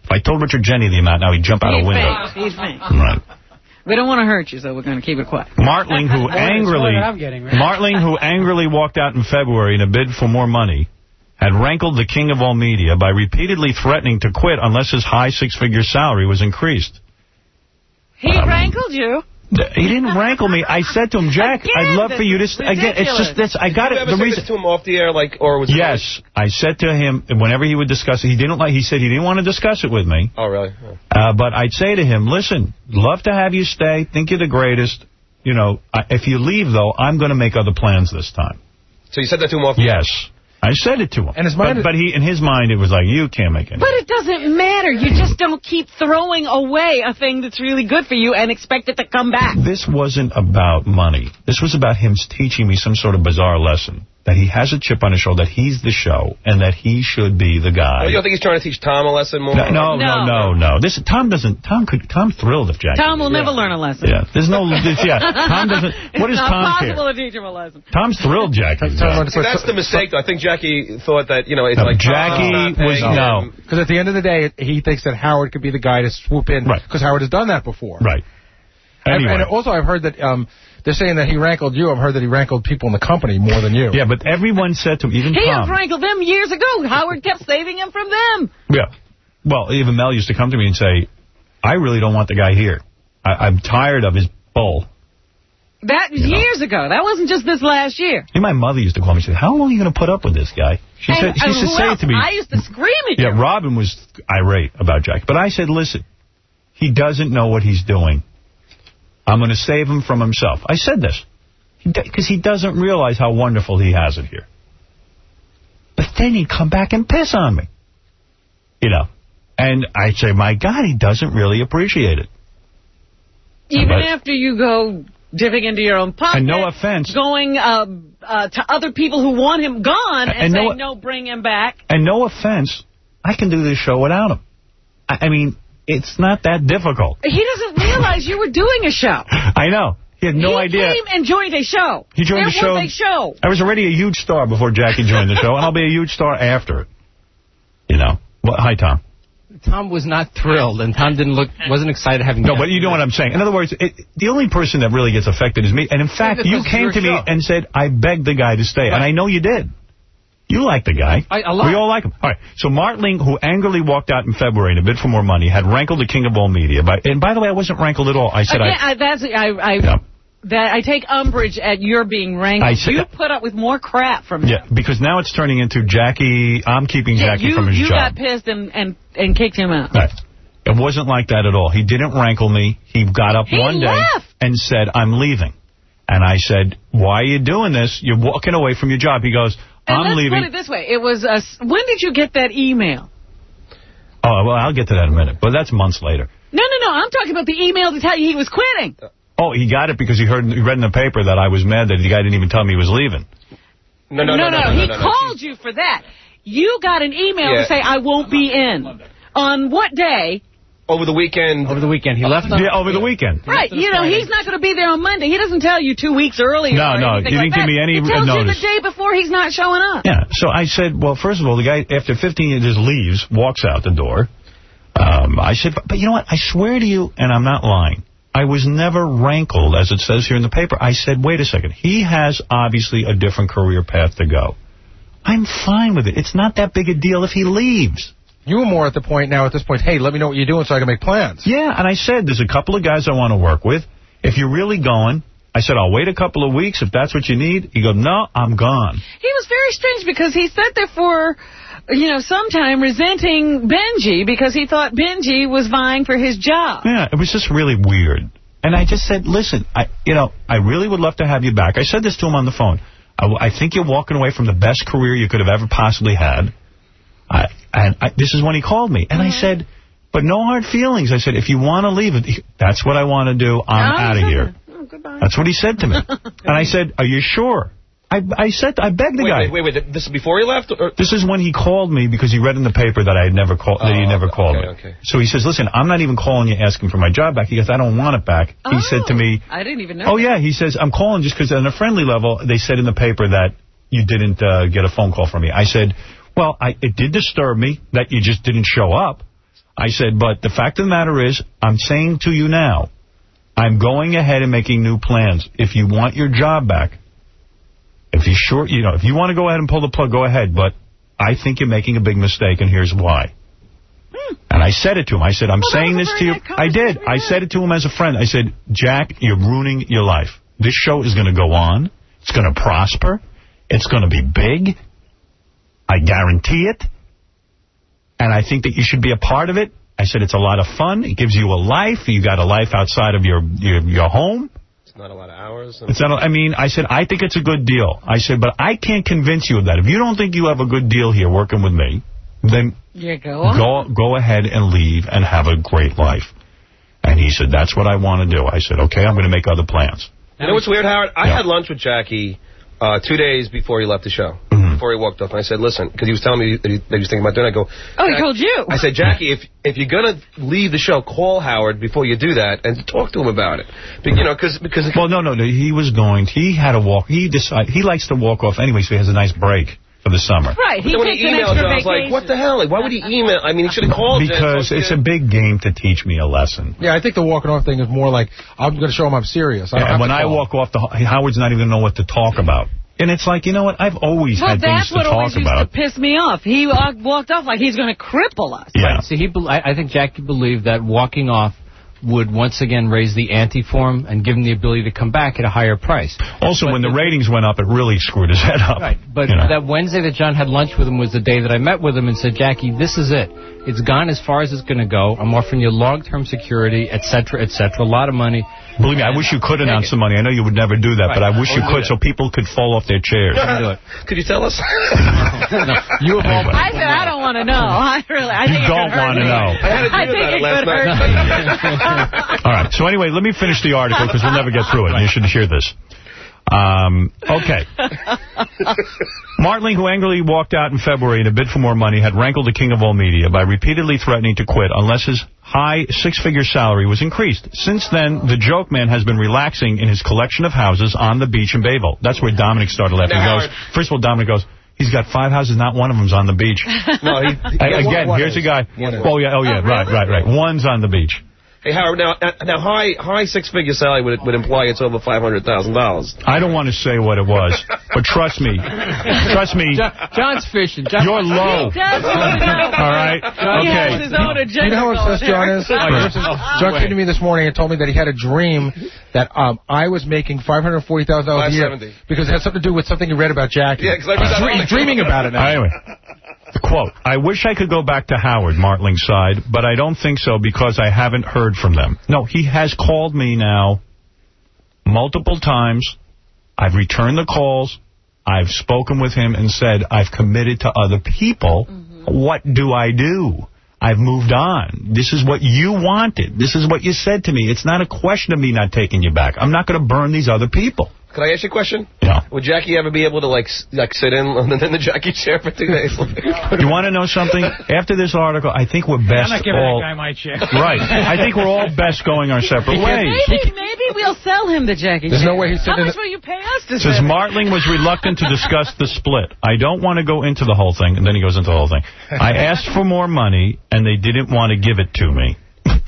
If I told Richard Jenny the amount, now he'd jump out He's a window. faint. He's faint. Right. We don't want to hurt you, so we're going to keep it quiet. Martling, who angrily, I'm getting, right? Martling, who angrily walked out in February in a bid for more money, had rankled the king of all media by repeatedly threatening to quit unless his high six-figure salary was increased. He um, rankled you? He didn't rankle me. I said to him, Jack, again, I'd love for you to... Again, it's just this. I got Did it. you ever the say reason this to him off the air, like, or was it Yes, I said to him whenever he would discuss it. He didn't like. He said he didn't want to discuss it with me. Oh, really? Oh. Uh, but I'd say to him, listen, love to have you stay. Think you're the greatest. You know, I, if you leave though, I'm going to make other plans this time. So you said that to him off the air? Yes. I said it to him. And his mind but, but he, in his mind, it was like, you can't make it. But it doesn't matter. You just don't keep throwing away a thing that's really good for you and expect it to come back. This wasn't about money. This was about him teaching me some sort of bizarre lesson. That he has a chip on his shoulder, that he's the show, and that he should be the guy. Well, you don't think he's trying to teach Tom a lesson more? No, no, no, no. no. This Tom doesn't. Tom could. Tom's thrilled if Jack. Tom will yeah. never learn a lesson. Yeah, there's no. This, yeah, Tom doesn't. What does Tom care? It's not possible to teach him a lesson. Tom's thrilled, Jackie. See, that's the mistake, though. I think Jackie thought that, you know, it's no, like Jackie was no. Because at the end of the day, he thinks that Howard could be the guy to swoop in. Right. Because Howard has done that before. Right. Anyway. And, and also, I've heard that. Um, They're saying that he rankled you. I've heard that he rankled people in the company more than you. Yeah, but everyone said to him, even he Tom. He rankled them years ago. Howard kept saving him from them. Yeah. Well, even Mel used to come to me and say, I really don't want the guy here. I, I'm tired of his bull. That was you years know? ago. That wasn't just this last year. And my mother used to call me and say, how long are you going to put up with this guy? She and, said, she used to say else? it to me. I used to scream at yeah, you. Yeah, Robin was irate about Jack. But I said, listen, he doesn't know what he's doing. I'm going to save him from himself. I said this. Because he doesn't realize how wonderful he has it here. But then he'd come back and piss on me. You know. And I'd say, my God, he doesn't really appreciate it. Even but, after you go dipping into your own pocket. And no offense. Going uh, uh, to other people who want him gone and, and saying, no, no, bring him back. And no offense, I can do this show without him. I, I mean, it's not that difficult. He doesn't realize you were doing a show. I know. He had no he idea. He came and joined a show. He joined there the show. was a show. I was already a huge star before Jackie joined the show, and I'll be a huge star after it. You know. Well, hi, Tom. Tom was not thrilled, and Tom didn't look, wasn't excited having. No, but you know what I'm saying. In other words, it, the only person that really gets affected is me. And in fact, you came to me show. and said, I begged the guy to stay. Right. And I know you did. You like the guy. I, a lot. We all like him. All right. So Martling, who angrily walked out in February in a bid for more money, had rankled the king of all media. By, and by the way, I wasn't rankled at all. I said Again, I... I that's, I, I, yeah. that I take umbrage at your being rankled. I said, you put up with more crap from him. Yeah, because now it's turning into Jackie, I'm keeping yeah, Jackie you, from his you job. You got pissed and, and, and kicked him out. Right. It wasn't like that at all. He didn't rankle me. He got up he one day left. and said, I'm leaving. And I said, why are you doing this? You're walking away from your job. He goes, and I'm let's leaving. Let's put it this way. It was a, when did you get that email? Oh, well, I'll get to that in a minute. But that's months later. No, no, no. I'm talking about the email to tell you he was quitting. Oh, he got it because he heard he read in the paper that I was mad that the guy didn't even tell me he was leaving. No, no, no, no. no, no, no he no, no, called no. you for that. You got an email yeah. to say, I won't be in. On what day? Over the weekend. Over the weekend. He left on Yeah, over the weekend. Right. You know, he's not going to be there on Monday. He doesn't tell you two weeks earlier. No, no. He didn't like give me any notice. He tells notice. you the day before he's not showing up. Yeah. So I said, well, first of all, the guy, after fifteen years, just leaves, walks out the door. Um, I said, but, but you know what? I swear to you, and I'm not lying, I was never rankled, as it says here in the paper. I said, wait a second. He has obviously a different career path to go. I'm fine with it. It's not that big a deal if he leaves. You were more at the point now, at this point, hey, let me know what you're doing so I can make plans. Yeah, and I said, there's a couple of guys I want to work with. If you're really going, I said, I'll wait a couple of weeks if that's what you need. He goes, no, I'm gone. He was very strange because he sat there for, you know, some time resenting Benji because he thought Benji was vying for his job. Yeah, it was just really weird. And I just said, listen, I, you know, I really would love to have you back. I said this to him on the phone. I, I think you're walking away from the best career you could have ever possibly had. I, and I, this is when he called me. And mm-hmm. I said, but no hard feelings. I said, if you want to leave, it, that's what I want to do. I'm oh, out of here. Oh, goodbye. That's what he said to me. And I said, are you sure? I, I said, I begged the wait, guy. Wait, wait, wait. This is before he left? Or? This is when he called me because he read in the paper that I had never called, oh, that he never okay, called okay, me. Okay. So he says, listen, I'm not even calling you asking for my job back. He goes, I don't want it back. Oh, he said to me. I didn't even know. Oh, that. yeah. He says, I'm calling just because on a friendly level, they said in the paper that you didn't uh, get a phone call from me. I said, well, I, it did disturb me that you just didn't show up. I said, but the fact of the matter is, I'm saying to you now, I'm going ahead and making new plans. If you want your job back, if you sure, you know, if you want to go ahead and pull the plug, go ahead. But I think you're making a big mistake, and here's why. Hmm. And I said it to him. I said, I'm well, saying this to you. I did. I said it to him as a friend. I said, Jack, you're ruining your life. This show is going to go on. It's going to prosper. It's going to be big. I guarantee it. And I think that you should be a part of it. I said it's a lot of fun. It gives you a life. You got a life outside of your your, your home. It's not a lot of hours. It's not. A, I mean, I said, I think it's a good deal. I said, but I can't convince you of that. If you don't think you have a good deal here working with me, then you go, go, go ahead and leave and have a great life. And he said, that's what I want to do. I said, okay, I'm going to make other plans. You know what's weird, Howard? I yeah. had lunch with Jackie uh, two days before he left the show. Mm-hmm. Before he walked off, and I said, listen, because he was telling me that he, that he was thinking about doing it. I go, oh, he told you. I said, Jackie, if if you're going to leave the show, call Howard before you do that and talk to him about it. But, you know, cause, because... Well, no, no, no, he was going, he had to walk, he decided, he likes to walk off anyway, so he has a nice break for the summer. Right, he so takes when he emailed an extra I was vacation. like, what the hell? Like, why would he email? I mean, he should have called. Because it's a big game to teach me a lesson. Yeah, I think the walking off thing is more like, I'm going to show him I'm serious. I yeah, and when I walk off, the Howard's not even going to know what to talk about. And it's like, you know what, I've always well, had things to talk about. Well, that's what always used to piss me off. He uh, walked off like he's going to cripple us. Yeah. Right. See, he, I, I think Jackie believed that walking off would once again raise the ante for him and give him the ability to come back at a higher price. Also, but when the, the ratings went up, it really screwed his head up. Right, but you know? that Wednesday that John had lunch with him was the day that I met with him and said, Jackie, this is it. It's gone as far as it's going to go. I'm offering you long-term security, et cetera, et cetera, a lot of money. Believe me, I wish you could announce the money. I know you would never do that, right. but I wish you could so people could fall off their chairs. Do it. Could you tell us? no, you have anyway. I said I don't want to know. I really, I think you don't want to know. I, had to I think it could hurt me. All right. So anyway, let me finish the article because we'll never get through it. You should hear this. Um, okay. Martling, who angrily walked out in February in a bid for more money, had rankled the king of all media by repeatedly threatening to quit unless his high six-figure salary was increased. Since then, the joke man has been relaxing in his collection of houses on the beach in Bayville. That's where Dominic started laughing. He goes, first of all, Dominic goes, he's got five houses, not one of them's on the beach. No, he, he Again, one, here's one a guy. Oh, yeah, oh, yeah, oh, right, really? right, right. One's on the beach. Hey, Howard, now, now high high six-figure salary would, would imply it's over five hundred thousand dollars. I don't want to say what it was, but trust me. Trust me. John, John's fishing. John, you're low. All right? He okay. has his own agenda. You know how obsessed John is? John came to me this morning and told me that he had a dream that um, I was making five hundred forty thousand dollars a year because it had something to do with something he read about Jackie. Yeah, because I'm He's dreaming about it now. Anyway. Quote, I wish I could go back to Howard, Martling's side, but I don't think so because I haven't heard from them. No, he has called me now multiple times. I've returned the calls. I've spoken with him and said, I've committed to other people. Mm-hmm. What do I do? I've moved on. This is what you wanted. This is what you said to me. It's not a question of me not taking you back. I'm not going to burn these other people. Can I ask you a question? Yeah. Would Jackie ever be able to, like, like sit in, in the Jackie chair for two days? You want to know something? After this article, I think we're best I'm not giving all... that guy my chair. Right. I think we're all best going our separate ways. Maybe, maybe we'll sell him the Jackie There's chair. no way he's How sitting much will you pay us to Says sit? Martling was reluctant to discuss the split. I don't want to go into the whole thing. And then he goes into the whole thing. I asked for more money, and they didn't want to give it to me.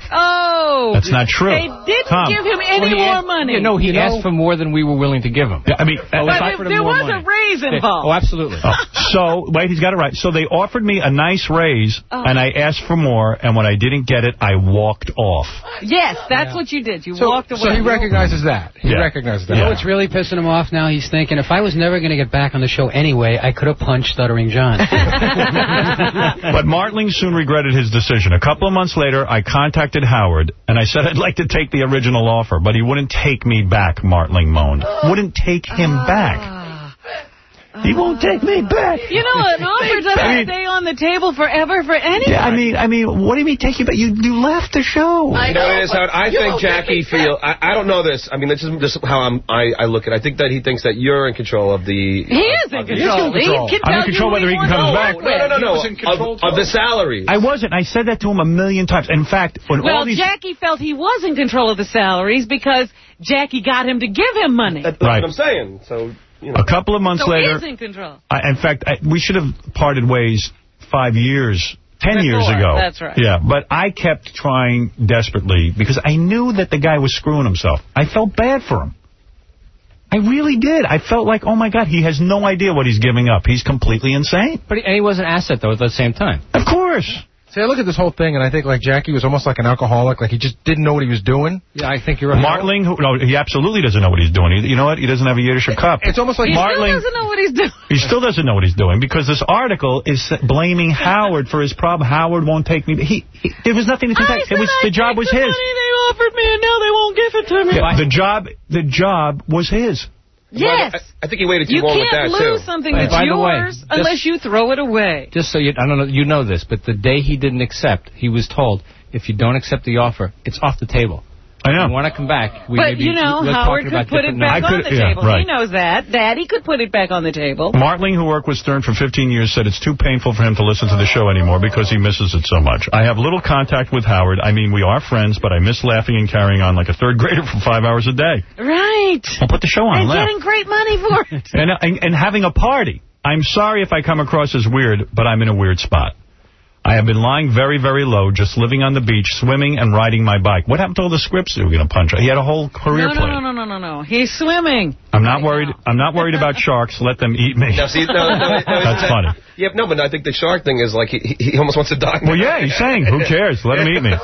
Oh. That's not true. They didn't Tom. give him any well, more asked, money. Yeah, no, he you asked know? for more than we were willing to give him. Yeah, I mean, oh, but if there was money. a raise involved. Yeah. Oh, absolutely. Oh. So, wait, he's got it right. So they offered me a nice raise, oh. and I asked for more, and when I didn't get it, I walked off. Yes, that's yeah. what you did. You so, walked away. So he recognizes that. He yeah. recognizes that. You know what's really pissing him off now? He's thinking, if I was never going to get back on the show anyway, I could have punched Stuttering John. But Martling soon regretted his decision. A couple of months later, I contacted Howard, and I said I'd like to take the original offer, but he wouldn't take me back, Martling moaned. Wouldn't take him uh, back. Uh, he won't take me back. You know, an offer doesn't I mean, stay on the table forever for anyone. Yeah, I mean, I mean, what do you mean take you back? You, you left the show. I you know, know what it is, Howard? I think Jackie feel. I, I don't know this. I mean, this is just how I'm, I, I look at it. I think that he thinks that you're in control of the... He is in control. He, control. he can I'm in control whether he can come back. No, no, no, no. Of, of the salary. I wasn't. I said that to him a million times. In fact, when well, all these... Jackie felt he was in control of the salaries because Jackie got him to give him money. That's right. what I'm saying. So... You know. A couple of months so later, he is in control. I, in fact, I, we should have parted ways five years Ten Before, years ago. That's right. Yeah, but I kept trying desperately because I knew that the guy was screwing himself. I felt bad for him. I really did. I felt like, oh, my God, he has no idea what he's giving up. He's completely insane. But he, and he was an asset, though, at the same time. Of course. See, I look at this whole thing, and I think, like, Jackie was almost like an alcoholic. Like, he just didn't know what he was doing. Yeah, I think you're right. Martling, who, no, he absolutely doesn't know what he's doing. He, you know what? He doesn't have a Yiddish cup. It's almost like he Martling, still doesn't know what he's doing. He still doesn't know what he's doing because this article is blaming Howard for his problem. Howard won't take me. He, he there was nothing to take. It was the job was his. Money they offered me, and now they won't give it to me. Yeah, the job, the job was his. Yes. Well, I, I think he waited too you long with that, too. You can't lose something Right. that's By the way, yours just- unless you throw it away. Just so you, I don't know, you know this, but the day he didn't accept, he was told, if you don't accept the offer, it's off the table. I know. If you want to come back, we But, maybe, you know, we'll Howard talk could about put it different back numbers. on the yeah, table. right. He knows that. Daddy could put it back on the table. Martling, who worked with Stern for fifteen years, said it's too painful for him to listen to the show anymore because he misses it so much. I have little contact with Howard. I mean, we are friends, but I miss laughing and carrying on like a third grader for five hours a day. Right. I'll put the show on And and laugh. getting great money for it. And, and, and having a party. I'm sorry if I come across as weird, but I'm in a weird spot. I have been lying very, very low, just living on the beach, swimming and riding my bike. What happened to all the scripts they were going to punch out? He had a whole career No, no, plan. no, no, no, no, no. He's swimming. I'm not worried. I'm not worried about sharks. Let them eat me. No, see, no, no, no, That's that, funny. Yeah, no, but I think the shark thing is like he, he almost wants to die. Well, yeah, he's saying, who cares? Let him eat me.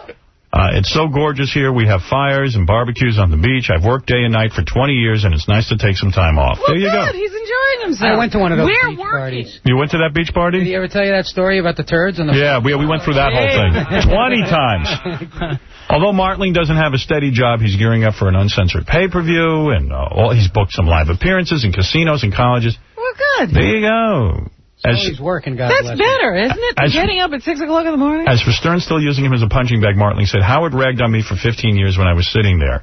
Uh, it's so gorgeous here. We have fires and barbecues on the beach. I've worked day and night for twenty years, and it's nice to take some time off. Well, there you good. go. He's enjoying himself. I went to one of those We're beach working. parties. You went to that beach party? Did he ever tell you that story about the turds? And the Yeah, we, we went through that whole thing twenty times. Although Martling doesn't have a steady job, he's gearing up for an uncensored pay-per-view, and uh, all, he's booked some live appearances in casinos and colleges. Well, good. There you go. So As, he's working, God That's bless better, isn't it? As- Getting up at six o'clock in the morning? as for Stern still using him as a punching bag, Martling said, Howard ragged on me for fifteen years when I was sitting there.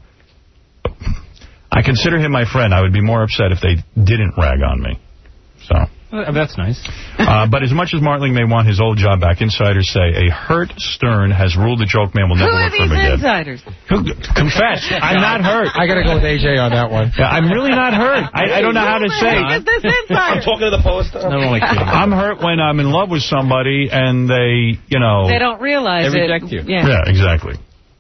I consider him my friend. I would be more upset if they didn't rag on me. So... Oh, that's nice. Uh, but as much as Martling may want his old job back, insiders say a hurt Stern has ruled the joke man will never Who are work for him these again. insiders? Confess, I'm not hurt. I got to go with A J on that one. Yeah, I'm really not hurt. I, I don't know how to say. Is this I'm insider? talking to the post. I'm only kidding. I'm hurt when I'm in love with somebody and they, you know. They don't realize They it. reject you. Yeah. Yeah, exactly.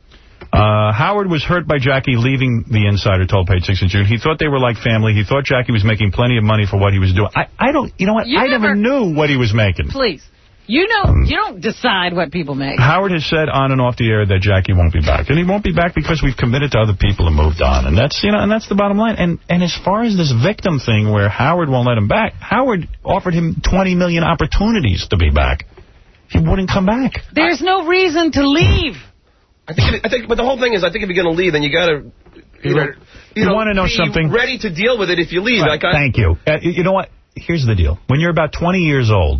Uh, Howard was hurt by Jackie leaving the Insider, told Page Six in June. He thought they were like family. He thought Jackie was making plenty of money for what he was doing. I, I don't, you know what? You I never, never- knew what he was making. Please. You know, you don't decide what people make. Howard has said on and off the air that Jackie won't be back. And he won't be back because we've committed to other people and moved on. And that's, you know, and that's the bottom line. And and as far as this victim thing where Howard won't let him back, Howard offered him twenty million opportunities to be back. He wouldn't come back. There's no reason to leave. I think, I think, but the whole thing is, I think if you're going to leave, then you got to, you know, You want to know be something? ready to deal with it if you leave. Right, Like I, thank you. Uh, you know what? Here's the deal. When you're about twenty years old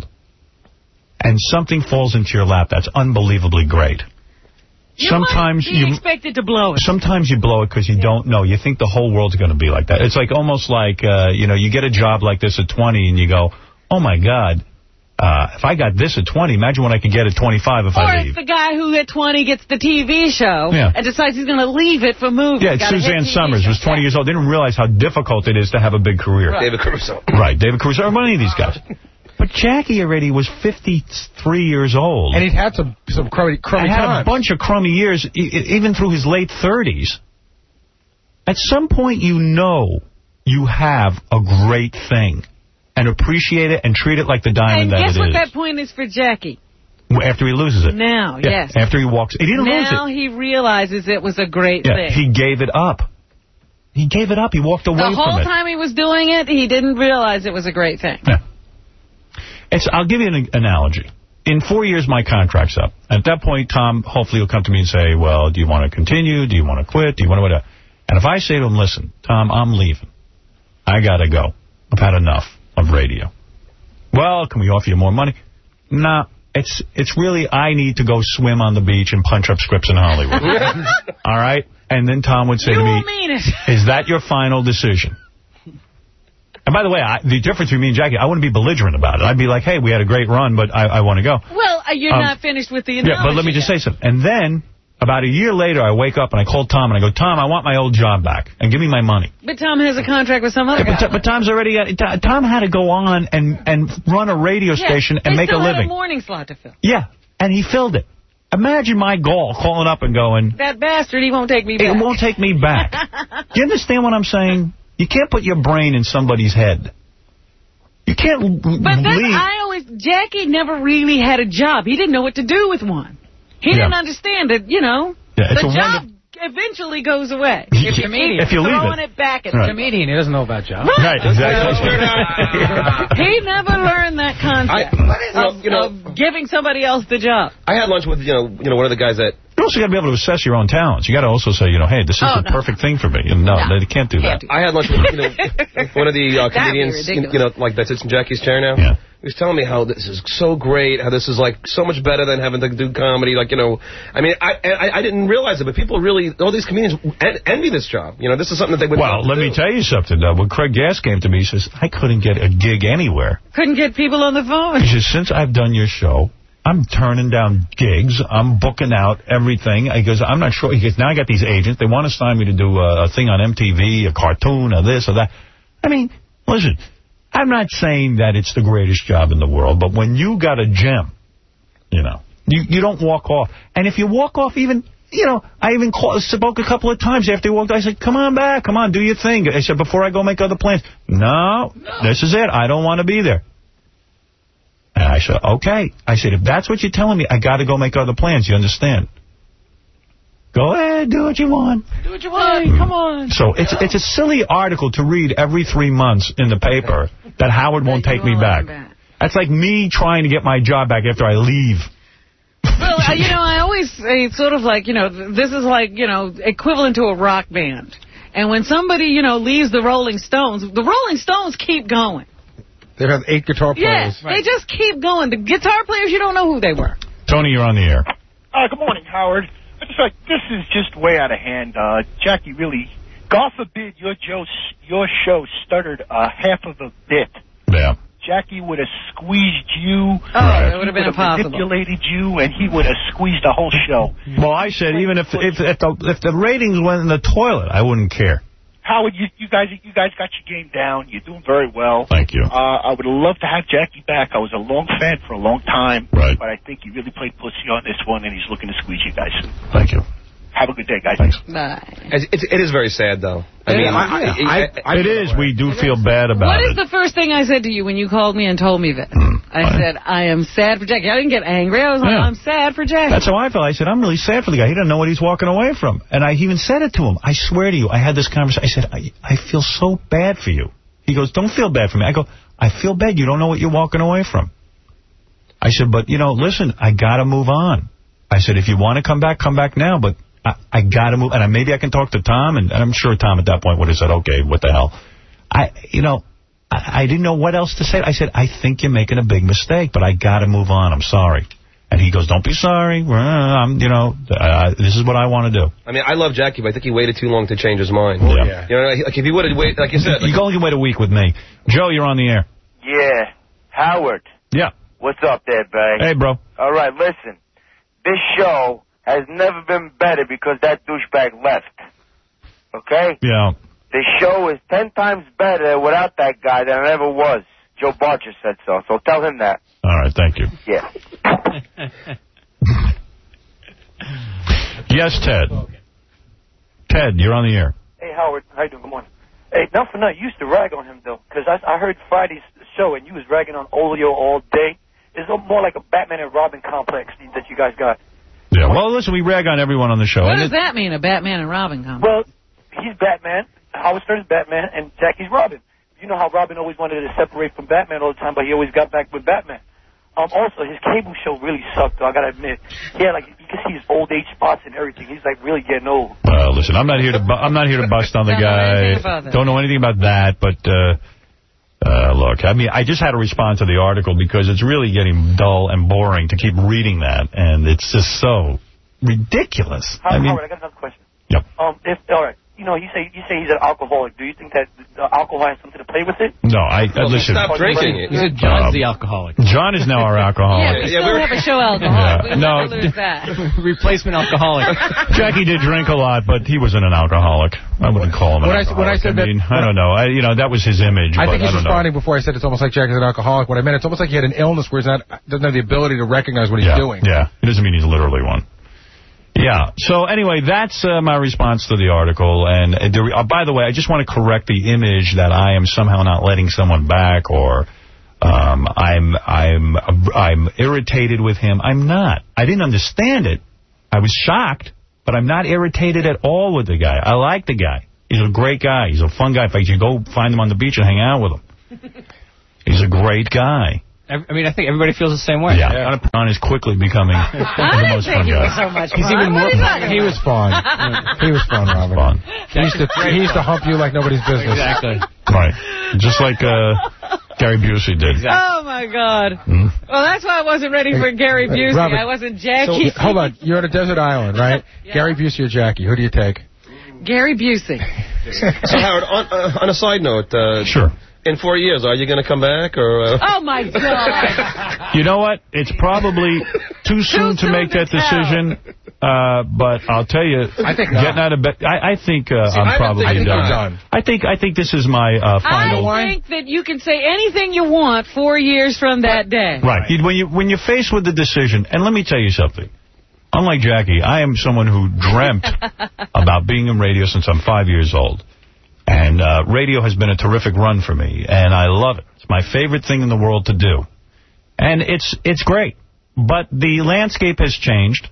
and something falls into your lap that's unbelievably great, You sometimes might be you expected to blow it. sometimes you blow it because you don't know. You think the whole world's going to be like that. It's like almost like, uh, you know, you get a job like this at twenty and you go, oh, my God. Uh, if I got this at twenty, imagine what I could get at twenty-five if Or I it's leave. the guy who at twenty gets the T V show Yeah. and decides he's going to leave it for movies. Yeah, Got a hit Suzanne T V Summers show. was twenty years old. Didn't realize how difficult it is to have a big career. Right. David Caruso. Right, David Caruso, or any of these guys. But Jackie already was fifty-three years old. And he'd had some, some crummy, crummy I had times. a bunch of crummy years, e even through his late thirties. At some point, you know you have a great thing. And appreciate it and treat it like the diamond And that guess it what is. that point is for Jackie? After he loses it. Now, Yeah, yes. After he walks. He didn't lose Now it. he realizes it was a great Yeah, thing. he gave it up. He gave it up. He walked away The whole from it. time he was doing it, he didn't realize it was a great thing. Yeah. It's, I'll give you an analogy. In four years, my contract's up. At that point, Tom hopefully will come to me and say, well, do you want to continue? Do you want to quit? Do you want to whatever? And if I say to him, listen, Tom, I'm leaving. I got to go. I've had enough of radio. Well, can we offer you more money? Nah, it's it's really I need to go swim on the beach and punch up scripts in Hollywood. All right? And then Tom would say You to me, won't mean it. is that your final decision? And by the way, I, the difference between me and Jackie, I wouldn't be belligerent about it. I'd be like, hey, we had a great run, but I, I want to go. Well, uh, you're Um, not finished with the analogy. Yeah, but let me just say something. And then About a year later, I wake up and I call Tom and I go, Tom, I want my old job back and give me my money. But Tom has a contract with some other yeah, guy. But, but Tom's already got, Tom had to go on and, and run a radio yeah, station and make a living. He still had a morning slot to fill. Yeah, and he filled it. Imagine my gall calling up and going, that bastard, he won't take me back. It won't take me back. Do you understand what I'm saying? You can't put your brain in somebody's head. You can't But leave. then I always, Jackie never really had a job. He didn't know what to do with one. He yeah. didn't understand that, you know, yeah, the job eventually goes away. If you keep if you throwing leave it. it back at right. him. Comedian, he doesn't know about jobs. Right, right exactly. He never learned that concept I, well, of, you know, of giving somebody else the job. I had lunch with, you know, you know, one of the guys that... You also got to be able to assess your own talents. You got to also say, you know, hey, this is oh, the no. perfect thing for me. And no, no, they can't do can't that. do I had lunch with, you know, one of the uh, comedians, you know, like that sits in Jackie's chair now. Yeah. He was telling me how this is so great, how this is, like, so much better than having to do comedy. Like, you know, I mean, I I, I didn't realize it, but people really, all these comedians en envy this job. You know, this is something that they would Well, let do. me tell you something, though. When Craig Gass came to me, he says, I couldn't get a gig anywhere. Couldn't get people on the phone. He says, since I've done your show, I'm turning down gigs. I'm booking out everything. He goes, I'm not sure. He goes, now I got these agents. They want to sign me to do a, a thing on M T V, a cartoon, or this or that. I mean, listen, I'm not saying that it's the greatest job in the world, but when you got a gem, you know, you, you don't walk off. And if you walk off even, you know, I even called, spoke a couple of times after he walked off. I said, come on back. Come on, do your thing. I said, before I go make other plans. No, no. This is it. I don't want to be there. And I said, okay. I said, if that's what you're telling me, I got to go make other plans. You understand? Go ahead, do what you want. Do what you want. Hey, come on. So it's it's a silly article to read every three months in the paper that Howard won't take me back. That's like me trying to get my job back after I leave. Well, uh, you know, I always say it's sort of like, you know, this is like, you know, equivalent to a rock band. And when somebody, you know, leaves the Rolling Stones, the Rolling Stones keep going. They have eight guitar players. Yes, right. They just keep going. The guitar players, you don't know who they were. Tony, you're on the air. Uh, good morning, Howard. I just like this is just way out of hand. Uh, Jackie, really, God forbid your Joe, your show stuttered uh, half of a bit. Yeah. Jackie would have squeezed you. Oh, right. That would have been impossible. Manipulated you, and he would have squeezed the whole show. Well, I said even if if if the, if the ratings went in the toilet, I wouldn't care. Howard, you, you guys you guys got your game down. You're doing very well. Thank you. Uh, I would love to have Jackie back. I was a long fan for a long time. Right. But I think he really played pussy on this one, and he's looking to squeeze you guys. Thank you. Have a good day, guys. Thanks. Bye. It's, it is very sad, though. I mean, I, I, I, I, it is. We do feel bad about what it. What is the first thing I said to you when you called me and told me this? Mm, I right. said, I am sad for Jackie. I didn't get angry. I was like, yeah. I'm sad for Jackie. That's how I felt. I said, I'm really sad for the guy. He doesn't know what he's walking away from. And I even said it to him. I swear to you, I had this conversation. I said, I, I feel so bad for you. He goes, don't feel bad for me. I go, I feel bad. You don't know what you're walking away from. I said, but, you know, listen, I got to move on. I said, if you want to come back, come back now. But I, I got to move. And I, maybe I can talk to Tom. And, and I'm sure Tom at that point would have said, okay, what the hell. I, you know, I, I didn't know what else to say. I said, I think you're making a big mistake, but I got to move on. I'm sorry. And he goes, don't be sorry. I'm, you know, uh, this is what I want to do. I mean, I love Jackie, but I think he waited too long to change his mind. Oh, yeah. You know, like if he would have waited, like you said. You go and wait a week with me. Joe, you're on the air. Yeah. Howard. Yeah. What's up there, babe? Hey, bro. All right, listen. This show has never been better because that douchebag left. Okay? Yeah. The show is ten times better without that guy than it ever was. Joe Barger said so, so tell him that. All right, thank you. Yeah. Yes, Ted. Ted, you're on the air. Hey, Howard. How you doing? Good morning. Hey, not for nothing. You used to rag on him, though, because I, I heard Friday's show, and you was ragging on Olio all day. It's more like a Batman and Robin complex that you guys got. Yeah, well, listen, we rag on everyone on the show. What does that mean, a Batman and Robin complex? Well, he's Batman, Howard Stern's Batman, and Jackie's Robin. You know how Robin always wanted to separate from Batman all the time, but he always got back with Batman. Um, also, his cable show really sucked, though, I gotta admit. Yeah, like, you can see his old age spots and everything. He's, like, really getting old. Well, listen, I'm not here to bu I'm not here to bust on the guy. Don't know anything about that, but, uh, uh, look, I mean, I just had to respond to the article because it's really getting dull and boring to keep reading that, and it's just so ridiculous. Howard, I mean, Howard, I got another question. Yep. Um, if, all right, you know, you say you say he's an alcoholic. Do you think that the alcohol has something to play with it? No, I uh, listen. Stop drinking it. He said John's the alcoholic. John is now our alcoholic. Yeah, we yeah, still have a show alcoholic. Yeah. We No. never lose that. Replacement alcoholic. Jackie did drink a lot, but he wasn't an alcoholic. I wouldn't call him an when alcoholic. I, when I said I mean, that, I don't know. I, you know, that was his image. I but think he's I don't responding know. before I said it's almost like Jackie's an alcoholic. What I meant, it's almost like he had an illness where he's not doesn't have the ability to recognize what he's yeah, doing. Yeah, it doesn't mean he's literally one. Yeah. So anyway, that's uh, my response to the article. And uh, there, uh, by the way, I just want to correct the image that I am somehow not letting someone back, or um, I'm I'm I'm irritated with him. I'm not. I didn't understand it. I was shocked, but I'm not irritated at all with the guy. I like the guy. He's a great guy. He's a fun guy. In fact, you go find him on the beach and hang out with him. He's a great guy. I mean, I think everybody feels the same way. Yeah, yeah. John is quickly becoming the most fun guy. So much He's fun. even more fun. He was fun. He was fun, Robert. Fun. He used to he used to hump you like nobody's business. Exactly. Right. Just like uh, Gary Busey did. Exactly. Oh, my God. Hmm? Well, that's why I wasn't ready for Gary Busey. Robert, I wasn't Jackie. So, hold on. You're on a desert island, right? Yeah. Gary Busey or Jackie? Who do you take? Gary Busey. So, Howard, on, uh, on a side note, uh, Sure. in four years, are you going to come back? or? Uh... Oh, my God. You know what? It's probably too soon to soon make to that decision. Uh, but I'll tell you, I think getting not. out of bed, I, I think uh, See, I'm I don't probably think done. you're done. I think I think this is my uh, final. I think that you can say anything you want four years from that day. Right. You- When you when you're faced with the decision, and let me tell you something. Unlike Jackie, I am someone who dreamt about being in radio since I'm five years old. And uh, radio has been a terrific run for me, and I love it. It's my favorite thing in the world to do. And it's it's great. But the landscape has changed.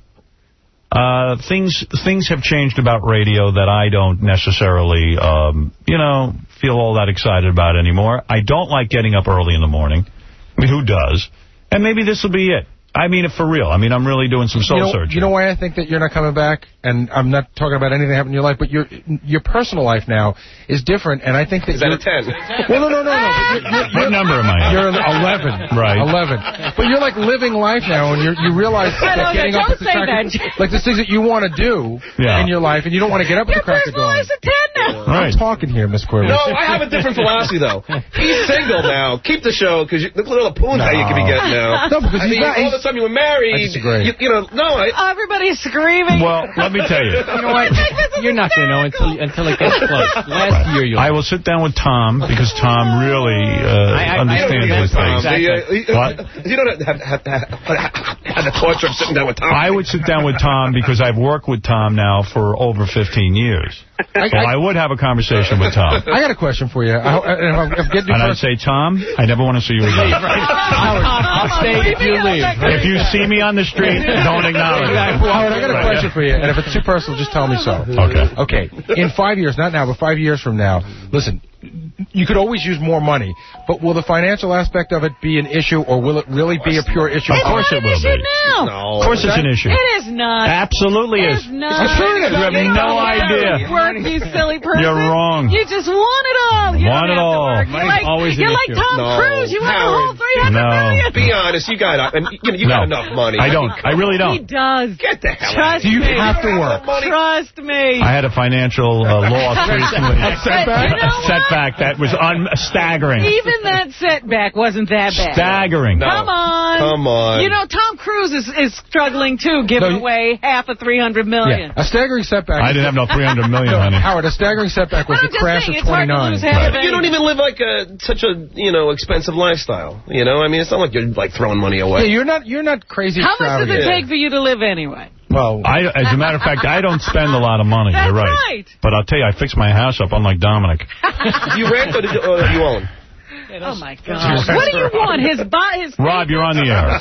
Uh, things things have changed about radio that I don't necessarily, um, you know, feel all that excited about anymore. I don't like getting up early in the morning. I mean, who does? And maybe this will be it. I mean it for real. I mean, I'm really doing some soul you know, searching. You know why I think that you're not coming back? And I'm not talking about anything that happened in your life, but your your personal life now is different, and I think that Is that you're... a ten? Well, no, no, no, no. You're, you're, What number am I? You're eleven. Right. eleven. But you're, like, living life now, and you're, you realize I that know, getting don't up at the say crack that, of... Jim. Like, the things that you want to do Yeah. in your life, and you don't want to get up at Your the crack of personal dawn. life's a ten now. Right. I'm talking here, Miss Quirrell. No, I have a different philosophy, though. He's single now. Keep the show, because look at all the poons No. that you could be getting now. No, because I he's mean, not... all of a sudden you were married. I disagree. You, you know, no, I... Everybody's screaming. Well, let me tell you. You know what? You're not going to know until until it gets close. Last year, you'll. I will sit down with Tom, because Tom really uh, I- I- understands I- these I- things. Exactly. The, uh, What? You don't have, have, have, have the torture of sitting down with Tom. I would sit down with Tom because I've worked with Tom now for over fifteen years. I, So I would have a conversation with Tom. I got a question for you. I, I, if I'm, if I'm getting And I'd personal- say, Tom, I never want to see you again. Howard, I'll stay if you leave. If you see me on the street, don't acknowledge it. Howard, I got a Right. question for you, and if it's too personal, just tell me so. Okay. Okay. In five years, not now, but five years from now, listen, you could always use more money, but will the financial aspect of it be an issue, or will it really be a pure issue? Of course it will be. now. No. Of course it's an issue. It is not. Absolutely It is. is not. I'm sure it is. You have You no don't have idea. to work, you silly person. You're wrong. You just want it all. You Want don't it have to all. work. You're Money's like, always an you're like issue. Tom No. Cruise. You want the Howard. whole three hundred No. million. Be honest, you got, I mean, you, know, you got No. enough money. I don't. I really He don't. does. Get the hell out of Trust Do you me. have to work? Trust me. I had a financial uh, loss recently. A setback? You know A setback that was un staggering. Even that setback wasn't that bad. Staggering. No. Come on. Come on. You know, Tom Cruise is, is struggling, too, giving No, you- away half of three hundred million. Yeah. A staggering setback. I didn't have no three hundred million, No, honey. Howard, a staggering setback was I'm the just crash saying, of it's hard to twenty-nine. lose half of But you don't even live like a, such a, you know, expensive lifestyle. You know, I mean, it's not like you're like throwing money Yeah, away. you're not. You're not crazy. How much does extravagant. it take for you to live anyway? Well, I, as a matter of fact, I don't spend a lot of money. That's You're right. right. But I'll tell you, I fixed my house up, unlike Dominic. You rent or, did you, or you own? Oh, my God. What do you want? His buy his Rob, you're on the air.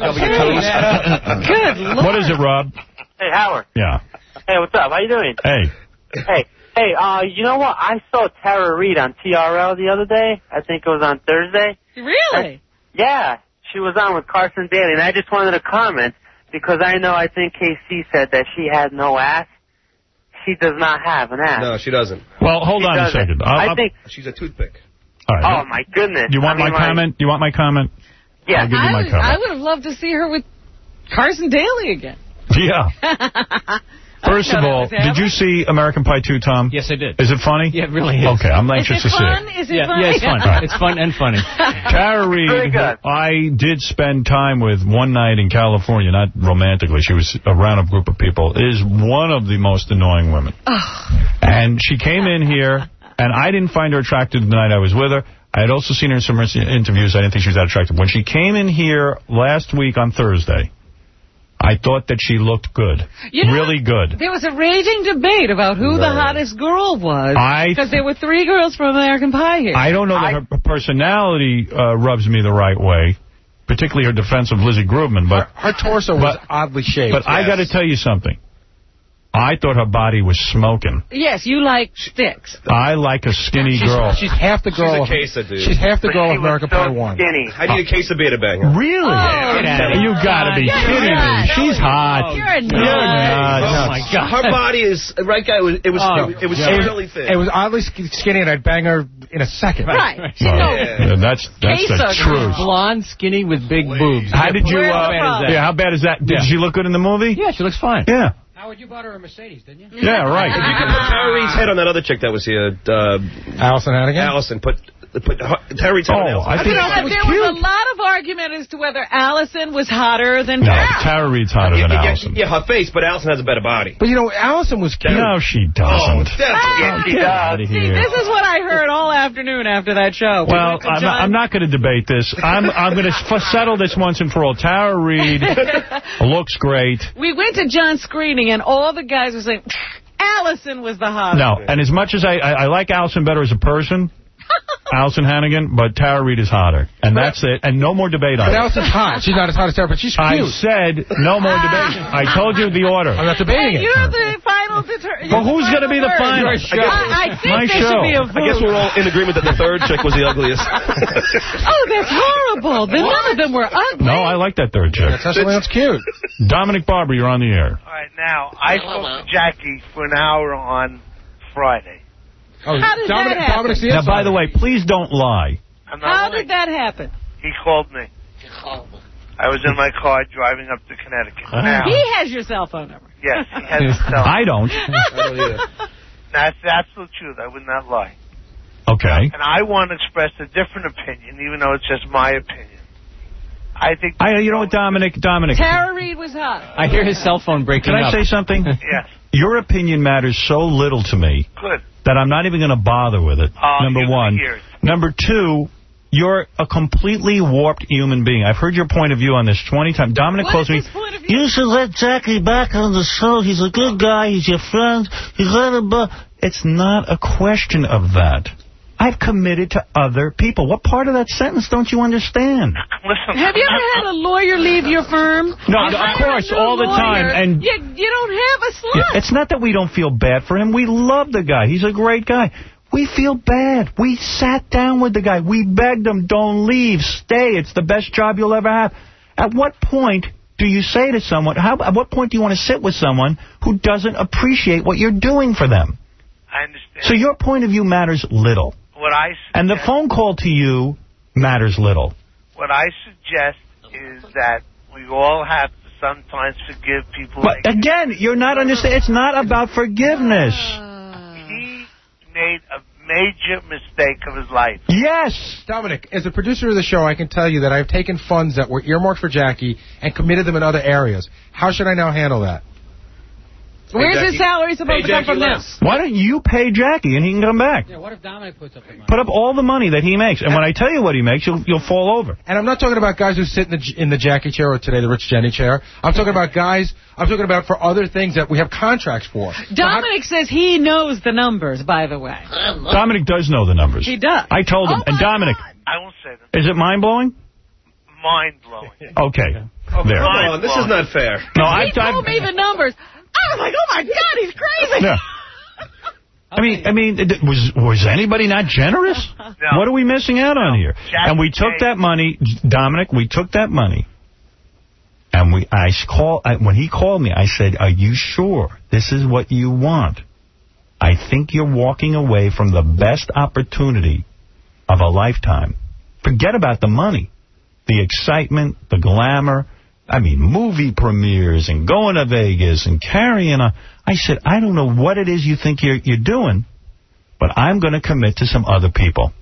Good Lord. What is it, Rob? Hey, Howard. Yeah. Hey, what's up? How you doing? Hey. Hey, hey, uh, you know what? I saw Tara Reid on T R L the other day. I think it was on Thursday. Really? Yeah, she was on with Carson Daly, and I just wanted to comment because I know I think K C said that she had no ass. She does not have an ass. No, she doesn't. Well, hold She on a doesn't. second. I'll, I I'll, think. She's a toothpick. all right. Oh my goodness! You want I mean, my like, comment? You want my comment? Yeah. I'll give you I my would, comment. I would have loved to see her with Carson Daly again. Yeah. First of all, did you see American Pie two, Tom? Yes, I did. Is it funny? Yeah, it really is. Okay, I'm anxious is it to fun? see it. Is it yeah, fun? Yeah, it's fun. Right. It's fun and funny. Tara Reid, I did spend time with one night in California, not romantically. She was around a group of people, is one of the most annoying women. And she came in here, and I didn't find her attractive the night I was with her. I had also seen her in some interviews. I didn't think she was that attractive. When she came in here last week on Thursday, I thought that she looked good. You know, really good. There was a raging debate about who the hottest girl was. I- Because there were three girls from American Pie here. I don't know that her personality uh, rubs me the right way, particularly her defense of Lizzie Grubman. But Her torso was but- oddly shaped. But I got to tell you something. I thought her body was smoking. Yes, you like sticks. I like a skinny she's, girl. She's half the girl. She's a queso, dude. She's half the But girl she of was American so Pie one. Skinny. I need a case of beta banger. Really? Oh, Get out of here. You got to be Get kidding out. me. She's hot. You're a You're nut. nuts. Oh, my God. Her body is right, guy. It was it was, Oh, it was yeah. really thin. It was oddly sk- skinny, and I'd bang her in a second. Right. Oh, No. yeah, that's that's the Queso. truth. Blonde, skinny with big boobs. How did you? Where's Uh, the problem? yeah, how bad is that? Did Yeah. she look good in the movie? Yeah, she looks fine. Yeah. Howard, you bought her a Mercedes, didn't you? Yeah, right. If you could put Tara Reid's head on that other chick that was here, uh, Allison Hannigan? Allison, put put her, Tara Reid's head on Oh, Allison. I You think know, that was there cute. was a lot of argument as to whether Allison was hotter than No, Tara. Tara Reid's hotter yeah, than yeah, Allison. yeah, her face, but Allison has a better body. But, you know, Allison was cute. No, she Oh, doesn't. definitely. Get out of See, here. this is what I heard all afternoon after that show. We Well, went to I'm not, John- I'm not going to debate this. I'm I'm going to settle this once and for all. Tara Reid looks great. We went to John's screening, and all the guys were saying, Allison was the hottest. No, and as much as I, I, I like Allison better as a person, Allison Hannigan, but Tara Reid is hotter. And that's it. And no more debate on But it. Allison's hot. She's not as hot as Tara, but she's cute. I said no more debate. I told you the order. I'm not debating Hey, it. you're the final determinant. Well, who's going to be the final? I, I think My there show. should be a I guess vote. we're all in agreement that the third chick was the ugliest. Oh, that's horrible. Then none of them were ugly. No, I like that third chick. Tessa Leon's cute. Dominic Barber, you're on the air. All right, now, I spoke to Jackie for an hour on Friday. Oh, How did Dominic, that happen? Dominic's the Now, inside. by the way, please don't lie. I'm not How lying. did that happen? He called me. I was in my car driving up to Connecticut. Now, He has your cell phone number. yes, he has his cell. I don't. I don't either. That's the absolute truth. I would not lie. Okay. And I want to express a different opinion, even though it's just my opinion. I think... I, you know what, Dominic? Dominic. Tara Reid was hot. I hear his cell phone breaking Can I up. say something? Yes. Your opinion matters so little to me Good. that I'm not even going to bother with it, Oh, number you're one. gonna hear it. Number two, you're a completely warped human being. I've heard your point of view on this twenty times. Dominic What calls is me, his point of view? you should let Jackie back on the show. He's a good guy. He's your friend. You let him back. It's not a question of that. I've committed to other people. What part of that sentence don't you understand? Listen. Have you ever had a lawyer leave your firm? No, I of hired course, a new all the lawyer. time, and- You, you don't have a slot. Yeah, it's not that we don't feel bad for him. We love the guy. He's a great guy. We feel bad. We sat down with the guy. We begged him, don't leave. Stay. It's the best job you'll ever have. At what point do you say to someone, how, at what point do you want to sit with someone who doesn't appreciate what you're doing for them? I understand. So your point of view matters little. What I And the suggest- phone call to you matters little. What I suggest is that we all have to sometimes forgive people. But like again, you're not understanding. It's not about forgiveness. he made a major mistake of his life. Yes. Dominic, as a producer of the show, I can tell you that I've taken funds that were earmarked for Jackie and committed them in other areas. How should I now handle that? Where's Jackie- his salary supposed Hey, to come Jackie from now? less. Why don't you pay Jackie and he can come back? Yeah, what if Dominic puts up the money? Put up all the money that he makes. And when I tell you what he makes, you'll, you'll fall over. And I'm not talking about guys who sit in the in the Jackie chair or today the Rich Jenny chair. I'm talking about guys, I'm talking about for other things that we have contracts for. Dominic says he knows the numbers, by the way. Dominic does know the numbers. He does. I told him. Oh, and my Dominic, God. I won't say them. is it mind-blowing? Mind-blowing. Okay. There. Come on, this is not fair. No, He I've, told I've, me the numbers. I was like, oh, my God, he's crazy. yeah. I mean, I mean, it- was was anybody not generous? No. What are we missing out on here? Jackie And we took Kay- that money, Dominic. We took that money, and we. I call I, when he called me. I said, "Are you sure this is what you want? I think you're walking away from the best opportunity of a lifetime. Forget about the money, the excitement, the glamour." I mean, movie premieres and going to Vegas and carrying on. I said, I don't know what it is you think you're, you're doing, but I'm going to commit to some other people.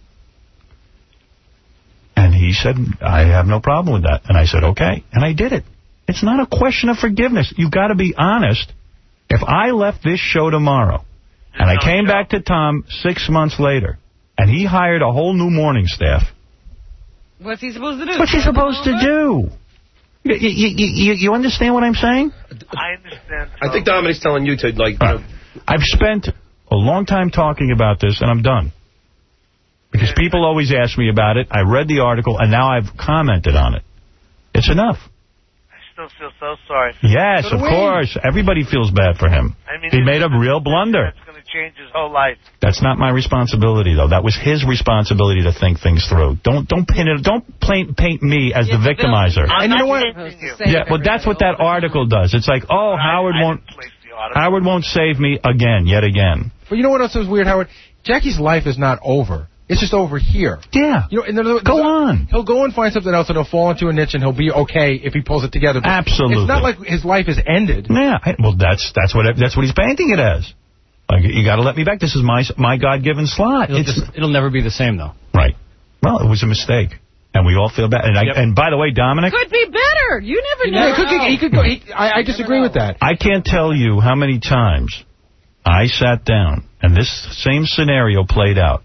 And he said, I have no problem with that. And I said, okay. And I did it. It's not a question of forgiveness. You've got to be honest. If I left this show tomorrow and I came back to Tom six months later and he hired a whole new morning staff, what's he supposed to do? What's he supposed to do? You, you, you, you understand what I'm saying? I understand. I think Dominic's telling you to, like... You know, I've spent a long time talking about this, and I'm done. Because people always ask me about it. I read the article, and now I've commented on it. It's enough. I still feel so sorry for Yes, him. of course. Everybody feels bad for him. I mean, he made a real blunder. It's going to change his whole life. That's not my responsibility, though. That was his responsibility to think things through. Don't don't pin it. Don't paint paint me as the victimizer. I'm and you know what? you. Yeah, well, that's what that article does. It's like, oh, Howard I won't Howard won't save me again, yet again. But you know what else is weird, Howard? Jackie's life is not over. It's just over here. Yeah. You know, and there, go on. He'll go and find something else, and he'll fall into a niche, and he'll be okay if he pulls it together. But absolutely. It's not like his life is ended. Yeah. Well, that's that's what that's what he's painting it as. Like, you got to let me back. This is my my God-given slot. It'll, just, it'll never be the same, though. Right. Well, it was a mistake, and we all feel bad. And, yep. I, and by the way, Dominic, could be better. You never know. Yeah, he could, he could go. He, I, I disagree with that. I can't tell you how many times I sat down and this same scenario played out.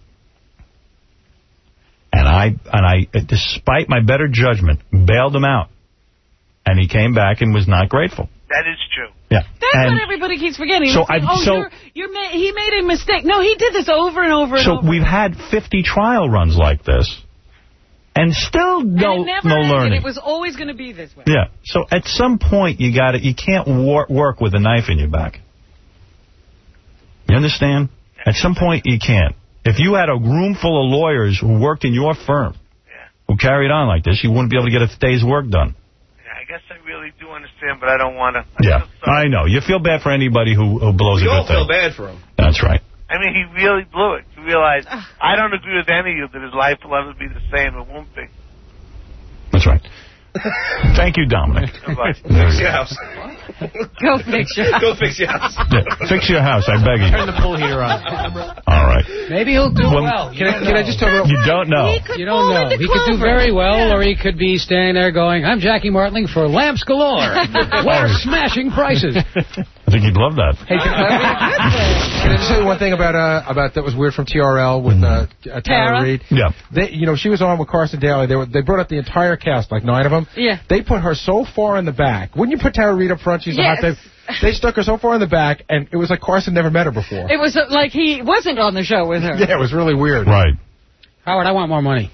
And I, and I, despite my better judgment, bailed him out. And he came back and was not grateful. That is true. Yeah. That's and what everybody keeps forgetting. So like, I, oh, so, you're, you're ma he made a mistake. No, he did this over and over and so over. So we've had fifty trial runs like this. And still no, and it never no ended. learning. It was always going to be this way. Yeah. So at some point, you got You can't wor work with a knife in your back. You understand? At some point, you can't. If you had a room full of lawyers who worked in your firm, yeah. who carried on like this, you wouldn't be able to get a day's work done. Yeah, I guess I really do understand, but I don't want to. Yeah, I know. You feel bad for anybody who, who blows we a good all feel thing. bad for him. That's right. I mean, he really blew it. He realized, I don't agree with any of you that his life will ever be the same. It won't be. That's right. Thank you, Dominic. Fix your house. Go fix your house. Go fix your house. Yeah, fix your house, I beg you. Turn the pool heater on. All right. Maybe he'll do well. well. Can I, can I just talk about... You don't know. You don't know. He could do very well, yeah. or he could be standing there going, I'm Jackie Martling for Lamps Galore. We're smashing prices. I think he'd love that. Hey, can, I, can I just say one thing about uh, about that was weird from T R L with uh, uh, Tara Reid? Yeah. They, you know, she was on with Carson Daly. They were, they brought up the entire cast, like nine of them. Yeah. They put her so far in the back. Wouldn't you put Tara Reid up front? She's yes. the hot type. They stuck her so far in the back, and it was like Carson never met her before. It was uh, like he wasn't on the show with her. Yeah, it was really weird. Right. Howard, I want more money.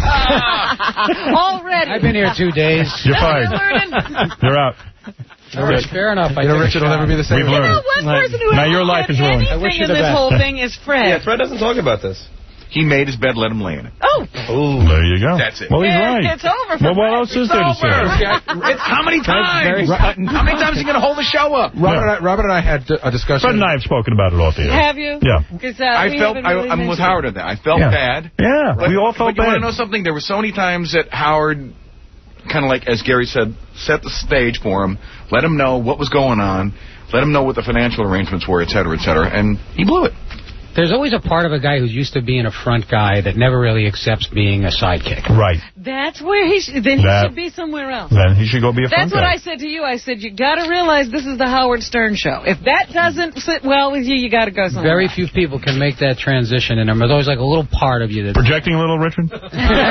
Already. I've been here two days. You're fired. You're out. No, fair enough. I you know, Richard will never be the same. We've you learned. know, one person who now has your life is ruined. anything I wish you in the this best. whole thing is Fred. Yeah, Fred doesn't talk about this. He made his bed, let him lay in it. Oh. Oh, there you go. That's it. Well, he's Yeah, right. It's over for Well, what Fred. else is It's there to over. say? It's how many times? Right. How many times are you going to hold the show up? Robert, and I, Robert and I had a discussion. Fred and I have spoken about it off the air. Have you? Yeah. Uh, I felt, I, really I'm with mentioned. Howard on that. I felt Yeah. bad. Yeah, But, we all felt but you bad. want to know something? There were so many times that Howard, kind of like, as Gary said, set the stage for him, let him know what was going on, let him know what the financial arrangements were, et cetera, et cetera, and he blew it. There's always a part of a guy who's used to being a front guy that never really accepts being a sidekick. Right. That's where he sh then he That- should be somewhere else. Then he should go be a front That's what guy. I said to you. I said, you got to realize this is the Howard Stern show. If that doesn't sit well with you, you got to go somewhere Very else. few people can make that transition, and there's always like a little part of you that... Projecting a little, Richard? Uh,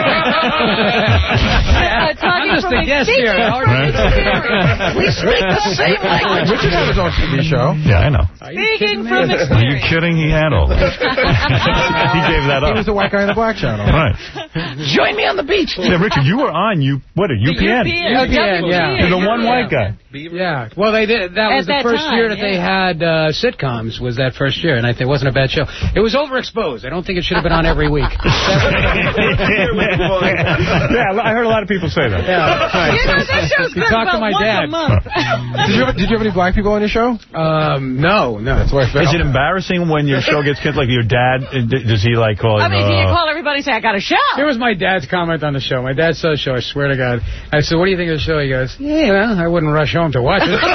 I'm talking just from a guest speaking here. from experience. We speak the same language. Richard has his own T V show. Yeah, I know. Speaking from Are you experience. kidding? He had all that. He gave that He up. was the white guy in the black channel. Right. Join me on the beach. Yeah, Richard, you were on you. What are U P N? U P N, U P N, yeah. You're the one white guy. Yeah. Well, they did. That was At the that first time, year that yeah. they had uh, sitcoms. Was that first year, and I think it wasn't a bad show. It was overexposed. I don't think it should have been on every week. Yeah, I heard a lot of people say that. Yeah. You know, that show's You good talk to about my once dad. a month. Did you, have, did you have any black people on your show? Um, no, no. That's why I felt. Is it embarrassing when your show gets canceled? Like your dad, does he like call? I mean, uh, do you call everybody and say, I got a show? Here was my dad's comment on the show. My dad saw the show, I swear to God. I said, what do you think of the show? He goes, yeah, well, I wouldn't rush home to watch it. It's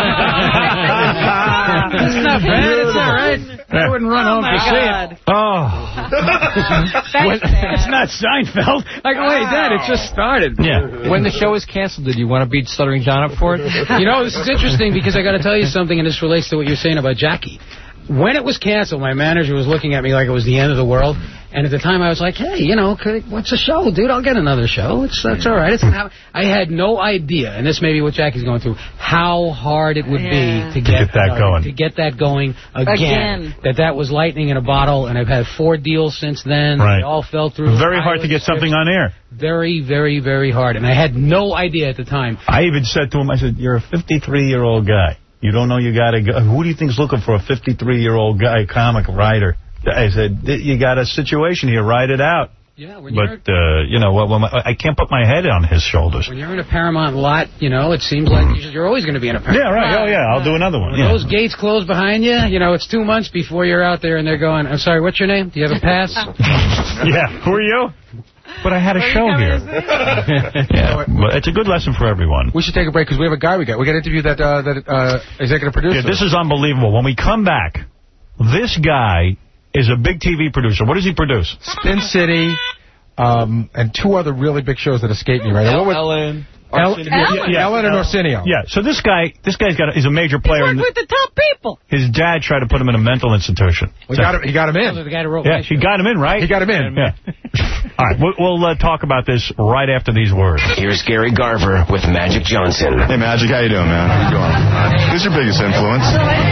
not bad. It's all right. I wouldn't run Oh, home my to see God. it. Oh. Thanks, Dad. It's not Seinfeld. I go, wait, Dad, it just started. Yeah. When the show is canceled, did you want to beat Stuttering John up for it? You know, this is interesting because I got to tell you something, and this relates to what you're saying about Jackie. When it was canceled, my manager was looking at me like it was the end of the world. And at the time, I was like, hey, you know, what's a show, dude? I'll get another show. It's That's all right. It's not, I had no idea, and this may be what Jackie's going through, how hard it would yeah. be to get, get that uh, going. To get that going again. Again. That that was lightning in a bottle, and I've had four deals since then. Right. They all fell through. Very hard to get something on air. Very, very, very hard. And I had no idea at the time. I even said to him, I said, you're a fifty-three-year-old guy. You don't know you got to go. Who do you think's looking for a fifty-three-year-old guy, comic writer? I said, you got a situation here. Write it out. Yeah, when but, uh, you know, well, my, I can't put my head on his shoulders. When you're in a Paramount lot, you know, it seems like you're always going to be in a Paramount. Yeah, right. Oh, yeah, I'll do another one. When Yeah. those gates close behind you, you know, it's two months before you're out there and they're going, I'm sorry, what's your name? Do you have a pass? Yeah, who are you? But I had a show here. Yeah, well, it's a good lesson for everyone. We should take a break because we have a guy we got. We got to interview that uh, that uh, executive producer. Yeah, this is unbelievable. When we come back, this guy is a big T V producer. What does he produce? Spin City, um, and two other really big shows that escape me right now. Ellen. Ellen, Ellen. yeah, Ellen and Arsenio. Yeah, so this guy, this guy's got, a, he's a major player. He's in with the top people. His dad tried to put him in a mental institution. We got him, he got him in. The guy who wrote Yeah, he got him in, right? He got him in. Yeah. All right, we'll, we'll uh, talk about this right after these words. Here's Gary Garver with Magic Johnson. Hey, Magic, how you doing, man? How you doing? Who's your biggest influence?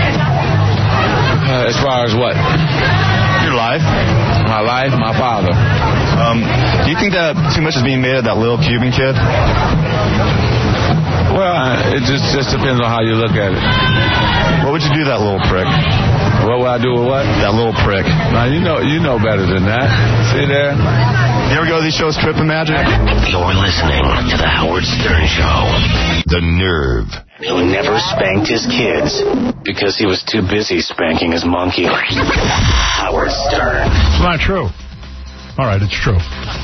Uh, as far as what? Your life. My life, my father. Um, do you think that too much is being made of that little Cuban kid? Well, uh, it just, just depends on how you look at it. What would you do to that little prick? What would I do with what? That little prick. Now, you know you know better than that. See there? You ever go to these shows, Trippin' Magic? You're listening to The Howard Stern Show. The nerve. Who never spanked his kids because he was too busy spanking his monkey. Howard Stern. It's not true. All right, it's true.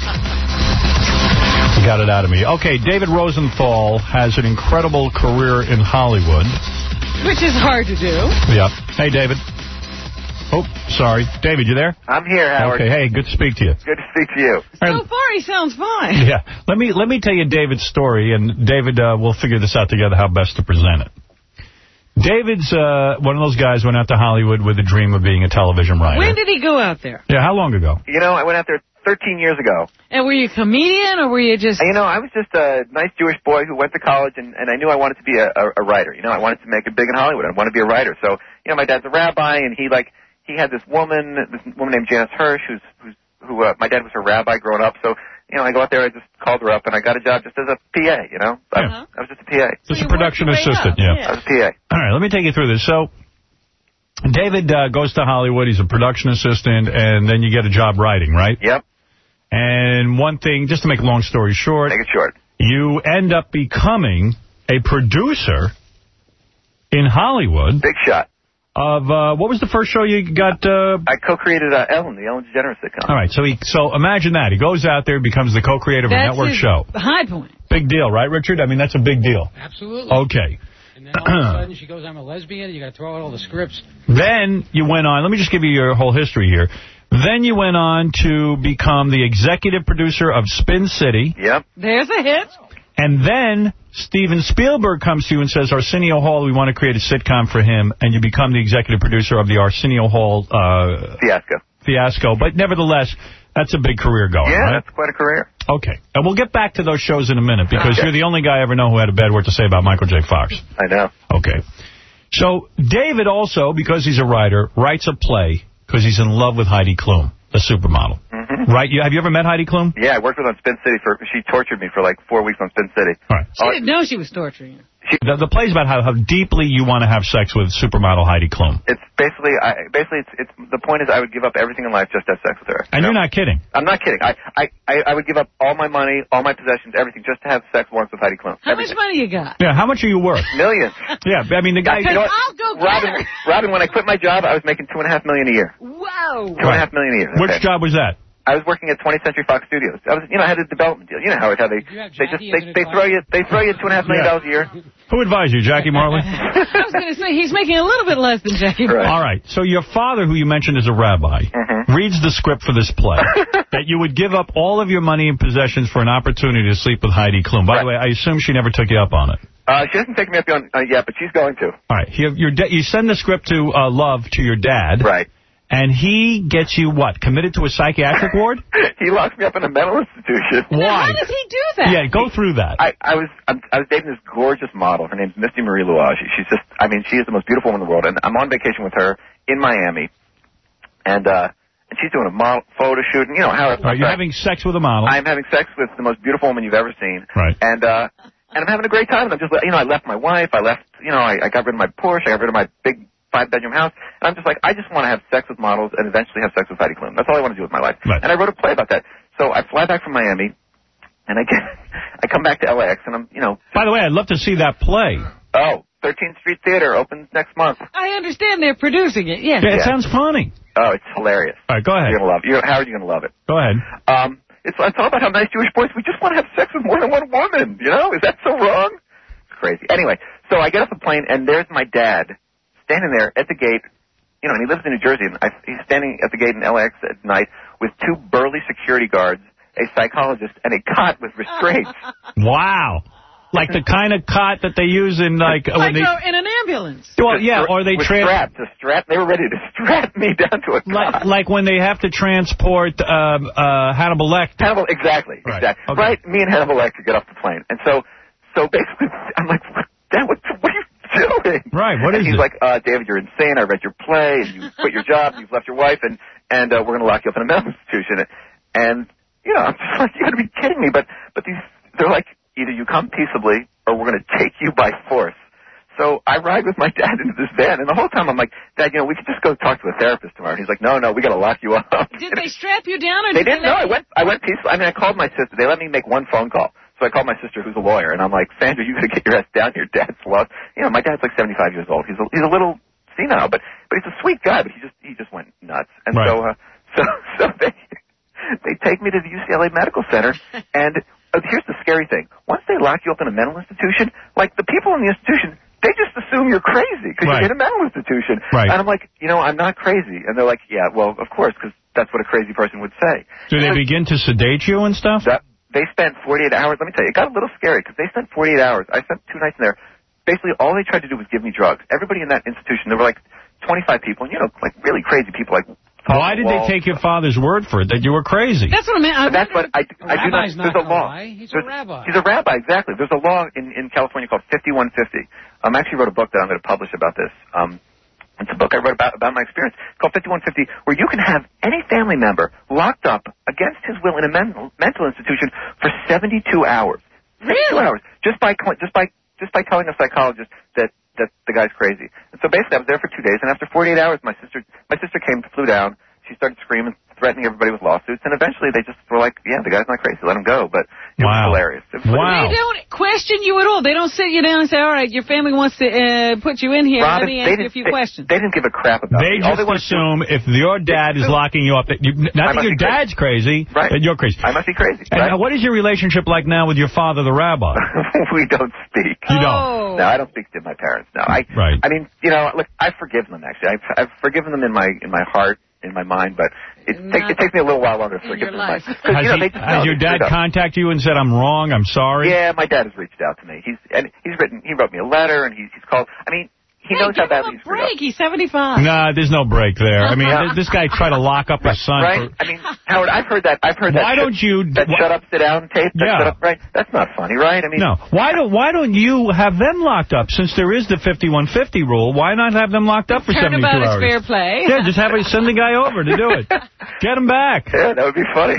You got it out of me. Okay, David Rosenthal has an incredible career in Hollywood. Which is hard to do. Yeah. Hey, David. Oh, sorry. David, you there? I'm here, Howard. Okay, hey, good to speak to you. Good to speak to you. So far, he sounds fine. Yeah. Let me let me tell you David's story, and David, uh, we'll figure this out together how best to present it. David's uh, one of those guys went out to Hollywood with a dream of being a television writer. When did he go out there? Yeah, how long ago? You know, I went out there thirteen years ago. And were you a comedian, or were you just... You know, I was just a nice Jewish boy who went to college, and, and I knew I wanted to be a, a, a writer. You know, I wanted to make it big in Hollywood. I wanted to be a writer. So, you know, my dad's a rabbi, and he, like, he had this woman, this woman named Janice Hirsch, who's, who's who, uh, my dad was her rabbi growing up. So, you know, I go out there, I just called her up, and I got a job just as a P A, you know? I, Uh-huh. I was just a P A. Just a production assistant, yeah. I was a P A. All right, let me take you through this. So, David uh, goes to Hollywood. He's a production assistant, and then you get a job writing, right? Yep. And one thing, just to make a long story short, Make it short. you end up becoming a producer in Hollywood. Big shot. Of, uh, what was the first show you got? Uh... I co-created uh, Ellen, the Ellen DeGeneres sitcom. All right, so he, so imagine that. He goes out there, becomes the co-creator of a network his show. high point. Big deal, right, Richard? I mean, that's a big deal. Absolutely. Okay. And then all of a sudden she goes, I'm a lesbian, and you got to throw out all the scripts. Then you went on, let me just give you your whole history here. Then you went on to become the executive producer of Spin City. Yep. There's a hit. And then Steven Spielberg comes to you and says, Arsenio Hall, we want to create a sitcom for him. And you become the executive producer of the Arsenio Hall uh, Fiasco. Fiasco. But nevertheless, that's a big career going, yeah, right? that's quite a career. Okay. And we'll get back to those shows in a minute, because Okay. you're the only guy I ever know who had a bad word to say about Michael J. Fox. I know. Okay. So David also, because he's a writer, writes a play because he's in love with Heidi Klum, the supermodel. Mm-hmm. Right? You, have you ever met Heidi Klum? Yeah, I worked with her on Spin City. for. She tortured me for like four weeks on Spin City. All right. She didn't know she was torturing you. The, the play's about how, how deeply you want to have sex with supermodel Heidi Klum. It's basically, I, basically, it's, it's the point is I would give up everything in life just to have sex with her. And you are not kidding. I'm not kidding. I, I, I, I would give up all my money, all my possessions, everything, just to have sex once with Heidi Klum. How everything. much money you got? Yeah, how much are you worth? Millions. Yeah, I mean, the guy... You know what? I'll go get Robin, her. Robin, when I quit my job, I was making two and a half million a year. Wow. Two and a half million a year. Which okay. job was that? I was working at twentieth Century Fox Studios. I was, you know, I had a development deal. You know, Howard, how they they just they, they throw you they throw you two and a half million dollars a year. Who advised you, Jackie Marley? I was going to say, he's making a little bit less than Jackie. Right. All right. So your father, who you mentioned is a rabbi, mm-hmm. reads the script for this play, that you would give up all of your money and possessions for an opportunity to sleep with Heidi Klum. By right. the way, I assume she never took you up on it. Uh, she hasn't taken me up on uh, yet, but she's going to. All right. You, your you send the script to uh, Love, to your dad. Right. And he gets you, what, committed to a psychiatric ward? He locks me up in a mental institution. Why? How does he do that? Yeah, go through that. I, I was I'm, I was dating this gorgeous model. Her name's Misty Marie Louage. She's just, I mean, she is the most beautiful woman in the world. And I'm on vacation with her in Miami. And, uh, and she's doing a model photo shoot. And, you know, how... Are you having sex with a model? I'm having sex with the most beautiful woman you've ever seen. Right. And, uh... And I'm having a great time. And I'm just, you know, I left my wife. I left, you know, I, I got rid of my Porsche. I got rid of my big five-bedroom house. And I'm just like, I just want to have sex with models and eventually have sex with Heidi Klum. That's all I want to do with my life. Right. And I wrote a play about that. So I fly back from Miami, and I get, I come back to L A X, and I'm, you know. By the way, I'd love to see that play. Oh, thirteenth Street Theater opens next month. I understand they're producing it, yes. Yeah, it Yeah. sounds funny. Oh, it's hilarious. All right, go ahead. You're gonna love it. You're, Howard, you're gonna love it. Go ahead. Um, it's, it's all about how nice Jewish boys, we just want to have sex with more than one woman. You know, is that so wrong? It's crazy. Anyway, so I get off the plane, and there's my dad standing there at the gate. You know, and he lives in New Jersey, and I, he's standing at the gate in L A X at night with two burly security guards, a psychologist, and a cot with restraints. Wow. Like the kind of cot that they use in, like... Like when they, uh, in an ambulance. well, yeah, or they... With Tra- strapped, to strap, they were ready to strap me down to a cot. like, like when they have to transport um, uh, Hannibal Lecter. Hannibal, exactly, Right. exactly. Okay. Right, me and Hannibal Lecter get off the plane. And so, so basically, I'm like, Dad, what, what are you doing? Right, what and is he's it? like, uh, David, you're insane. I read your play, and you quit your job, and you've left your wife, and, and uh, we're going to lock you up in a mental institution. And, you know, I'm just like, you got to be kidding me. But, but these, they're like, either you come peaceably, or we're going to take you by force. So I ride with my dad into this van, and the whole time I'm like, Dad, you know, we could just go talk to a therapist tomorrow. And he's like, no, no, we got to lock you up. Did they strap you down? Or They did didn't know. I went, I went peaceful. I mean, I called my sister. They let me make one phone call. So I called my sister, who's a lawyer, and I'm like, Sandra, you got to get your ass down here. Dad's lost. You know, my dad's like seventy-five years old. He's a, he's a little senile, but but he's a sweet guy. But he just he just went nuts. And Right. so uh, so so they they take me to the U C L A Medical Center, and uh, here's the scary thing: once they lock you up in a mental institution, like the people in the institution, they just assume you're crazy because Right. you're in a mental institution. Right. And I'm like, you know, I'm not crazy. And they're like, yeah, well, of course, because that's what a crazy person would say. Do they begin to sedate you and stuff? That, they spent forty-eight hours. Let me tell you, it got a little scary because they spent forty-eight hours. I spent two nights in there. Basically, all they tried to do was give me drugs. Everybody in that institution, there were like twenty-five people, and you know, like really crazy people. Like, why did they take your father's word for it that you were crazy? That's what I meant. I That's what I, I do not. rabbi's not There's a gonna law. lie. He's a There's- rabbi. He's a rabbi, exactly. There's a law in in California called fifty-one fifty. Um, I actually wrote a book that I'm going to publish about this. Um, it's a book I wrote about about my experience. It's called fifty-one fifty, where you can have any family member locked up against his will in a mental mental institution for seventy-two hours. seventy-two Really? hours just by just by just by telling a psychologist that that the guy's crazy. And so basically, I was there for two days, and after forty-eight hours, my sister my sister came, flew down. She started screaming, threatening everybody with lawsuits, and eventually they just were like, "Yeah, the guy's not crazy. Let him go." But it Wow. was hilarious. It was Wow. They don't question you at all. They don't sit you down and say, all right, your family wants to uh, put you in here. Robin, Let me they ask you a didn't- few they, questions. They didn't give a crap about They me. All just they wanted to do- assume if your dad is locking you up, that you, not I that must your be crazy. dad's crazy, Right. that you're crazy. I must be crazy. And right? now, what is your relationship like now with your father, the rabbi? We don't speak. You don't? Oh. No, I don't speak to my parents. No, I. Right. I mean, you know, look, I've forgiven them. Actually, I've, I've forgiven them in my in my heart, in my mind, but it, take, Not it takes me a little while longer to in forgive your them. in my- life. 'cause, Has, you know, he- they just has know your they're dad screwed up. contacted you and said, I'm wrong, I'm sorry? Yeah, my dad has reached out to me. He's and he's written. He wrote me a letter, and he's he's called. I mean, he Hey, knows give how badly him he's a screwed up. break. He's seventy-five. Nah, there's no break there. I mean, Yeah. th- this guy tried to lock up his son. Right? For, I mean, Howard, I've heard that. I've heard that. why shut- don't you... that why- shut up, sit down tape? That Yeah. shut up, right? That's not funny, right? I mean, No. Why don't Why don't you have them locked up? Since there is the fifty-one fifty rule, why not have them locked up for seventy-two Turnabout is hours? fair play. Yeah, just have a, send the guy over to do it. Get him back. Yeah, that would be funny.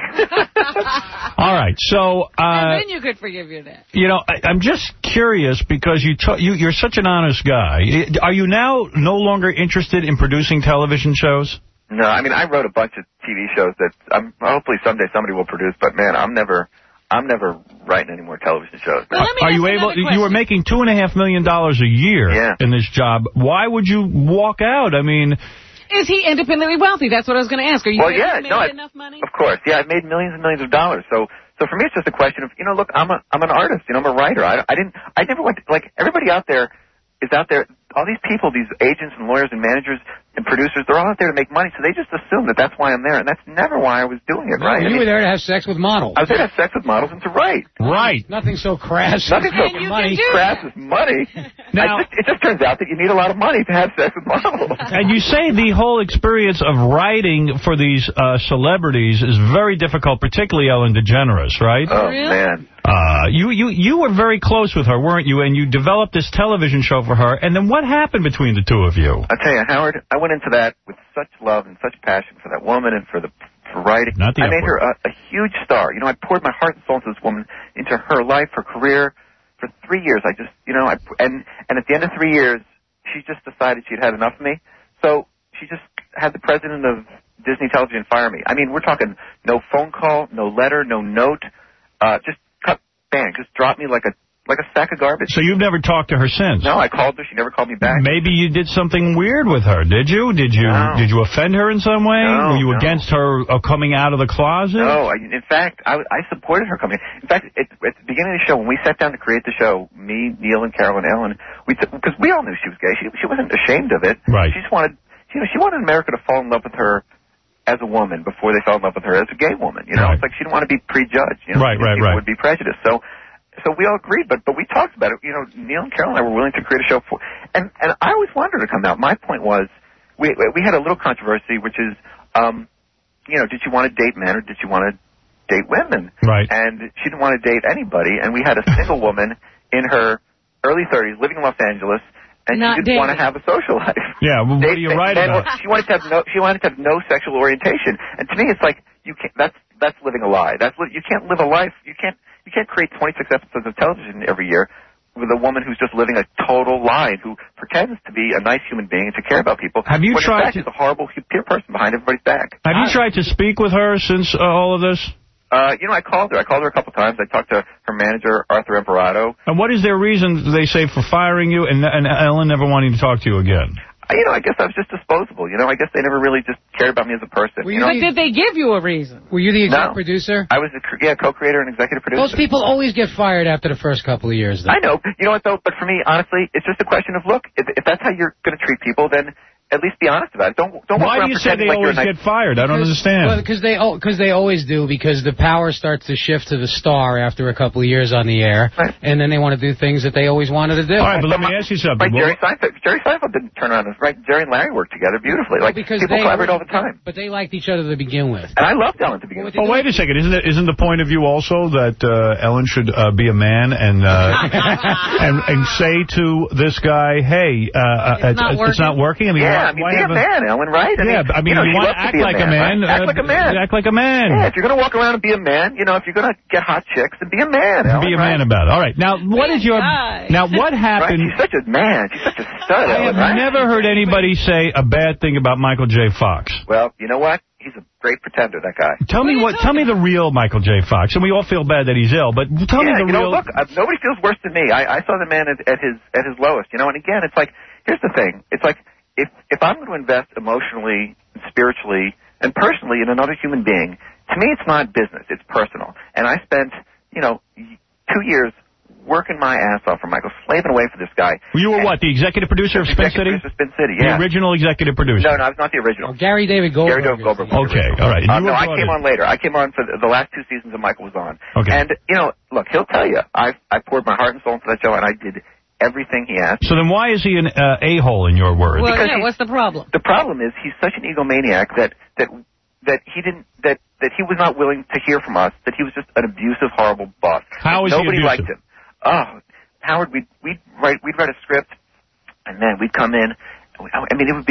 All right, so... Uh, and then you could forgive your dad. You know, I, I'm just curious because you, you, you're such an honest guy. Are you now no longer interested in producing television shows? No, I mean, I wrote a bunch of T V shows that I'm, hopefully someday somebody will produce, but, man, I'm never... I'm never writing any more television shows. Well, Are you able? You were making two and a half million dollars a year yeah. in this job. Why would you walk out? I mean, is he independently wealthy? That's what I was going to ask. Are you well, yeah, made no, I, enough money? Of course, yeah. I've made millions and millions of dollars. So, so for me, it's just a question of, you know, look, I'm a, I'm an artist. You know, I'm a writer. I, I didn't, I never went to, like everybody out there is out there. All these people, these agents and lawyers and managers and producers, they're all out there to make money, so they just assume that that's why I'm there, and that's never why I was doing it, right? You I mean, were there to have sex with models. I was there to have sex with models and to write. Right. Nothing so crass. Nothing so money. crass as money. Now, just, it just turns out that you need a lot of money to have sex with models. And you say the whole experience of writing for these uh, celebrities is very difficult, particularly Ellen DeGeneres, right? Oh, really? man. Uh, you, you, you were very close with her, weren't you? And you developed this television show for her. And then what happened between the two of you? I'll tell you, Howard, I went into that with such love and such passion for that woman and for the for writing. Not the I made upward. her a, a huge star. You know, I poured my heart and soul into this woman, into her life, her career. For three years, I just, you know, I, and, and at the end of three years, she just decided she'd had enough of me. So she just had the president of Disney Television fire me. I mean, we're talking no phone call, no letter, no note, uh, just cut, bang, just drop me like a like a sack of garbage. So you've never talked to her since? No, I called her. She never called me back. Maybe you did something weird with her, did you? Did you No. Did you offend her in some way? No, Were you no. against her uh, coming out of the closet? No, I, in fact, I, I supported her coming. In fact, at, at the beginning of the show, when we sat down to create the show, me, Neil, and Carol and Ellen, we because we all knew she was gay. She she wasn't ashamed of it. Right. She just wanted, you know, she wanted America to fall in love with her as a woman before they fell in love with her as a gay woman. You know, Right. it's like she didn't want to be prejudged. You know, Right, right, people right. would be prejudiced. So. So we all agreed, but but we talked about it. You know, Neil and Carol and I were willing to create a show for, and and I always wanted her to come out. My point was, we we had a little controversy, which is, um, you know, did she want to date men or did she want to date women? Right. And she didn't want to date anybody, and we had a single woman in her early thirties living in Los Angeles, and Not she didn't want to dating. have a social life. Yeah, well, what They- do you they- write men about? were- She wanted to have no. She wanted to have no sexual orientation, and to me, it's like you can't. That's that's living a lie. That's li- you can't live a life. You can't. You can't create twenty-six episodes of television every year with a woman who's just living a total lie, who pretends to be a nice human being and to care about people. Have you when tried in fact to- she's a horrible peer person behind everybody's back. Have you tried to speak with her since uh, all of this? Uh, you know, I called her. I called her a couple times. I talked to her manager, Arthur Imperato. And what is their reason, they say, for firing you and, and Ellen never wanting to talk to you again? You know, I guess I was just disposable. You know, I guess they never really just cared about me as a person. Were you you know? But did they give you a reason? Were you the exec No. producer? I was the cr- yeah co-creator and executive producer. Those people always get fired after the first couple of years, though. I know. You know what, though? But for me, honestly, it's just a question of, look, if, if that's how you're going to treat people, then at least be honest about it. Don't don't walk Why around do you say pretending they like you're always a nice... get fired? I don't Because- understand. Well, because they, oh, cause they always do, because the power starts to shift to the star after a couple of years on the air, Right. and then they want to do things that they always wanted to do. All right, but let me ask you something. Right, What- Jerry Seinfeld. Jerry Seinfeld didn't turn around. Right, Jerry and Larry worked together beautifully. Like because people they collaborate all the time. But they liked each other to begin with. And I loved Ellen to begin with. Oh, wait a second. Isn't it, isn't the point of view also that uh, Ellen should uh, be a man and, uh, and and say to this guy, hey, uh, It's not it's not working? I mean, yeah, why, I mean, why be a have man, Ellen, right? I Yeah, mean, but I mean, you, know, you she want to loves act be like a man. right? Act uh, like a man. Act like a man. Yeah, if you're going to walk around and be a man, you know, if you're going to get hot chicks, then be a man. Ellen, Be a right? man about it. All right. Now, what is your... guy. Now, what Right, happened... she's such a man. She's such a stud, I Ellen, have right? never heard anybody say a bad thing about Michael J. Fox. Well, you know what? He's a great pretender, that guy. Tell me what. Tell me the real Michael J. Fox. And we all feel bad that he's ill, but tell yeah, me the you know, real... look, uh, nobody feels worse than me. I, I saw the man at, at his at his lowest, you know. And again, it's like, here's the thing. It's like, if if I'm going to invest emotionally, spiritually, and personally in another human being, to me, it's not business. It's personal. And I spent, you know, two years working my ass off for Michael, slaving away for this guy. You were what, the executive producer of Spin City? Executive producer of Spin City, yeah. The original executive producer? No, no, I was not the original. Oh, Gary David Goldberg. Gary David Goldberg. was the Okay, original. all right. And Uh, you no, were I brought came in. on later. I came on for the, the last two seasons that Michael was on. Okay. And, you know, look, he'll tell you, I I poured my heart and soul into that show, and I did everything he asked. So then why is he an uh, a-hole in your words? Well, Because yeah, he- what's the problem? The problem is he's such an egomaniac that that that he didn't that that he was not willing to hear from us. That he was just an abusive, horrible boss. How is he Nobody abusive? liked him. Oh, Howard, we'd we'd write we'd write a script, and then we'd come in. And we, I mean, it would be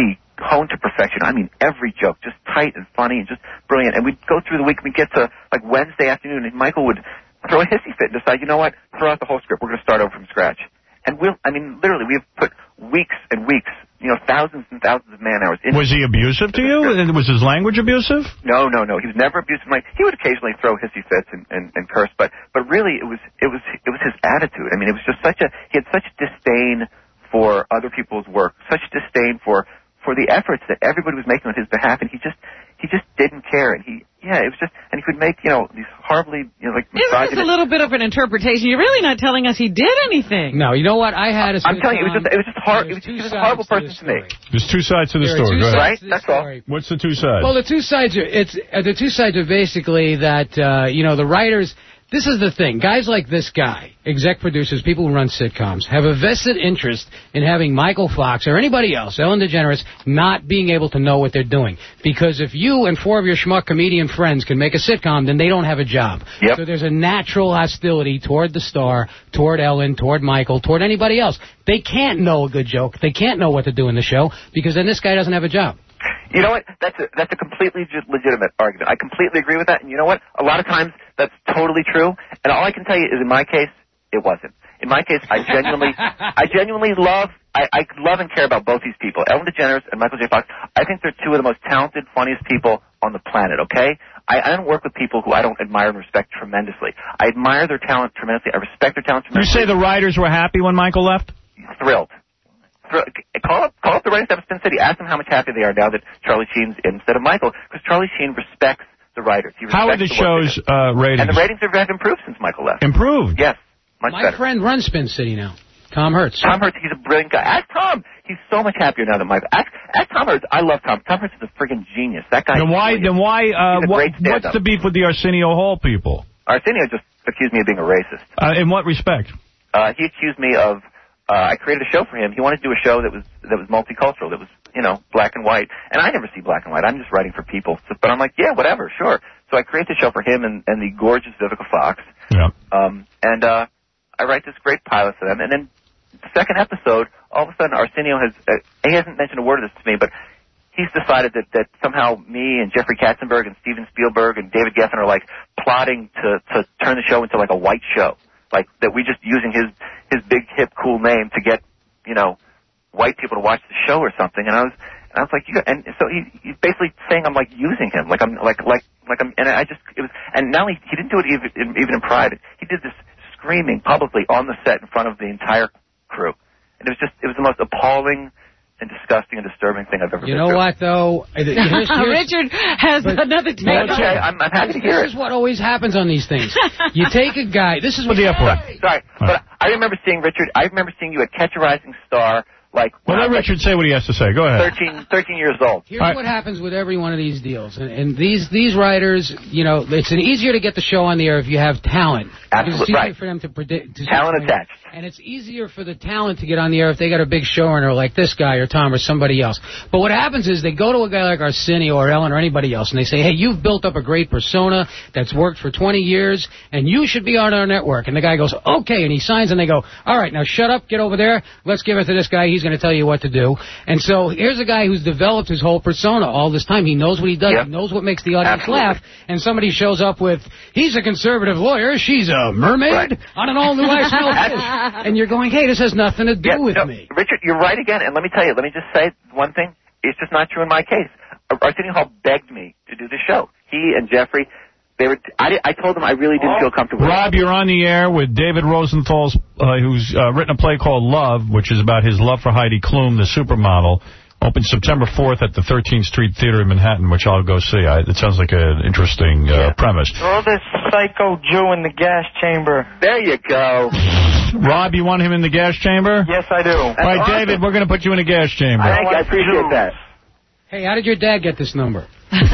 honed to perfection. I mean, every joke, just tight and funny and just brilliant. And we'd go through the week, we'd get to, like, Wednesday afternoon, and Michael would throw a hissy fit and decide, you know what, throw out the whole script. We're going to start over from scratch. And we'll, I mean, literally, we've put weeks and weeks, you know, thousands and thousands of man-hours into. Was he abusive to you? Was his language abusive? No, no, no. He was never abusive. Like, he would occasionally throw hissy fits and, and, and curse, but, but really, it was, it was, it was his attitude. I mean, it was just such a, he had such disdain for other people's work, such disdain for, for the efforts that everybody was making on his behalf, and he just, he just didn't care. And he, yeah, it was just, and he could make, you know, these horribly, you know, like, Isn't this a little bit of an interpretation? You're really not telling us he did anything. No, you know what? I had a I'm telling you, it was just, it was just hard. It was, he was a horrible person to me. There's two sides to the There are story. two Go ahead. Right? That's all. What's the two sides? Well, the two sides are it's uh, the two sides are basically that uh, you know the writers. This is the thing. Guys like this guy, exec producers, people who run sitcoms, have a vested interest in having Michael Fox or anybody else, Ellen DeGeneres, not being able to know what they're doing. Because if you and four of your schmuck comedian friends can make a sitcom, then they don't have a job. Yep. So there's a natural hostility toward the star, toward Ellen, toward Michael, toward anybody else. They can't know a good joke. They can't know what to do in the show because then this guy doesn't have a job. You know what? That's a, that's a completely legitimate argument. I completely agree with that. And you know what? A lot of times that's totally true. And all I can tell you is in my case, it wasn't. In my case, I genuinely, I genuinely love, I, I love and care about both these people, Ellen DeGeneres and Michael J. Fox. I think they're two of the most talented, funniest people on the planet, okay? I, I don't work with people who I don't admire and respect tremendously. I admire their talent tremendously. I respect their talent You tremendously. say the writers were happy when Michael left? Thrilled. Thrilled. Call up, call up the writing staff of Spin City. Ask them how much happier they are now that Charlie Sheen's in instead of Michael, because Charlie Sheen respects the writers. He How are the respects the work show's they do. uh, ratings? And the ratings have have improved since Michael left. Improved? Yes, much My better. friend runs Spin City now. Tom Hurts. Tom Hurts, he's a brilliant guy. Ask Tom. He's so much happier now than Michael. Ask, ask Tom Hurts. I love Tom. Tom Hurts is a friggin' genius. That guy. Then why? Then why? Uh, He's a what, great stand-up. what's the beef with the Arsenio Hall people? Arsenio just accused me of being a racist. Uh, in what respect? Uh, he accused me of. Uh, I created a show for him. He wanted to do a show that was that was multicultural, that was, you know, black and white. And I never see black and white. I'm just writing for people. So, but I'm like, yeah, whatever, sure. So I create the show for him and, and the gorgeous Vivica Fox. Yeah. Um, and uh, I write this great pilot for them. And then the second episode, all of a sudden Arsenio has, uh, he hasn't mentioned a word of this to me, but he's decided that, that somehow me and Jeffrey Katzenberg and Steven Spielberg and David Geffen are like plotting to, to turn the show into like a white show. Like that we just using his, his big, hip, cool name to get, you know, white people to watch the show or something. And I was, and I was like, you got, and so he, he's basically saying I'm like using him, like I'm like, like, like I'm, and I just, it was, and now he, he didn't do it even, even in private. He did this screaming publicly on the set in front of the entire crew. And it was just, it was the most appalling and disgusting and disturbing thing I've ever You been know through. what, though? Here's, here's, Richard has but, another take. No, it's okay. I'm, I'm happy to hear This it. is what always happens on these things. You take a guy. This is what the F word. Sorry, but I remember seeing Richard. I remember seeing you at Catch a Rising Star, like Well, let Richard say what he has to say. Go ahead. thirteen, thirteen years old. Here's what happens with every one of these deals. And, and these these writers, you know, it's an easier to get the show on the air if you have talent. Because it's Absolutely easier right. for them to predict. To Talent attached. And it's easier for the talent to get on the air if they got a big showrunner like this guy or Tom or somebody else. But what happens is they go to a guy like Arsenio or Ellen or anybody else and they say, hey, you've built up a great persona that's worked for twenty years and you should be on our network. And the guy goes, okay, and he signs and they go, all right, now shut up, get over there, let's give it to this guy, he's going to tell you what to do. And so here's a guy who's developed his whole persona all this time. He knows what he does, Yep. he knows what makes the audience Absolutely. laugh, and somebody shows up with, he's a conservative lawyer, she's a mermaid Right. on an all-new I Smell Fish. And you're going, hey, this has nothing to do Yeah, with no, me. Richard, you're right again. And let me tell you, let me just say one thing. It's just not true in my case. Arsenio Hall begged me to do the show. He and Jeffrey, they were. I, did, I told them I really didn't feel comfortable. Rob, you're on the air with David Rosenthal's, uh, who's uh, written a play called Love, which is about his love for Heidi Klum, the supermodel. Opens September fourth at the thirteenth Street Theater in Manhattan, which I'll go see. I, it sounds like an interesting uh, premise. Throw this psycho Jew in the gas chamber. There you go. Rob, you want him in the gas chamber? Yes, I do. All right, awesome. David, we're going to put you in a gas chamber. Thank you. I appreciate that. Hey, how did your dad get this number?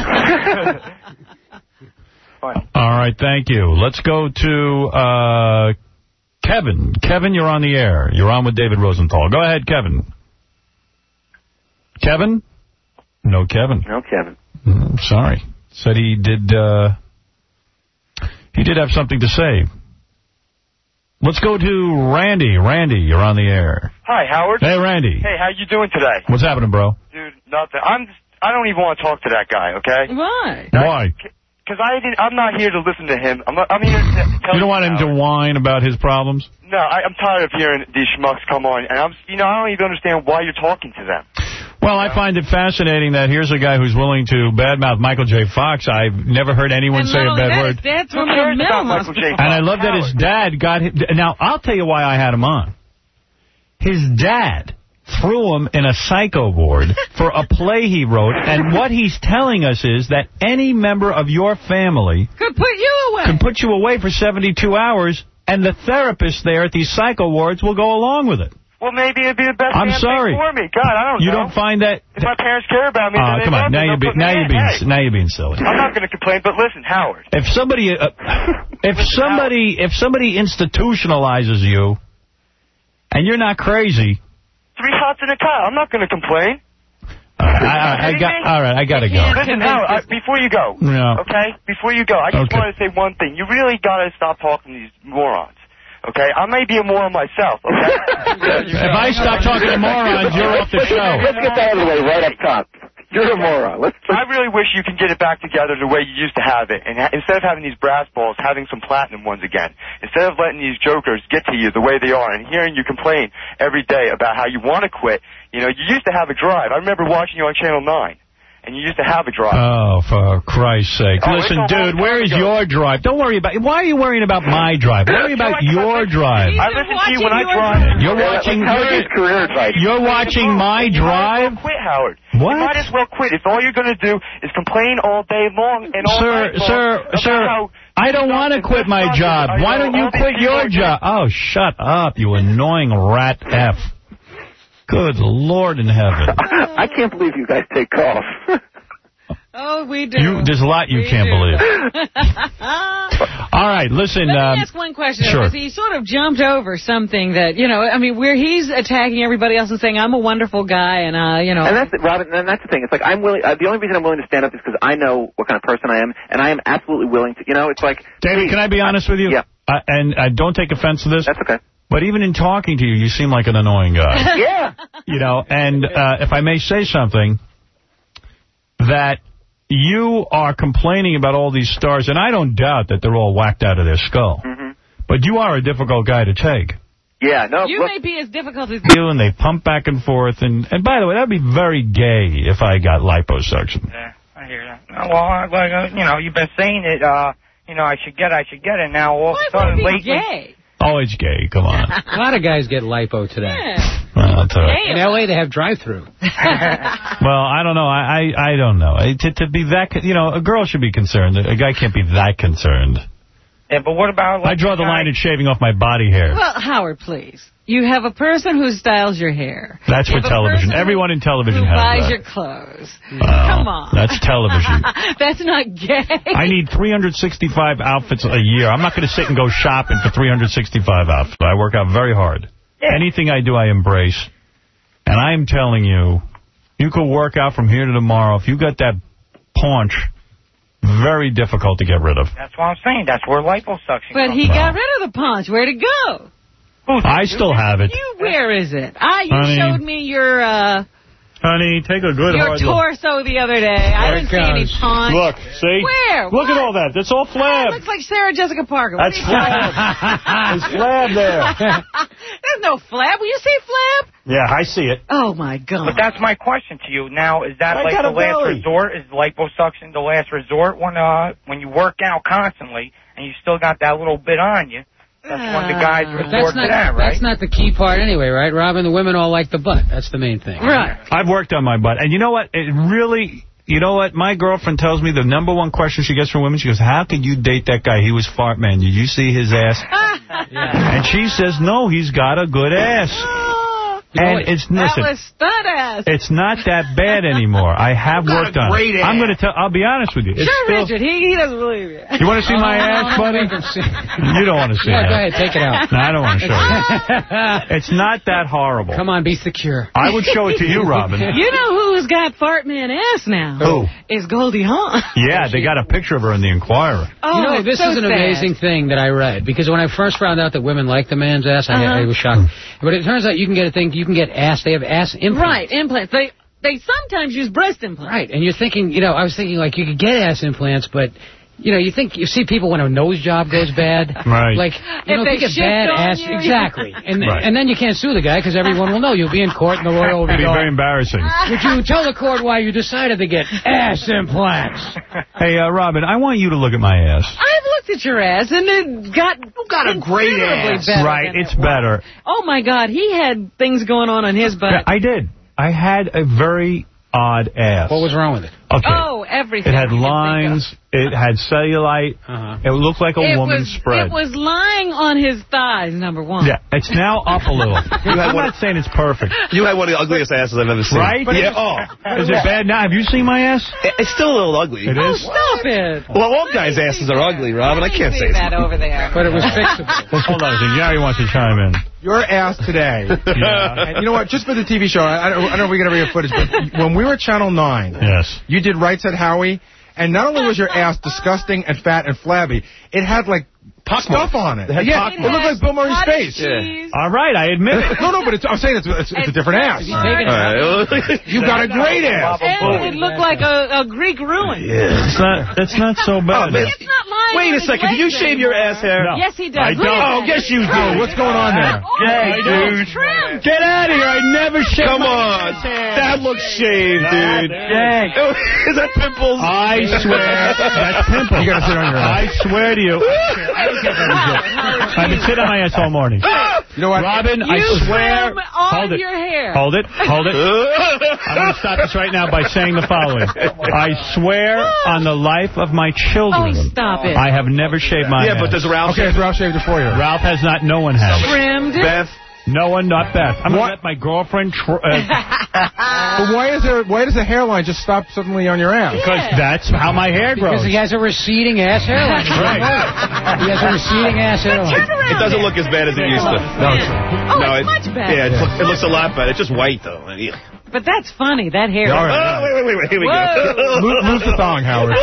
All right, thank you. Let's go to uh, Kevin. Kevin, you're on the air. You're on with David Rosenthal. Go ahead, Kevin. Kevin? No, Kevin. No, Kevin. Mm, sorry. Said he did. Uh, he did have something to say. Let's go to Randy. Randy, you're on the air. Hi, Howard. Hey, Randy. Hey, how you doing today? What's happening, bro? Dude, nothing. I'm just, I don't even want to talk to that guy, okay? Why? Why? Because I didn't, I'm not here to listen to him. I'm, not, I'm here to tell You don't want him to whine about his problems? No, I, I'm tired of hearing these schmucks come on, and I'm, you know, I don't even understand why you're talking to them. Well, I find it fascinating that here's a guy who's willing to badmouth Michael J. Fox. I've never heard anyone And say not a only bad that, word. his dad's from the mental hospital. And I love that his dad got him. Now, I'll tell you why I had him on. His dad threw him in a psycho ward for a play he wrote, and what he's telling us is that any member of your family could put you away. Can put you away for seventy-two hours, and the therapists there at these psycho wards will go along with it. Well, maybe it'd be the best I'm damn sorry. thing for me. God, I don't you know. don't find that... If my parents care about me, Oh, then they come love on. me, Now you're, they'll be, put me now, in. you're being, Hey, now you're being silly. I'm not going to complain, but listen, Howard. If somebody... Uh, if somebody if somebody institutionalizes you, and you're not crazy... Three hots in a car. I'm not going to complain. Uh, I, I, I got, all right, I got to go. Listen, Howard, I, before you go, Yeah. okay? Before you go, I just Okay. want to say one thing. You really got to stop talking to these morons, okay? I may be a moron myself, okay? If I stop talking to morons, you're off the show. Let's get that out of the way right up top. You're a moron. Let's, let's... I really wish you can get it back together the way you used to have it. And ha instead of having these brass balls, having some platinum ones again. Instead of letting these jokers get to you the way they are and hearing you complain every day about how you want to quit. You know, you used to have a drive. I remember watching you on Channel nine. And you used to have a drive. Oh, for Christ's sake. Oh, Listen, it's a long dude, where time is ago. your drive? Don't worry about... Why are you worrying about my drive? Worry about your drive. I listen to you when I drive. You're watching... Howard's career advice. You're watching my drive? You might as well quit, Howard. What? You might as well quit. If all you're going to do is complain all day long and all Sir, night long sir, about sir, how I don't want to quit my job. Why don't you quit your job? Oh, shut up, you annoying rat F. Good Lord in heaven. I can't believe you guys take calls. Oh, we do. You, there's a lot you We can't do. believe. All right, listen. Let um, me ask one question. Sure. He sort of jumped over something that, you know, I mean, where he's attacking everybody else and saying, I'm a wonderful guy, and, uh, you know. And that's it, Robin. And that's the thing. It's like I'm willing. Uh, the only reason I'm willing to stand up is because I know what kind of person I am, and I am absolutely willing to. You know, it's like. David, can I be honest with you? Yeah. Uh, and uh, don't take offense to this. That's okay. But even in talking to you, you seem like an annoying guy. Yeah. You know, and uh, if I may say something, that you are complaining about all these stars, and I don't doubt that they're all whacked out of their skull. Mm-hmm. But you are a difficult guy to take. Yeah, no. You look, may be as difficult as You and they pump back and forth, and and by the way, that'd be very gay if I got liposuction. Yeah, I hear that. Uh, Well, I- like, uh, you know, you've been saying it, uh, you know, I should get it, I should get it. Now, all of a sudden, lately... gay. Oh, it's gay. Come on. A lot of guys get lipo today. Well, that's all right. In L A, they have drive-through. Well, I don't know. I I, I don't know. I, to, to be that, you know, a girl should be concerned. A guy can't be that concerned. Yeah, but what about... I draw the line at shaving off my body hair. Well, Howard, please. You have a person who styles your hair. That's You for have a television. person Everyone in television who has buys that. your clothes. Oh, Come on. That's television. That's not gay. I need three hundred sixty-five outfits a year. I'm not going to sit and go shopping for three hundred sixty-five outfits. I work out very hard. Anything I do, I embrace. And I'm telling you, you could work out from here to tomorrow. If you got that paunch, very difficult to get rid of. That's what I'm saying. That's where liposuction But comes he from. got rid of the punch. Where'd it go? I still have it. You, where is it? Ah, you Honey. showed me your uh, Honey, take a good your hard look. torso the other day. I There didn't it see any goes. punch. Look, see? Where? Look at all that. That's all It flab. looks like Sarah Jessica Parker. What That's are you talking flab. There's flab there. There's no flab. Will you see flab? Yeah, I see it. Oh, my God. But that's my question to you. Now, is that I like got the a last belly. resort? Is liposuction the last resort when uh when you work out constantly and you still got that little bit on you? That's when the guys resort That's to not, that, right? that's not the key part anyway, right, Robin? The women all like the butt. That's the main thing. Right. I've worked on my butt. And you know what? It really, you know what? My girlfriend tells me the number one question she gets from women, she goes, how could you date that guy? He was fart man. Did you see his ass? And she says, no, he's got a good ass. And it's That listen, was stud ass. it's not that bad anymore. I have You got worked a on great it. ass. I'm going to tell. I'll be honest with you. It's Sure, still, Richard. He, he doesn't believe you. You want to see my ass, buddy? You don't want to see Yeah, it. go ahead, take it out. No, I don't want to show you. It's not that horrible. Come on, be secure. I would show it to you, Robin. You know who's got fart man ass now? Who? Is Goldie Hawn. Yeah, they got a picture of her in the Enquirer. Oh, you know, it's this so is an sad. amazing thing that I read, because when I first found out that women like the man's ass, I, Uh-huh. I was shocked. But it turns out you can get a thing, you can get ass, they have ass implants. Right, implants. They they sometimes use breast implants. Right, and you're thinking, you know, I was thinking, like, you could get ass implants, but, you know, you think, you see people when a nose job goes bad. Right. Like, you If know, they if you get shit bad on ass, you, exactly. And Right. and then you can't sue the guy, because everyone will know. You'll be in court, and the lawyer will It'd be be very going, embarrassing. would you tell the court why you decided to get ass implants? Hey, uh, Robin, I want you to look at my ass. I've looked at your ass, and it got got a great ass. Better Right, than it's it was. better. Oh my God, he had things going on on his butt. Yeah, I did. I had a very odd ass. What was wrong with it? Okay. Oh, everything. It had you can think of. lines. It had cellulite. Uh-huh. It looked like a It woman was, spread. It was lying on his thighs, number one. Yeah, it's now up a little. had I'm one- not saying it's perfect. You had one of the ugliest asses I've ever seen. Right? Yeah. Oh. Is it bad now? Have you seen my ass? It- It's still a little ugly. It Oh, is? stop it. Well, all guys' asses are ugly, Robin. I can't say that over there. But it was fixable. Well, hold on a second. Gary wants to chime in. Your ass today. Yeah. And you know what? Just for the T V show, I, I, don't, I don't know if we're going to get footage, but when we were at Channel nine, Yes. you did Right Said Howie, and not only was your ass disgusting and fat and flabby, it had, like, stuff on it. It had Yeah, pock it looked like Bill Murray's cottage face. cheese. All right, I admit it. No, no, but it's, I'm saying it's, it's, it's a different ass. Take it out. You got a great ass. And it looked like a, a Greek ruin. It's not, that's not so bad. man. It's not lying Wait on a his second. Did you legs shave your anymore. ass hair? No. Yes, he does. I Look don't. at Oh, that. yes, you do. What's going on there? Oh, Hey, it's dude. trimmed. Get out of here. I never shaved Come my on. ass hair. That looks shaved, dude. Dang. Is that pimples? I swear. That's pimple. You gotta sit on your I ass. swear to you. I've been sitting on my ass all morning. You know what? Robin, I You swear. trim on Hold it. your hair. Hold it. Hold it. I'm going to stop this right now by saying the following. I swear on the life of my children. Oh, stop it. I have never shaved my Yeah, ass. but does Ralph Okay, shave it? Ralph shaved it for you. Ralph has not. No one has. Trimmed. Beth? No one, not Beth. I'm going What? to let my girlfriend... Tr- uh, But why is there? Why does the hairline just stop suddenly on your ass? because that's how my hair grows. Because he has a receding ass hairline. Right. He has a receding ass hairline. Turn around It doesn't there. look as bad as it used to. No, it's Oh, No, it's it- much better. Yeah, it looks, it looks a lot better. It's just white, though. Yeah. But that's funny, that hair. All right. Oh, wait, wait, wait, wait. Here we Whoa. go. move, move the thong, Howard.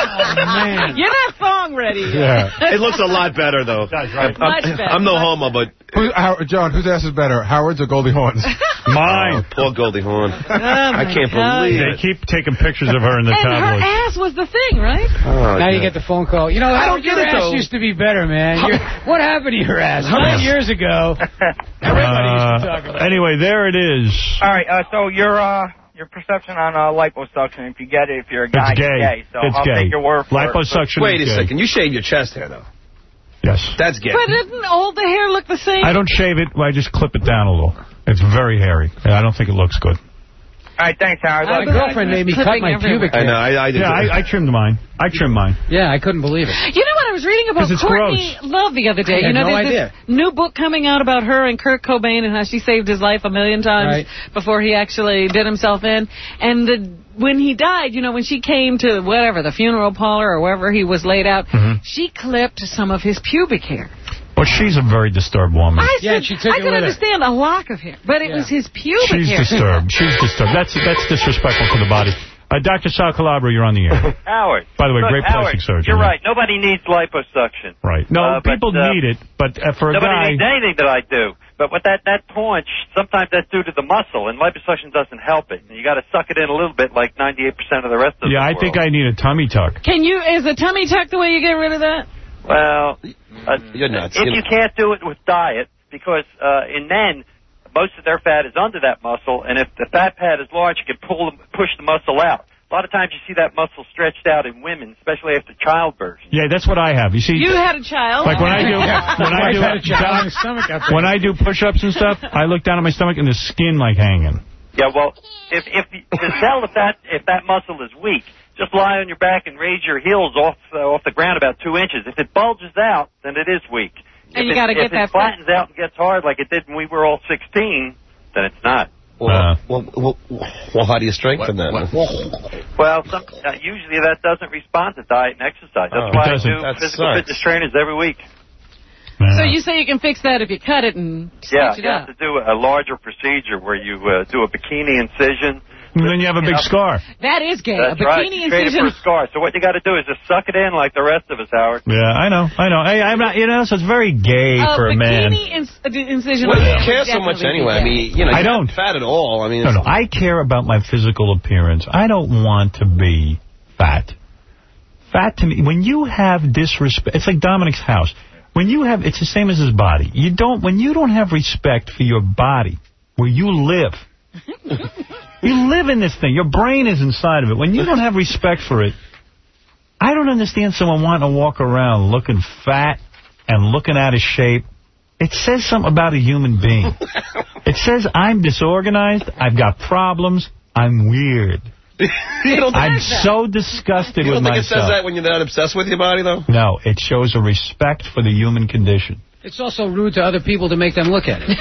Man. You're not thong ready yet. Yeah. It looks a lot better, though. That's right. I'm, Much better. I'm no homo, but... Who, How, John, whose ass is better, Howard's or Goldie Hawn's? Mine. Oh, poor Goldie Hawn. Oh, I my can't God. believe They it. keep taking pictures of her in the And her tabloids. ass was the thing, right? Oh, Now you God. get the phone call. You know, I Howard, don't get your it, ass though. used to be better, man. Your, what happened to your ass? Nine years ago, everybody used to talk Uh, about it. anyway, there it is. All right, uh, so your uh, your perception on uh, liposuction, if you get it, if you're a guy, It's gay. you're gay. So it's I'll gay. take your word for it. Liposuction Wait a is gay. second. You shave your chest hair, though. Yes. That's gay. But didn't all the hair look the same? I don't shave it. I just clip it down a little. It's very hairy. And I don't think it looks good. All right, thanks, Howard. My girlfriend made me cut my pubic I hair. know. I, I did. Yeah, I, I trimmed mine. I trimmed mine. Yeah, I couldn't believe it. You know what I was reading about 'Cause it's Courtney Love the other day? I had you know, no there's idea. this new book coming out about her and Kurt Cobain and how she saved his life a million times Right. before he actually did himself in. And the, when he died, you know, when she came to whatever, the funeral parlor or wherever he was laid out, Mhm. she clipped some of his pubic hair. Well, she's a very disturbed woman. I Yeah, said, she took I it could with her. understand a lock of hair, but it Yeah. was his pubic She's hair. disturbed. She's disturbed. That's that's disrespectful to the body. Uh, Doctor Sal Calabro, you're on the air. Howard. By the way, Look, great Howard, plastic surgeon. You're right. Nobody needs liposuction. Right. No, Uh, but, people uh, need it, but uh, for a Nobody guy... needs anything that I do. But with that, that paunch, sometimes that's due to the muscle, and liposuction doesn't help it. And you got to suck it in a little bit, like ninety-eight percent of the rest of Yeah, the I world. think I need a tummy tuck. Can you, is a tummy tuck the way you get rid of that? Well, uh, You're nuts. if You know- you can't do it with diet, because uh, in men, most of their fat is under that muscle, and if the fat pad is large, you can pull, push the muscle out. A lot of times you see that muscle stretched out in women, especially after childbirth. Yeah, that's what I have. You see, You had a child. like when I do when I do Had a child on his stomach up there. when I do push-ups and stuff, I look down at my stomach and the skin like hanging. Yeah, well, if if you, to tell if that if that muscle is weak, just lie on your back and raise your heels off uh, off the ground about two inches. If it bulges out, then it is weak. And if you it, gotta if get it that flattens out and gets hard like it did when we were all sixteen, then it's not. Well, uh, well, well, well, how do you strengthen that? Well, some, uh, usually that doesn't respond to diet and exercise. That's oh, why I do physical sucks. fitness trainers every week. So you say you can fix that if you cut it and Yeah, stitch it you up. have to do a larger procedure where you uh, do a bikini incision. And then you have a big scar. That is gay. That's a bikini right. You trade it incision. for a scar. So what you got to do is just suck it in like the rest of us, Howard. Yeah, I know, I know. Hey, I'm not, you know, so it's very gay a for a man. bikini ins incision. Well, you would care so definitely much be anyway. I gay. mean, you know, I you're don't. not fat at all. I mean, No, no, I care about my physical appearance. I don't want to be fat. Fat to me, when you have disrespect, it's like Dominic's house. When you have, it's the same as his body. You don't, when you don't have respect for your body, where you live, you live in this thing. Your brain is inside of it. When you don't have respect for it, I don't understand someone wanting to walk around looking fat and looking out of shape. It says something about a human being. It says I'm disorganized, I've got problems, I'm weird. I'm so disgusted you with don't think myself. it says that when you're not obsessed with your body, though? No, it shows a respect for the human condition. It's also rude to other people to make them look at it.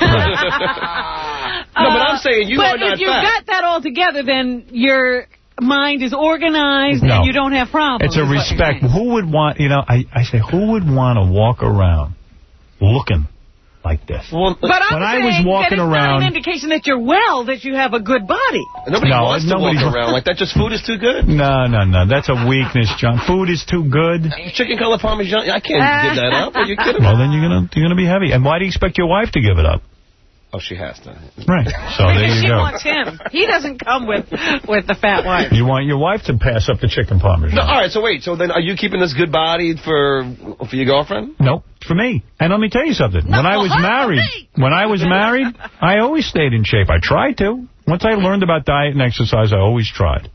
No, but I'm saying you but are not if you've fat. got that all together, then your mind is organized No. and you don't have problems. It's a is what you're respect. saying. Who would want, you know, I, I say, who would want to walk around looking like this? Well, But I'm when I saying was walking that it's around, not an indication that you're well, that you have a good body. Nobody No, wants to walk nobody's- around like that. Just food is too good. no, no, no, that's a weakness, John. Food is too good. Chicken colored parmesan. I can't give that up. Are you kidding me? Well, then you're gonna you're gonna be heavy. And why do you expect your wife to give it up? Oh, she has to. Right. So there Because you she go. wants him. He doesn't come with with the fat wife. You want your wife to pass up the chicken parmesan? No, all right, so wait. So then are you keeping this good body for for your girlfriend? Nope, for me. And let me tell you something. When I was married, when I was married, I always stayed in shape. I tried to. Once I learned about diet and exercise, I always tried.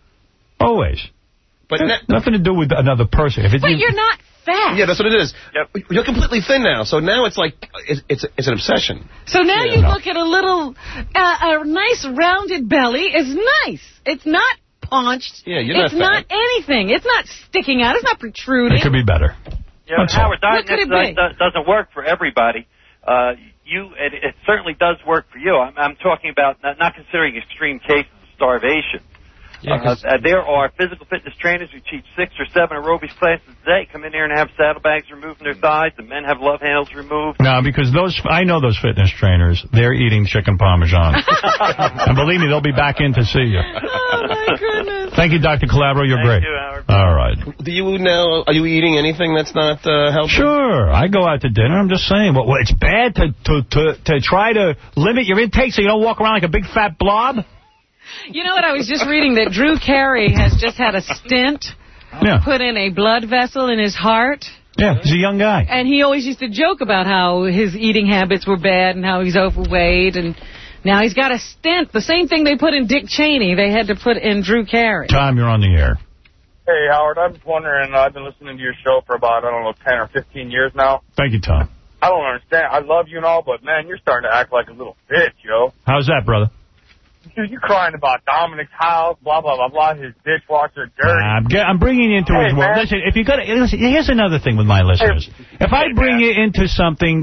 Always. But It's nothing to do with another person. If it's But you're not fat. Yeah, that's what it is. Yep. You're completely thin now, so now it's like it's it's, it's an obsession. So now Yeah. you No. look at a little, uh, a nice rounded belly is nice. It's not paunched. Yeah, you're not It's not fat. anything. It's not sticking out. It's not protruding. It could be better. Yeah, but That's all. Howard, diet What could and it exercise do- doesn't work for everybody. Uh, you, it, it certainly does work for you. I'm, I'm talking about not, not considering extreme cases of starvation. Yeah, Uh, uh, there are physical fitness trainers who teach six or seven aerobics classes a day, come in here and have saddlebags removed from their thighs, and men have love handles removed. No, because those I know those fitness trainers, they're eating chicken parmesan. And believe me, they'll be back in to see you. Oh, my goodness. Thank you, Doctor Calabro. You're Thank great. you, Howard. All right. Do you now? Are you eating anything that's not uh, healthy? Sure. I go out to dinner. I'm just saying. Well, it's bad to, to, to, to try to limit your intake so you don't walk around like a big fat blob. You know what? I was just reading that Drew Carey has just had a stent Yeah. put in a blood vessel in his heart. Yeah, he's a young guy. And he always used to joke about how his eating habits were bad and how he's overweight. And now he's got a stent. The same thing they put in Dick Cheney, they had to put in Drew Carey. Tom, you're on the air. Hey, Howard, I'm just wondering, uh, I've been listening to your show for about, I don't know, ten or fifteen years now. Thank you, Tom. I don't understand. I love you and all, but, man, you're starting to act like a little bitch, yo. How's that, brother? Dude, you're crying about Dominic's house, blah, blah, blah, blah, his dishwasher dirty. I'm, get, I'm bringing you into Hey, his world. man. Listen, if you got listen, here's another thing with my listeners. If I bring you into something,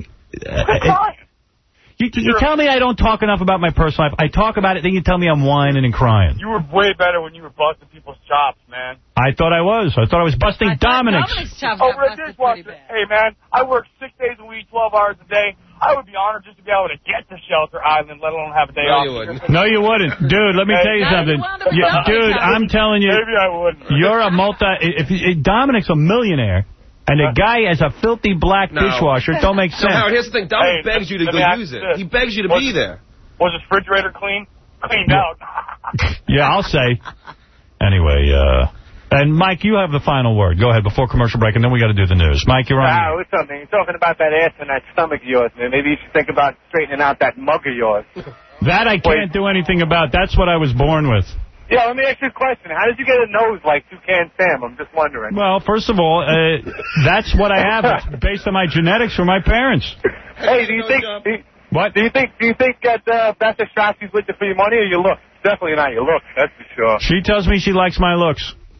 uh, you, you tell me I don't talk enough about my personal life. I talk about it, then you tell me I'm whining and crying. You were way better when you were busting people's chops, man. I thought I was. I thought I was busting Dominic's. Over a dishwasher. Hey, man, I work six days a week, twelve hours a day. I would be honored just to be able to get to Shelter Island, let alone have a day No, off. you wouldn't. No, you wouldn't. Dude, let me Hey, tell you now you something. wound up You- with dude, Dominic. I'm telling you, Maybe I wouldn't. you're a multi... If, if Dominic's a millionaire, and the guy has a filthy black No. dishwasher, it don't make So, sense. Howard, here's the thing. Dominic Hey, begs you to let go me ask use you it. this. He begs you to Was- be there. Was his refrigerator clean? Cleaned Yeah. out. Yeah, I'll say. Anyway, uh... And, Mike, you have the final word. Go ahead, before commercial break, and then we got to do the news. Mike, you're on. Ah, what's up, man? You're talking about that ass and that stomach of yours, man. Maybe you should think about straightening out that mug of yours. That I can't do anything about. That's what I was born with. Yeah, let me ask you a question. How did you get a nose like Toucan Sam? I'm just wondering. Well, first of all, uh, that's what I have. It's based on my genetics from my parents. Hey, do you think... Do you, what? Do you think Do you think that uh, Beth Ostrowski's with you for your money or your looks? Definitely not your looks, that's for sure. She tells me she likes my looks.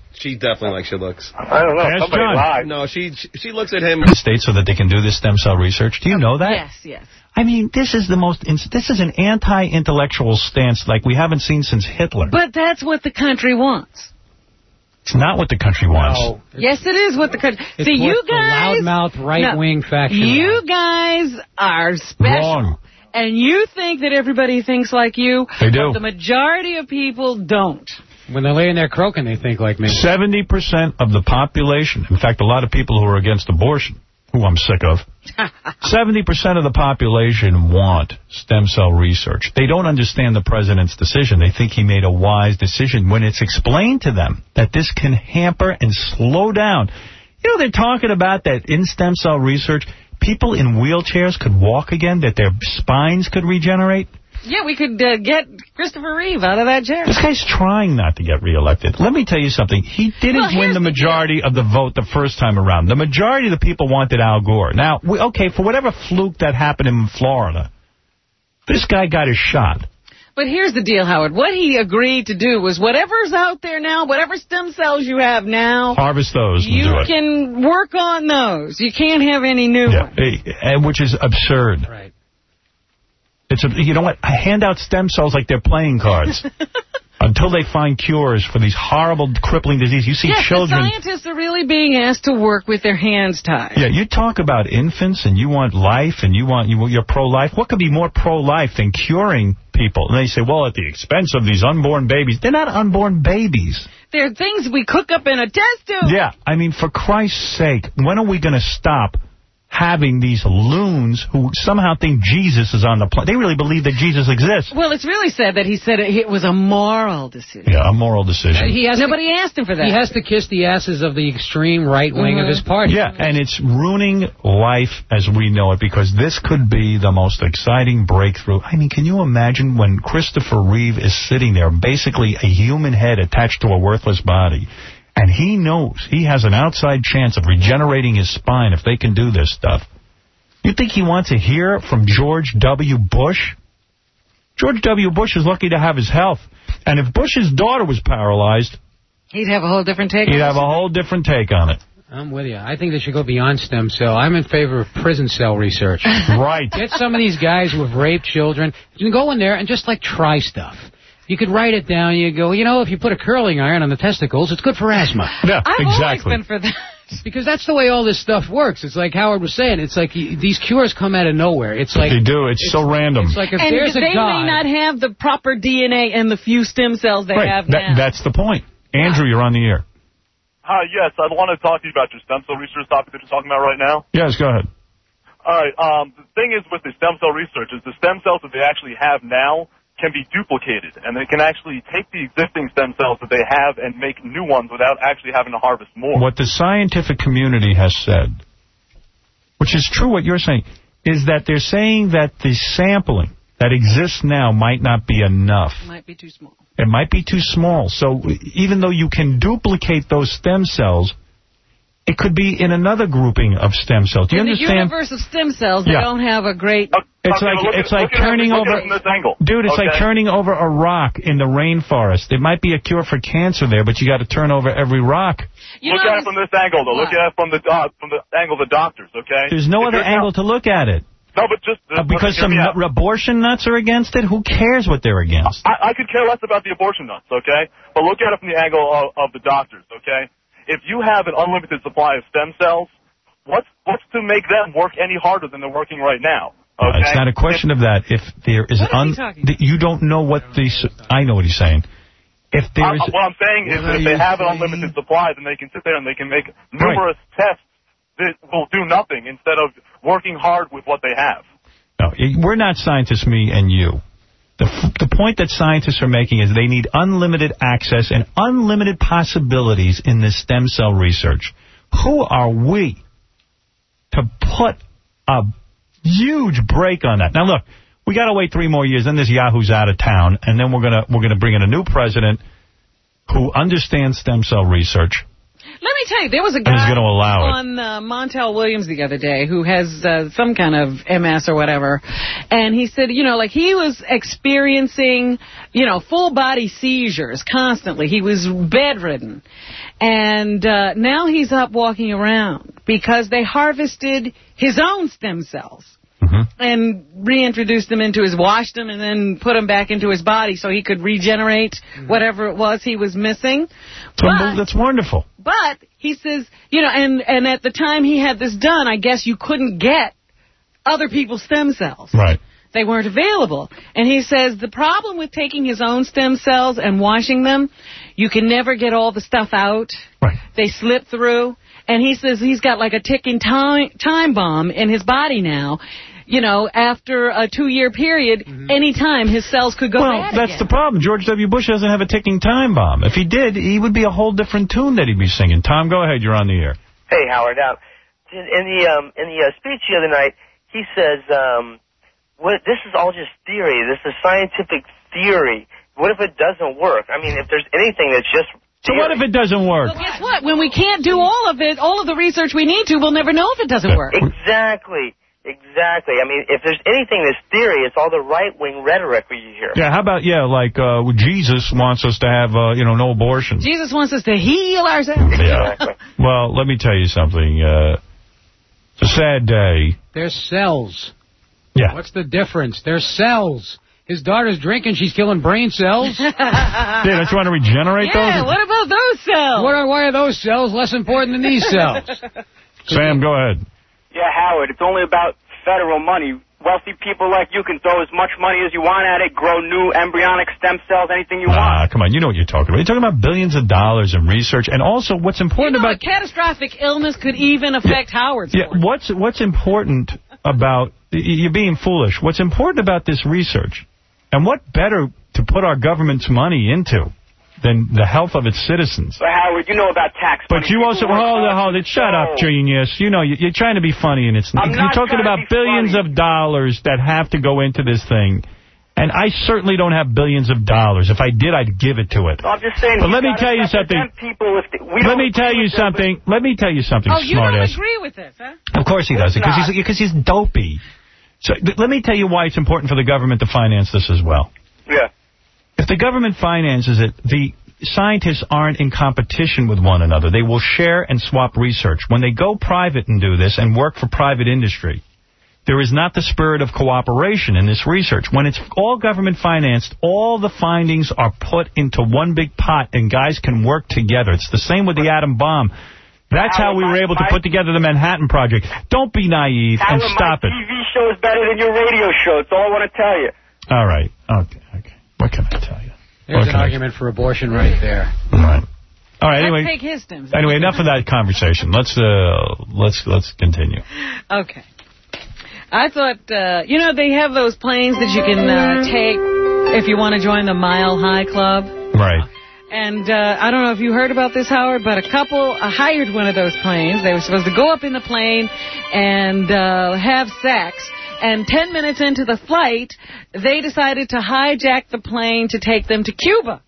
She definitely likes your looks. I don't know. Ask Somebody John. lied. No, she, she she looks at him. States so that they can do this stem cell research. Do you know that? Yes, yes. I mean, this is the most, this is an anti-intellectual stance like we haven't seen since Hitler. But that's what the country wants. It's not what the country wants. No. Yes, it is what the country... It's See, you what the guys... loudmouth right-wing no, faction You wants. guys are special. Wrong. And you think that everybody thinks like you. They do. But the majority of people don't. When they're laying there croaking, they think like me. seventy percent of the population, in fact, a lot of people who are against abortion, who I'm sick of, seventy percent of the population want stem cell research. They don't understand the president's decision. They think he made a wise decision when it's explained to them that this can hamper and slow down. You know, they're talking about that in stem cell research, people in wheelchairs could walk again, that their spines could regenerate. Yeah, we could uh, get Christopher Reeve out of that chair. This guy's trying not to get reelected. Let me tell you something. He didn't Well, win the majority of the vote the first time around. The majority of the people wanted Al Gore. Now, we, okay, for whatever fluke that happened in Florida, this guy got his shot. But here's the deal, Howard. What he agreed to do was whatever's out there now, whatever stem cells you have now, Harvest those and you do it. can work on those. You can't have any new Yeah, ones. eh, and which is absurd. Right. It's a, you know what? I hand out stem cells like they're playing cards until they find cures for these horrible, crippling diseases. You see yes, children. the scientists are really being asked to work with their hands tied. Yeah, you talk about infants and you want life and you want you, you're pro-life. What could be more pro-life than curing people? And they say, well, at the expense of these unborn babies. They're not unborn babies. They're things we cook up in a test tube. Yeah, I mean, for Christ's sake, when are we going to stop having these loons who somehow think Jesus is on the planet? They really believe that Jesus exists. Well, it's really sad that he said it, it was a moral decision. Yeah, a moral decision. He has Nobody to, asked him for that. He has to kiss the asses of the extreme right wing Mm-hmm. of his party. Yeah, and it's ruining life as we know it, because this could be the most exciting breakthrough. I mean, can you imagine when Christopher Reeve is sitting there, basically a human head attached to a worthless body, and he knows he has an outside chance of regenerating his spine if they can do this stuff. You think he wants to hear from George W. Bush? George W. Bush is lucky to have his health. And if Bush's daughter was paralyzed, he'd have a whole different take he'd on have it. a whole different take on it. I'm with you. I think they should go beyond stem cell. I'm in favor of prison cell research. Right. Get some of these guys who have raped children. You can go in there and just, like, try stuff. You could write it down. You go, you know, if you put a curling iron on the testicles, it's good for asthma. Yeah, I've exactly. always been for that. Because that's the way all this stuff works. It's like Howard was saying. It's like y- these cures come out of nowhere. It's like They do. It's, it's so random. It's like if And there's a they God. may not have the proper D N A and the few stem cells they right. have That, now. that's the point. Andrew, you're on the air. Hi, yes, I want to talk to you about your stem cell research topic that you're talking about right now. Yes, go ahead. All right, um, the thing is with the stem cell research is the stem cells that they actually have now can be duplicated, and they can actually take the existing stem cells that they have and make new ones without actually having to harvest more. What the scientific community has said, which is true what you're saying, is that they're saying that the sampling that exists now might not be enough. Might be too small. It might be too small. So even though you can duplicate those stem cells, it could be in another grouping of stem cells. Do you in understand? the universe of stem cells, they Yeah. don't have a great... It's Okay, like well, look it's at- like look at it- turning look at over, it from this angle, dude. It's like okay? turning over a rock in the rainforest. It might be a cure for cancer there, but you got to turn over every rock. You look know, at it from this angle, though. Look at it from the uh, from the angle of the doctors, okay? There's no If other you're angle now- to look at it. No, but just... Uh, because hear some me out. nu- abortion nuts are against it. Who cares what they're against? I, I could care less about the abortion nuts, okay? But look at it from the angle of, of the doctors, okay? If you have an unlimited supply of stem cells, what's what's to make them work any harder than they're working right now? Uh, Okay? it's not a question of that. If there is What is he un, talking th- you don't know what the. I know what he's saying. If there is, Uh, what I'm saying is What that are if they you have an saying? unlimited supply, then they can sit there and they can make numerous tests that will do nothing instead of working hard with what they have. no, we're not scientists, me and you. The f- the point that scientists are making is they need unlimited access and unlimited possibilities in this stem cell research. Who are we to put a huge break on that? Now, look, we got to wait three more years, then this Yahoo's out of town, and then we're gonna we're gonna bring in a new president who understands stem cell research. Let me tell you, there was a And he's guy gonna allow it. on uh, Montel Williams the other day who has uh, some kind of M S or whatever, and he said, you know, like he was experiencing, you know, full-body seizures constantly. He was bedridden. And uh, now he's up walking around because they harvested his own stem cells. Mm-hmm. And reintroduced them into his, washed them, and then put them back into his body so he could regenerate mm-hmm. whatever it was he was missing. But, that's wonderful. But he says, you know, and, and at the time he had this done, I guess you couldn't get other people's stem cells. Right. They weren't available. And he says the problem with taking his own stem cells and washing them, you can never get all the stuff out. Right. They slip through. And he says he's got like a ticking time, time bomb in his body now. You know, after a two-year period, mm-hmm. any time his cells could go well, bad that's again. the problem. George W. Bush doesn't have a ticking time bomb. If he did, he would be a whole different tune that he'd be singing. Tom, go ahead. You're on the air. Hey, Howard. Now, in, in the um, in the uh, speech the other night, he says, um, "What? This is all just theory. This is scientific theory. What if it doesn't work? I mean, if there's anything that's just So what if it doesn't work? Well, guess what? When we can't do all of it, all of the research we need to, we'll never know if it doesn't work. Exactly. Exactly. I mean, if there's anything that's theory, it's all the right-wing rhetoric we hear. Yeah, how about, yeah, like uh, Jesus wants us to have, uh, you know, no abortion. Jesus wants us to heal ourselves. Yeah. Well, let me tell you something. Uh, it's a sad day. They're cells. Yeah. What's the difference? They're cells. His daughter's drinking, she's killing brain cells. Yeah, don't you want to regenerate yeah, those? Yeah, what about those cells? What are, why are those cells less important than these cells? Sam, go ahead. Yeah, Howard, it's only about federal money. Wealthy people like you can throw as much money as you want at it, grow new embryonic stem cells, anything you ah, want. Ah, come on, you know what you're talking about. You're talking about billions of dollars in research, and also what's important you know, about... a catastrophic illness could even affect yeah, Howard's Yeah, fortune. what's, what's important about... You're being foolish. What's important about this research, and what better to put our government's money into than the health of its citizens? But Howard, you know about tax money. But you also, hold it, hold it, shut up, genius. You know, you're trying to be funny, and it's I'm you're not talking about billions funny. of dollars that have to go into this thing. And I certainly don't have billions of dollars. If I did, I'd give it to it. I'm just saying. But let me tell you something. People if the, we let me tell you something. Let me tell you something, Oh, you smartass. don't agree with this, huh? Of course he doesn't, because he's, because he's dopey. So let me tell you why it's important for the government to finance this as well. Yeah. If the government finances it, the scientists aren't in competition with one another. They will share and swap research. When they go private and do this and work for private industry, there is not the spirit of cooperation in this research. When it's all government financed, all the findings are put into one big pot and guys can work together. It's the same with the atom bomb. That's how we were able to put together the Manhattan Project. Don't be naive and stop it. My T V show is better than your radio show. That's all I want to tell you. All right. Okay. Okay. What can I tell you? There's an argument for abortion right there. All right. All right. Anyway. Let's take his stems. Anyway, enough of that conversation. Let's uh, let's let's continue. Okay. I thought, uh, you know, they have those planes that you can uh, take if you want to join the Mile High Club. Right. And uh, I don't know if you heard about this, Howard, but a couple uh, hired one of those planes. They were supposed to go up in the plane and uh, have sex. And ten minutes into the flight, they decided to hijack the plane to take them to Cuba.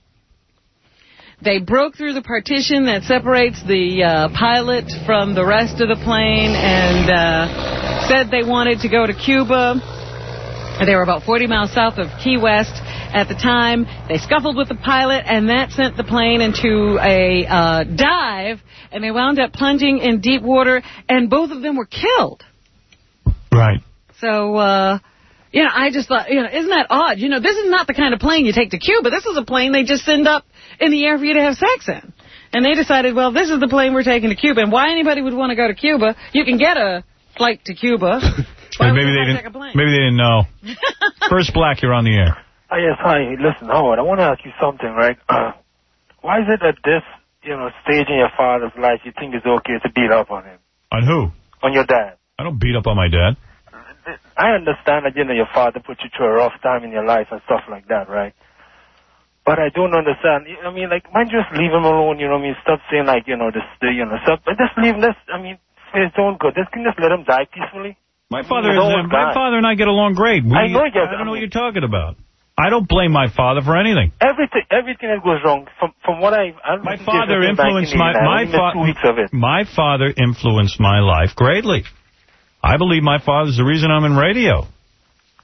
They broke through the partition that separates the uh, pilot from the rest of the plane and uh, said they wanted to go to Cuba. They were about forty miles south of Key West at the time. They scuffled with the pilot, and that sent the plane into a uh, dive, and they wound up plunging in deep water, and both of them were killed. Right. So, uh, you know, I just thought, you know, isn't that odd? You know, this is not the kind of plane you take to Cuba. This is a plane they just send up in the air for you to have sex in. And they decided, well, this is the plane we're taking to Cuba. And why anybody would want to go to Cuba, you can get a flight to Cuba. Maybe they, didn't, maybe they didn't know. First Black, you're on the air. Oh, yes, hi. Listen, Howard, I want to ask you something, right? Uh, why is it at this, you know, stage in your father's life you think it's okay to beat up on him? On who? On your dad. I don't beat up on my dad. I understand that, you know, your father put you through a rough time in your life and stuff like that, right? But I don't understand. I mean, like, mind just leave him alone, you know what I mean? Stop saying, like, you know, this, you know, stuff. But just leave him, this, I mean, for his own good. Just, can you just let him die peacefully? My father, is, uh, my father and I get along great. We, I know you I don't know what you're talking about. I don't blame my father for anything. Everything, everything that goes wrong, from from what I, I my father influenced my my father. My father influenced my life greatly. I believe my father's the reason I'm in radio.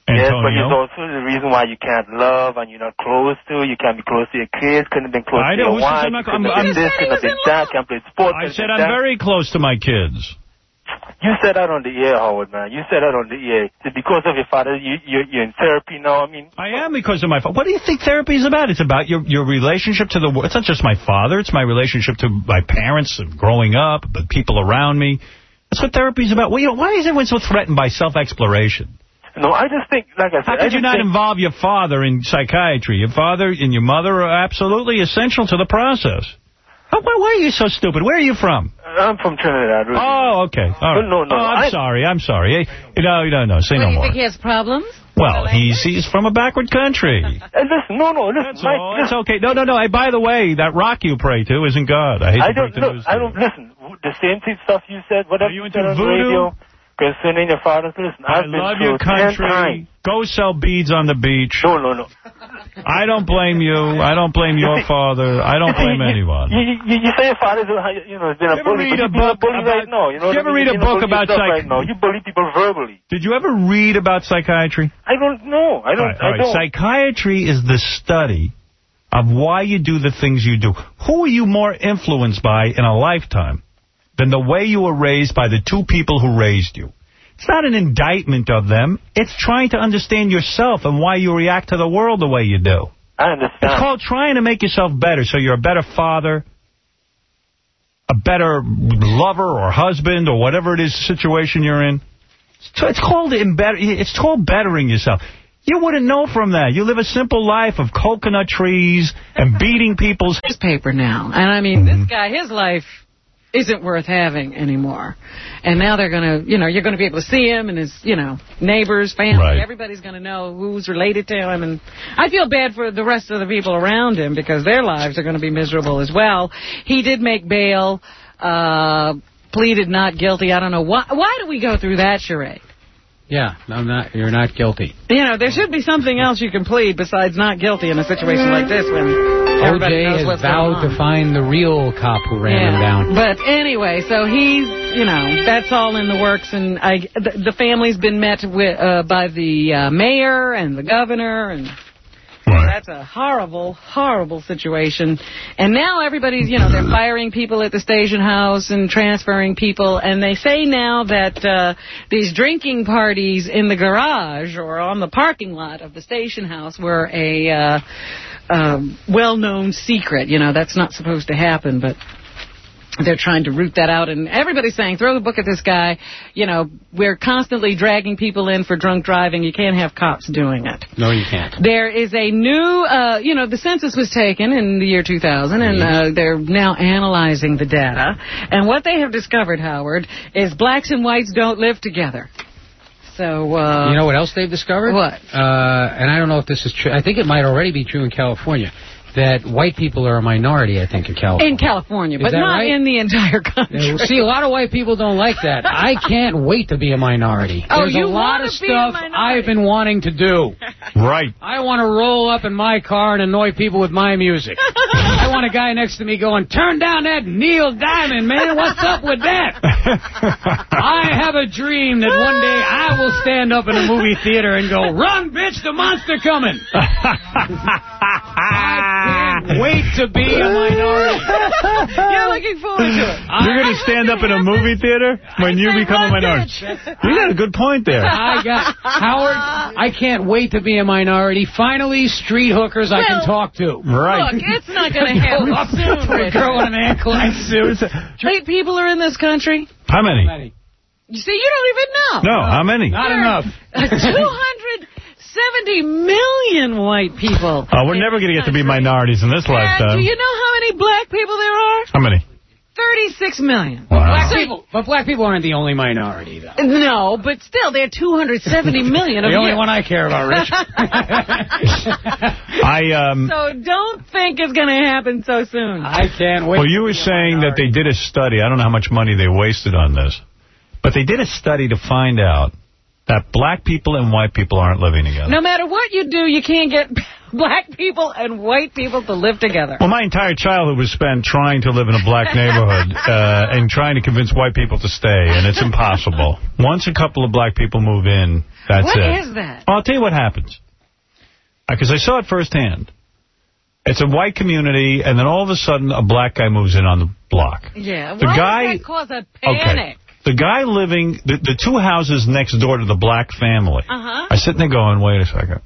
Yes, but Antonio? it's also the reason why you can't love and you're not close to. You can't be close to your kids. Couldn't have been close I to know. your Who says wife. I'm not- couldn't I'm- have been I'm- this. Couldn't have been that. Can't play sports. I couldn't said have I'm that. very close to my kids. You said that on the air, Howard, man. You said that on the air. Is it because of your father? You, you, you're in therapy now? I mean... I am because of my father. What do you think therapy is about? It's about your, your relationship to the world. It's not just my father. It's my relationship to my parents and growing up, the people around me. That's what therapy is about. Well, you know, why is everyone so threatened by self-exploration? No, I just think, like I said... How could I you not think, involve your father in psychiatry? Your father and your mother are absolutely essential to the process. How, why, why are you so stupid? Where are you from? I'm from Trinidad. Really. Oh, okay. All right. No, no, oh, I'm I, sorry. I'm sorry. Hey, no, no, no. Say What, no do you more. think he has problems? Well, he's he's from a backward country. Hey, listen, no, no, listen. That's Mike, all. listen. It's okay. No, no, no. Hey, by the way, that rock you pray to isn't God. I hate I to don't break the look. news I to don't you. listen. The same thing stuff you said. Whatever Are you you into said on voodoo? radio concerning your father's. Listen, I I've been love through your country. ten times. Go sell beads on the beach. No, no, no. I don't blame you. I don't blame your father. I don't blame anyone. You, you, you say your father's, you know, has been a You ever bully, read but a you're being a book bully about- right now. You know Did you what I ever mean? read a You're being book bully about yourself psych- right now. You bully people verbally. Did you ever read about psychiatry? I don't know. I don't. All right, all I right. don't. Psychiatry is the study of why you do the things you do. Who are you more influenced by in a lifetime than the way you were raised by the two people who raised you? It's not an indictment of them. It's trying to understand yourself and why you react to the world the way you do. I understand. It's called trying to make yourself better, so you're a better father, a better lover or husband or whatever it is situation you're in. It's called embed- It's called bettering yourself. You wouldn't know from that. You live a simple life of coconut trees and beating people's... Newspaper now. And I mean, mm-hmm. this guy, his life isn't worth having anymore. And now they're going to, you know, you're going to be able to see him and his, you know, neighbors, family. Right. Everybody's going to know who's related to him. And I feel bad for the rest of the people around him because their lives are going to be miserable as well. He did make bail, uh, pleaded not guilty. I don't know. Why, why do we go through that charade? Yeah, I'm not. You're not guilty. You know, there should be something else you can plead besides not guilty in a situation like this when everybody knows what's going on. O J has vowed to find the real cop who ran yeah. him down. But anyway, so he's, you know, that's all in the works, and I, the, the family's been met with uh, by the uh, mayor and the governor, and right. that's a horrible, horrible situation. And now everybody's, you know, they're firing people at the station house and transferring people, and they say now that uh, these drinking parties in the garage or on the parking lot of the station house were a uh, uh, well-known secret. You know, that's not supposed to happen, but they're trying to root that out, and everybody's saying, throw the book at this guy. You know, we're constantly dragging people in for drunk driving. You can't have cops doing it. No, you can't. There is a new, uh, you know, the census was taken in the year two thousand, and uh, they're now analyzing the data. And what they have discovered, Howard, is blacks and whites don't live together. So, uh... You know what else they've discovered? What? Uh, and I don't know if this is true. I think it might already be true in California. That white people are a minority, I think, in California. In California, Is but that not right? in the entire country. Yeah, well, see, a lot of white people don't like that. I can't wait to be a minority. Oh, There's you a lot want of to be stuff a minority? I've been wanting to do. Right. I want to roll up in my car and annoy people with my music. I want a guy next to me going, turn down that Neil Diamond, man. What's up with that? I have a dream that one day I will stand up in a movie theater and go, run, bitch, the monster coming. I can't wait to be a minority. You're looking forward to it. You're going to stand up in a movie theater when you become a minority. You got a good point there. I got Howard, I can't wait to be a minority. Finally, street hookers I can Well, talk to. Right. Look, it's not going to happen soon, To a Richard. girl in an ankle-length suit. Eight people are in this country. How many? You see, you don't even know. No, how many? Not enough. two hundred seventy million white people. Oh, we're never going to get to be minorities in this And lifetime. do you know how many black people there are? How many? thirty-six million. Wow. Black people, but black people aren't the only minority, though. No, but still, there are two hundred seventy million of The only you. one I care about, Rich. I um. So don't think it's going to happen so soon. I can't wait. Well, you were saying that they did a study. I don't know how much money they wasted on this, but they did a study to find out that black people and white people aren't living together. No matter what you do, you can't get black people and white people to live together. Well, my entire childhood was spent trying to live in a black neighborhood uh, and trying to convince white people to stay, and it's impossible. Once a couple of black people move in, that's what it. What is that? Well, I'll tell you what happens. Because I saw it firsthand. It's a white community, and then all of a sudden, a black guy moves in on the block. Yeah. The Why guy, does that cause a panic? Okay. The guy living, the, the two houses next door to the black family. Uh-huh. I sit there going, wait a second.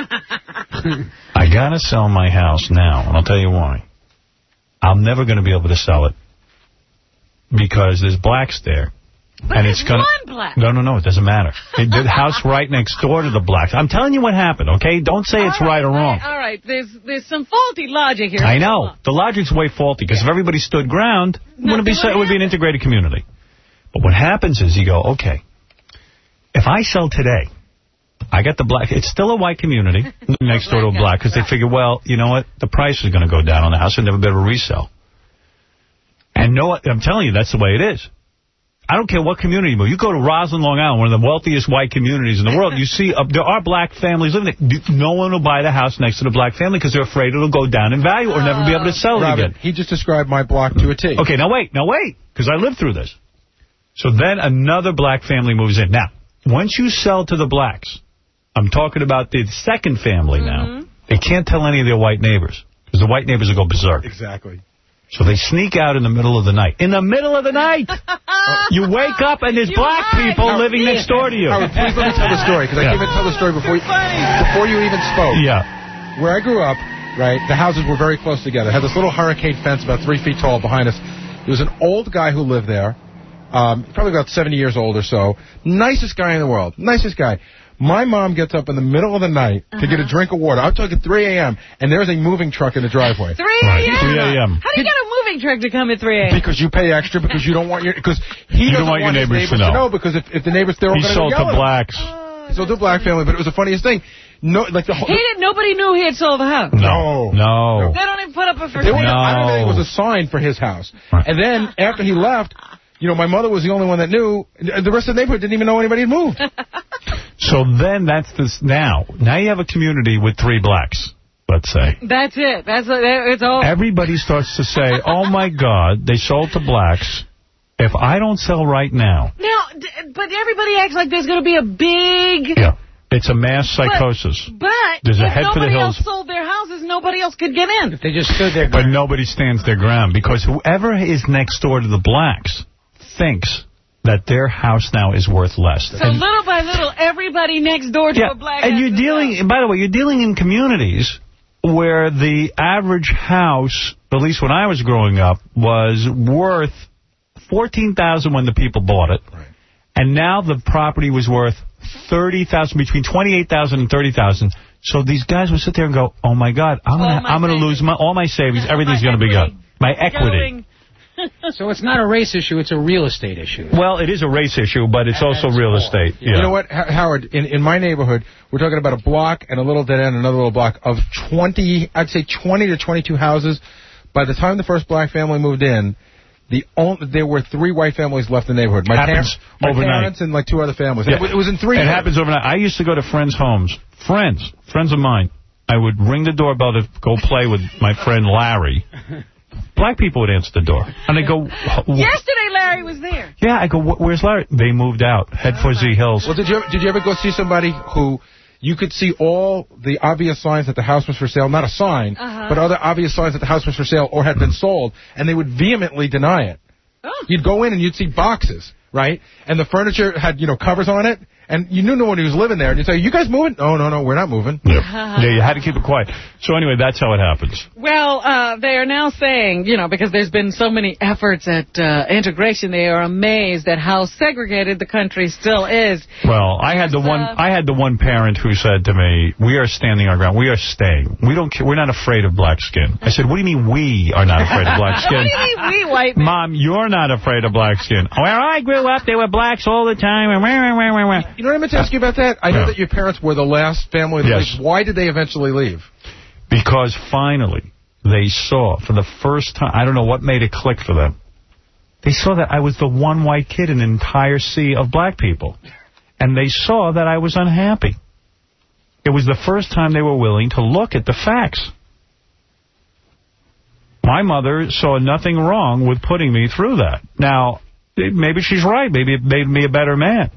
I got to sell my house now, and I'll tell you why. I'm never going to be able to sell it because there's blacks there. But and it's gonna, one black. No, no, no, it doesn't matter. It, the house right next door to the blacks. I'm telling you what happened, okay? Don't say all it's right, right or wrong. All right, there's there's some faulty logic here. I know. The logic's way faulty, because if everybody stood ground, it wouldn't be so, it would be an integrated community. But what happens is you go, okay, if I sell today, I got the black, it's still a white community next door to a black, because they figure, well, you know what, the price is going to go down on the house and never be able to resell. And no, I'm telling you, that's the way it is. I don't care what community you move. You go to Roslyn, Long Island, one of the wealthiest white communities in the world, you see uh, there are black families living there. No one will buy the house next to the black family because they're afraid it'll go down in value or never be able to sell Robin, it again. He just described my block to a T. Okay, now wait, now wait, because I lived through this. So then another black family moves in. Now, once you sell to the blacks, I'm talking about the second family now, mm-hmm. they can't tell any of their white neighbors because the white neighbors will go berserk. Exactly. So they sneak out in the middle of the night. In the middle of the night! You wake up and there's you black hide. people Howard, living next door to you. Howard, please let me tell the story, because yeah. I came in to tell the story before you, before you even spoke. Yeah. Where I grew up, right, the houses were very close together. It had this little hurricane fence about three feet tall behind us. There was an old guy who lived there, um, probably about seventy years old or so. Nicest guy in the world. Nicest guy. My mom gets up in the middle of the night uh-huh. to get a drink of water. I'm talking three a m, and there's a moving truck in the driveway. three a m? three a m. How do you get a moving truck to come at three a m? Because you pay extra, because you don't want your... Because he you doesn't don't want, want your his neighbors, neighbors to know. know because if, if the neighbors... They're he sold to blacks. He sold to a black family, but it was the funniest thing. No, like the whole, he didn't. Nobody knew he had sold the house. No. No. They don't even put up a for sale. No. I don't think it was a sign for his house. Right. And then, after he left... You know, my mother was the only one that knew. The rest of the neighborhood didn't even know anybody had moved. So then that's this now. Now you have a community with three blacks, let's say. That's it. That's it's all. Everybody starts to say, oh, my God, they sold to blacks. If I don't sell right now. Now, but everybody acts like there's going to be a big... Yeah. It's a mass psychosis. But, but There's if a head for the nobody hills. else sold their houses, nobody else could get in. If they just stood there. But nobody stands their ground, because whoever is next door to the blacks thinks that their house now is worth less. So and, little by little, everybody next door to yeah, a black and house you're dealing, well. by the way, you're dealing in communities where the average house, at least when I was growing up, was worth fourteen thousand dollars when the people bought it. Right. And now the property was worth thirty thousand dollars, between twenty-eight thousand dollars and thirty thousand dollars. So these guys would sit there and go, oh, my God, I'm going I'm to lose my, all my savings. Everything's going to be gone. My equity. So it's not a race issue, it's a real estate issue. Well, it is a race issue, but it's also real estate. Yeah. You know what, H Howard, in, in my neighborhood, we're talking about a block and a little dead end, another little block of twenty, I'd say twenty to twenty-two houses. By the time the first black family moved in, the only, there were three white families left in the neighborhood. My, happens par my overnight. parents and like two other families. Yeah. It, it was in three It years. happens overnight. I used to go to friends' homes. Friends. Friends of mine. I would ring the doorbell to go play with my friend Larry. Black people would answer the door. And they go... Yesterday Larry was there. Yeah, I go, where's Larry? They moved out. Head for Z Hills. Well, did you, did you ever go see somebody who... You could see all the obvious signs that the house was for sale, not a sign, uh-huh. but other obvious signs that the house was for sale or had been sold, and they would vehemently deny it. Oh. You'd go in and you'd see boxes, right? And the furniture had, you know, covers on it, and you knew no one who was living there. And you'd say, you guys moving? No, no, no, we're not moving. Yep. Yeah, you had to keep it quiet. So anyway, that's how it happens. Well, uh, they are now saying, you know, because there's been so many efforts at uh, integration, they are amazed at how segregated the country still is. Well, I had the one uh, I had the one parent who said to me, we are standing our ground. We are staying. We don't care. We're not afraid of black skin. I said, what do you mean we are not afraid of black skin? What do you mean we, white men? Mom, you're not afraid of black skin. Where I grew up, there were blacks all the time. You know what I meant to ask you about that? I know yeah. that your parents were the last family to yes. leave. Why did they eventually leave? Because finally they saw for the first time, I don't know what made it click for them. They saw that I was the one white kid in an entire sea of black people. And they saw that I was unhappy. it was the first time they were willing to look at the facts. My mother saw nothing wrong with putting me through that. Now, maybe she's right. Maybe it made me a better man.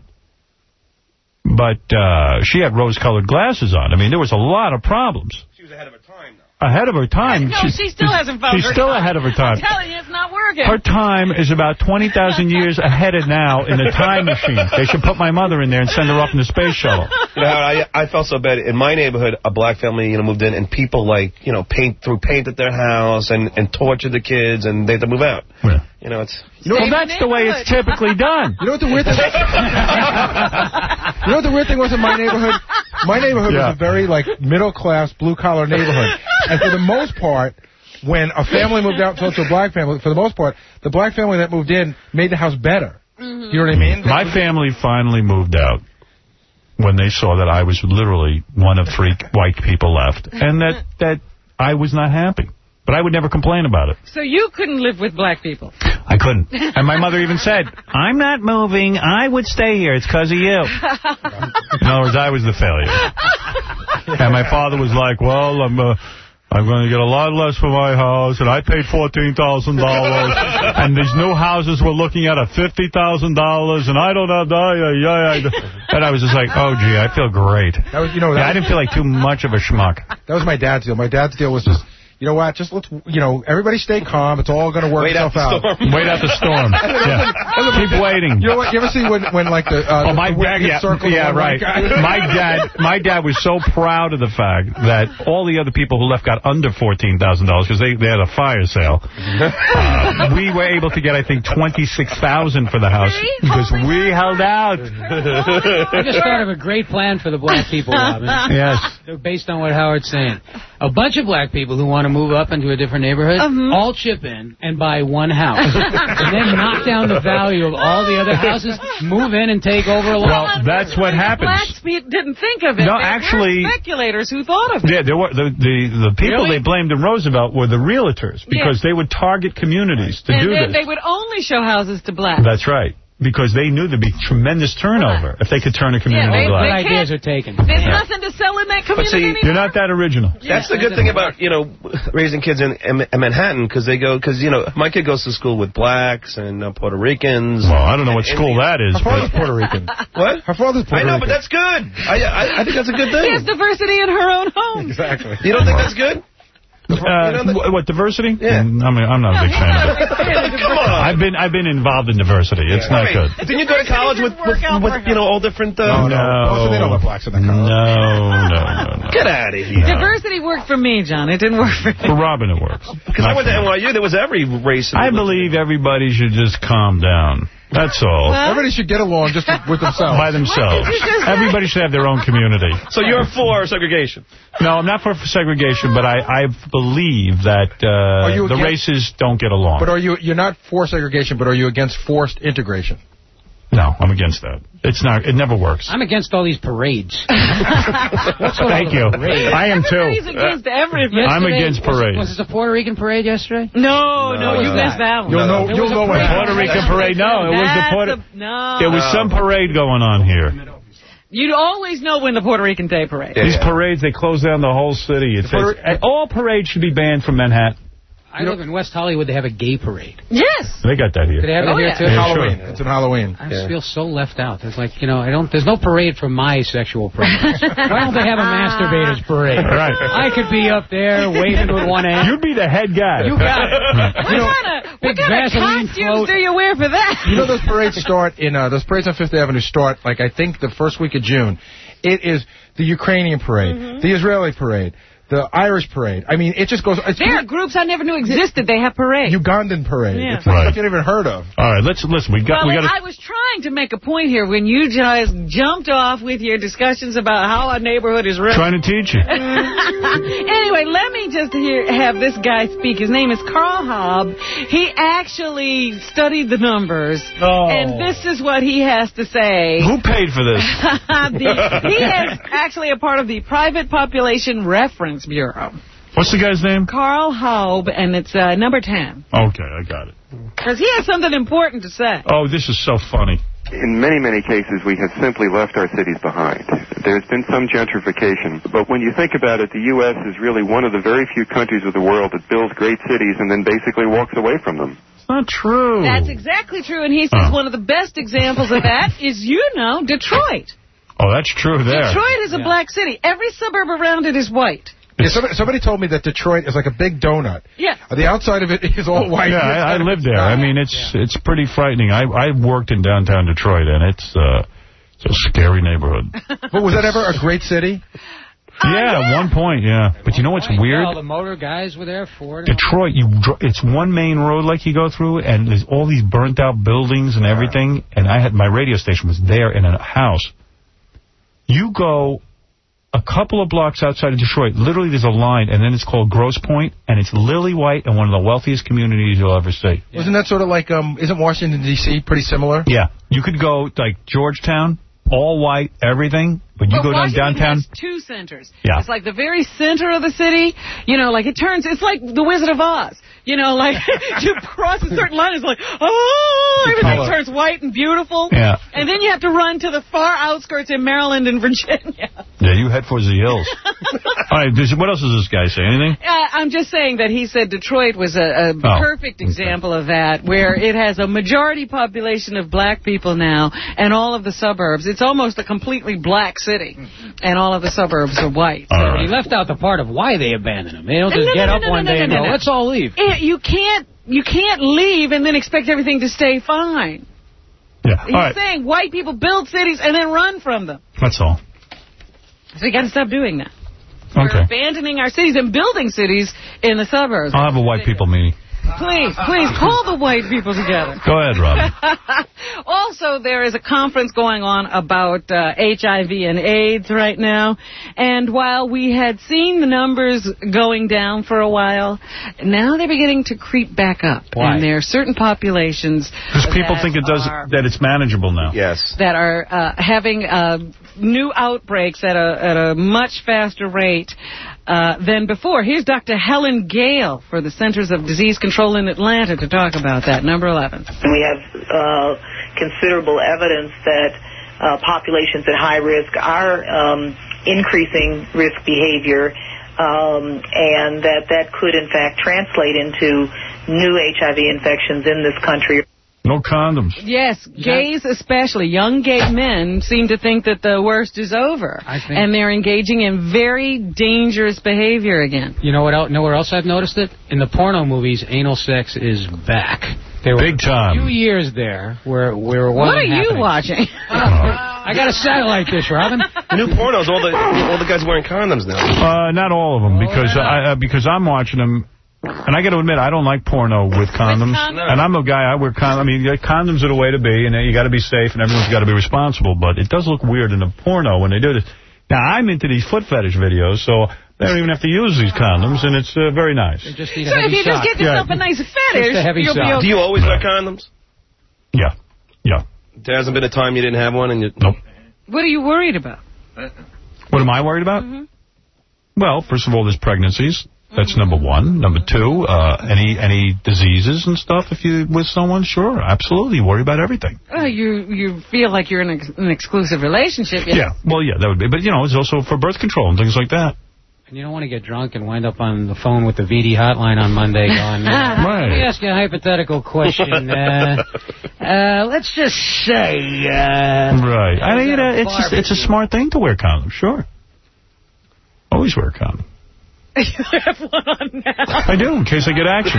But uh, she had rose-colored glasses on. I mean, there was a lot of problems. She was ahead of her time, though. Ahead of her time. No, she, she still hasn't found She's her still time. ahead of her time. I'm telling you, it's not working. Her time is about twenty thousand years ahead of now in the time machine. They should put my mother in there and send her up in the space shuttle. You know, I I felt so bad. In my neighborhood, a black family, you know, moved in, and people, like, you know, paint threw paint at their house and, and tortured the kids, and they had to move out. Yeah. You know, it's... You know, well, that's the way it's typically done. You know what the weird thing was? You know what the weird thing was in my neighborhood? My neighborhood yeah. was a very, like, middle-class, blue-collar neighborhood. And for the most part, when a family moved out to a black family, for the most part, the black family that moved in made the house better. Mm-hmm. You know what I mean? My family finally moved out when they saw that I was literally one of three white people left, and that, that I was not happy. But I would never complain about it. So you couldn't live with black people? I couldn't. And my mother even said, I'm not moving. I would stay here. It's because of you. In other words, I was the failure. And my father was like, well, I'm... Uh, I'm going to get a lot less for my house, and I paid fourteen thousand dollars, and these new houses we're looking at are fifty thousand dollars, and I don't have that. Yeah, yeah. And I was just like, oh, gee, I feel great. That was, you know, that yeah, I didn't feel like too much of a schmuck. That was my dad's deal. My dad's deal was just... You know what? Just let's, you know, everybody stay calm. It's all going to work Wait itself out. out. Wait out the storm. Yeah. Keep waiting. You know what? You ever see when, when like, the, uh, oh, my the dad, yeah, yeah right. my dad my dad was so proud of the fact that all the other people who left got under fourteen thousand dollars because they, they had a fire sale. Uh, we were able to get, I think, twenty-six thousand dollars for the house because we held out. I just thought of a great plan for the black people, Robin. Yes. Based on what Howard's saying. A bunch of black people who want to move up into a different neighborhood, uh-huh. all chip in and buy one house. And then knock down the value of all the other houses, move in and take over a lot. Well, that's what happens. Blacks didn't think of it. No, there actually... were speculators who thought of it. Yeah, there were the, the, the people really? they blamed in Roosevelt were the realtors because yeah. they would target communities to and do then this. They would only show houses to blacks. That's right. Because they knew there'd be tremendous turnover if they could turn a community yeah, they, black. What ideas are taken? There's yeah. nothing to sell in that community see, anymore. You're not that original. That's yeah, the good thing about, you know, raising kids in, in, in Manhattan, because they go, because, you know, my kid goes to school with blacks and uh, Puerto Ricans. Well, I don't know what school that is. Her father's Puerto Rican. What? Her father's Puerto Rican. I know, but that's good. I, I, I think that's a good thing. There's diversity in her own home. Exactly. You don't think that's good? Uh, you know, what, diversity? Yeah. I mean, I'm not a big fan of it. Come on. I've been I've been involved in diversity. It's yeah. not right. good. Didn't you go to college with, with, with you know, all different... Uh, no, no. no. They don't let blacks in the college. No, no, no, no. Get out of here. Diversity worked for me, John. It didn't work for me. For Robin, it works. Because I went to N Y U, there was every race. I believe everybody should just calm down. That's all. Well, everybody should get along just with themselves. By themselves. Everybody should have their own community. So you're for segregation? No, I'm not for segregation, but I, I believe that uh, the against, races don't get along. But are you, you're not for segregation, but are you against forced integration? No, I'm against that. It's not. It never works. I'm against all these parades. Thank you. Parade? I am too. He's against everything. I'm against parades. Was, was this a Puerto Rican parade yesterday? No, no, no you missed that one. You'll know. You'll know what Puerto Rican parade. No, it was the Puerto. A, no. There was some parade going on here. You'd always know when the Puerto Rican Day parade. These parades, they close down the whole city. It's, it's, all parades should be banned from Manhattan. I live in West Hollywood. They have a gay parade. Yes. They got that here. Do they have oh, it here, yeah. too? It's Halloween. Sure. It's in Halloween. I just yeah. feel so left out. It's like, you know, I don't. There's no parade for my sexual preference. Why don't they have a masturbators parade? Right. I could be up there waving with one hand. You'd be the head guy. You got it. What kind of what kind of costumes do you wear for that? You know those parades start in, uh, those parades on Fifth Avenue start, like, I think the first week of June. It is the Ukrainian parade, mm-hmm. the Israeli parade, the Irish parade. I mean, it just goes... It's there are groups I never knew existed. They have parades. Ugandan parade. Yeah. It's right. Stuff you never heard of. All right, let's listen. We got. Well, we got. I was trying to make a point here when you just jumped off with your discussions about how a neighborhood is run. Trying to teach you. Anyway, let me just hear, have this guy speak. His name is Carl Haub. He actually studied the numbers, oh. and this is what he has to say. Who paid for this? the, he is actually a part of the Private Population Reference Bureau. What's the guy's name? Carl Haub, and it's uh, number ten. Okay, I got it. Because he has something important to say. Oh, this is so funny. in many, many cases, we have simply left our cities behind. There's been some gentrification, but when you think about it, the U S is really one of the very few countries of the world that builds great cities and then basically walks away from them. It's not true. That's exactly true, and he says Oh. one of the best examples of that is, you know, Detroit. Oh, that's true there. Detroit is a black city. Every suburb around it is white. Yeah, somebody, somebody told me that Detroit is like a big donut. Yeah. The outside of it is all white. Yeah, I, I lived there. I mean, it's it's pretty frightening. I I worked in downtown Detroit, and it's uh, it's a scary neighborhood. But was that ever a great city? Yeah, at one point, yeah. But you know what's weird? All the motor guys were there for it. Detroit, you dr- it's one main road like you go through, and there's all these burnt-out buildings and everything, and I had my radio station was there in a house. You go a couple of blocks outside of Detroit, literally there's a line, and then it's called Grosse Pointe, and it's lily white and one of the wealthiest communities you'll ever see. Yeah. Wasn't that sort of like, um, isn't Washington, D C pretty similar? Yeah. You could go, like, Georgetown, all white, everything, but you But go down Washington downtown. has two centers. Yeah. It's like the very center of the city. You know, like it turns, it's like the Wizard of Oz. You know, like you cross a certain line, it's like, oh, everything color. turns white and beautiful. Yeah. And then you have to run to the far outskirts in Maryland and Virginia. Yeah, you head for the hills. All right, this, what else does this guy say? Anything? Uh, I'm just saying that he said Detroit was a, a Oh, perfect example of that, where it has a majority population of black people now, and all of the suburbs. It's almost a completely black city, and all of the suburbs are white. So right. He left out the part of why they abandoned him. They don't just No, no, get no, up no, one no, day no, and no, go, no. let's all leave. It, you can't you can't leave and then expect everything to stay fine. Yeah. He's All right. saying white people build cities and then run from them. That's all. So you got to stop doing that. We're Okay. abandoning our cities and building cities in the suburbs. I'll have a white people meeting. Please, please, call the white people together. Go ahead, Robin. Also, there is a conference going on about uh, H I V and AIDS right now. And while we had seen the numbers going down for a while, now they're beginning to creep back up. Why? And there are certain populations Because people that think it does are, that it's manageable now. Yes. that are uh, having uh, new outbreaks at a, at a much faster rate uh, than before. Here's Doctor Helen Gale for the Centers of Disease Control in Atlanta to talk about that. Number eleven. We have uh, considerable evidence that uh, populations at high risk are um, increasing risk behavior, um, and that that could, in fact, translate into new H I V infections in this country. No condoms. Yes, gays especially, young gay men seem to think that the worst is over. I think- And they're engaging in very dangerous behavior again. You know what? El- know where else I've noticed it? In the porno movies, anal sex is back. There were Big time. a few years there where where it wasn't What are you happening. watching? I got a satellite dish, Robin. The new pornos, all the all the guys wearing condoms now. Uh, not all of them, because I uh, because I'm watching them. And I got to admit, I don't like porno with condoms. condoms? And I'm a guy, I wear condoms. I mean, condoms are the way to be, and you got to be safe, and everyone's got to be responsible. But it does look weird in a porno when they do this. Now, I'm into these foot fetish videos, so they don't even have to use these condoms, and it's uh, very nice. They just need So a if heavy you just sock. get yourself Yeah. a nice fetish, Just a heavy you'll be sock. okay. Do you always wear condoms? Yeah. Yeah. There hasn't been a time you didn't have one, and you. Nope. What are you worried about? What am I worried about? Mm-hmm. Well, first of all, there's pregnancies. That's number one. Number two, uh, any any diseases and stuff. If you with someone, sure, absolutely, you worry about everything. Well, you you feel like you're in ex- an exclusive relationship. Yes. Yeah, well, yeah, that would be. But you know, it's also for birth control and things like that. And you don't want to get drunk and wind up on the phone with the V D hotline on Monday going, uh, Right. let me ask you a hypothetical question. Uh, uh, let's just say... Uh, Right. I mean, you know, it's just, barbecue. it's a smart thing to wear condoms. Sure. Always wear a condom. You have one on now. I do, in case I get action.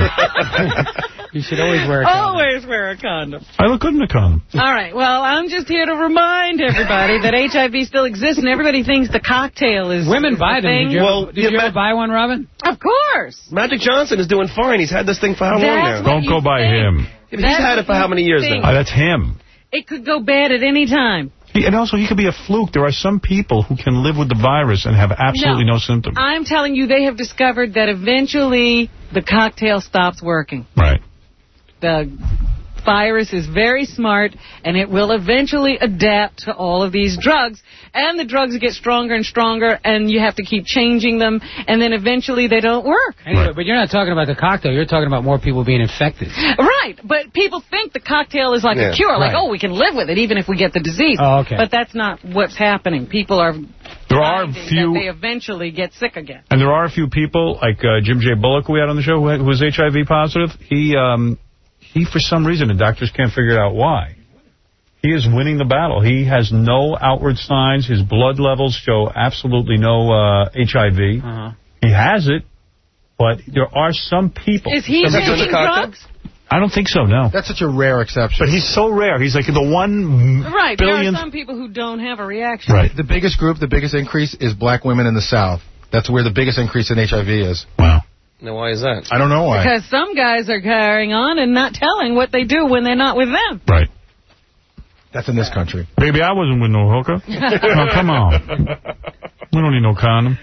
You should always wear a condom. Always wear a condom. I look good in a condom. All right. Well, I'm just here to remind everybody that H I V still exists, and everybody thinks the cocktail is Women buy the them. thing. Did you, Well, ever, did yeah, you ever but- buy one, Robin? Of course. Magic Johnson is doing fine. He's had this thing for how long That's now? what Don't go you by think. him. He's That's had it for what how you many years think. now? Uh, that's him. It could go bad at any time. He, and also, he could be a fluke. There are some people who can live with the virus and have absolutely no, symptoms. I'm telling you, they have discovered that eventually the cocktail stops working. Right. The virus is very smart, and it will eventually adapt to all of these drugs. And the drugs get stronger and stronger, and you have to keep changing them, and then eventually they don't work. Anyway, right. But you're not talking about the cocktail. You're talking about more people being infected. Right, but people think the cocktail is like yeah, a cure, like, right. oh, we can live with it even if we get the disease. Oh, okay. But that's not what's happening. People are there are few, that they eventually get sick again. And there are a few people, like uh, Jim J. Bullock, who we had on the show, who was H I V positive. He, um, he, for some reason, the doctors can't figure out why. He is winning the battle. He has no outward signs. His blood levels show absolutely no uh, H I V. Uh-huh. He has it, but there are some people. Is he taking drugs? I don't think so, no. That's such a rare exception. But he's so rare. He's like the one right, billion... there are some people who don't have a reaction. Right. The biggest group, the biggest increase is black women in the South. That's where the biggest increase in H I V is. Wow. Now, why is that? I don't know why. Because some guys are carrying on and not telling what they do when they're not with them. Right. That's in this country. Baby, I wasn't with no hooker. No, come on. We don't need no condom.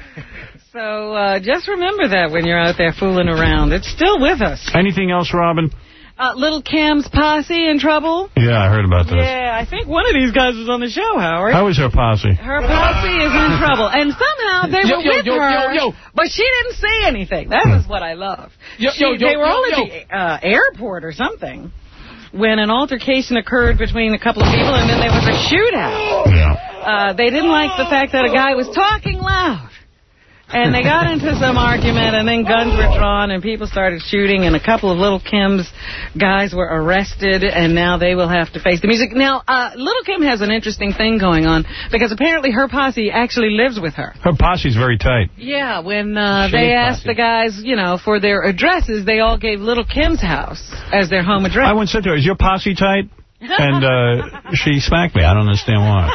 So uh, just remember that when you're out there fooling around. It's still with us. Anything else, Robin? Uh, Little Cam's posse in trouble? Yeah, I heard about this. Yeah, I think one of these guys was on the show, Howard. How is her posse? Her posse is in trouble. And somehow they yo, were yo, with yo, her, yo, yo. but she didn't say anything. That is what I love. Yo, she, yo, yo, they were yo, all yo. at the uh, airport or something when an altercation occurred between a couple of people, and then there was a shootout. Yeah. Uh, they didn't like the fact that a guy was talking loud. And they got into some argument, and then guns were drawn, and people started shooting, and a couple of Little Kim's guys were arrested, and now they will have to face the music. Now, uh, Little Kim has an interesting thing going on, because apparently her posse actually lives with her. Her posse's very tight. Yeah, when uh, they asked the guys, you know, for their addresses, they all gave Little Kim's house as their home address. I once said to her, is your posse tight? And uh, she smacked me. I don't understand why.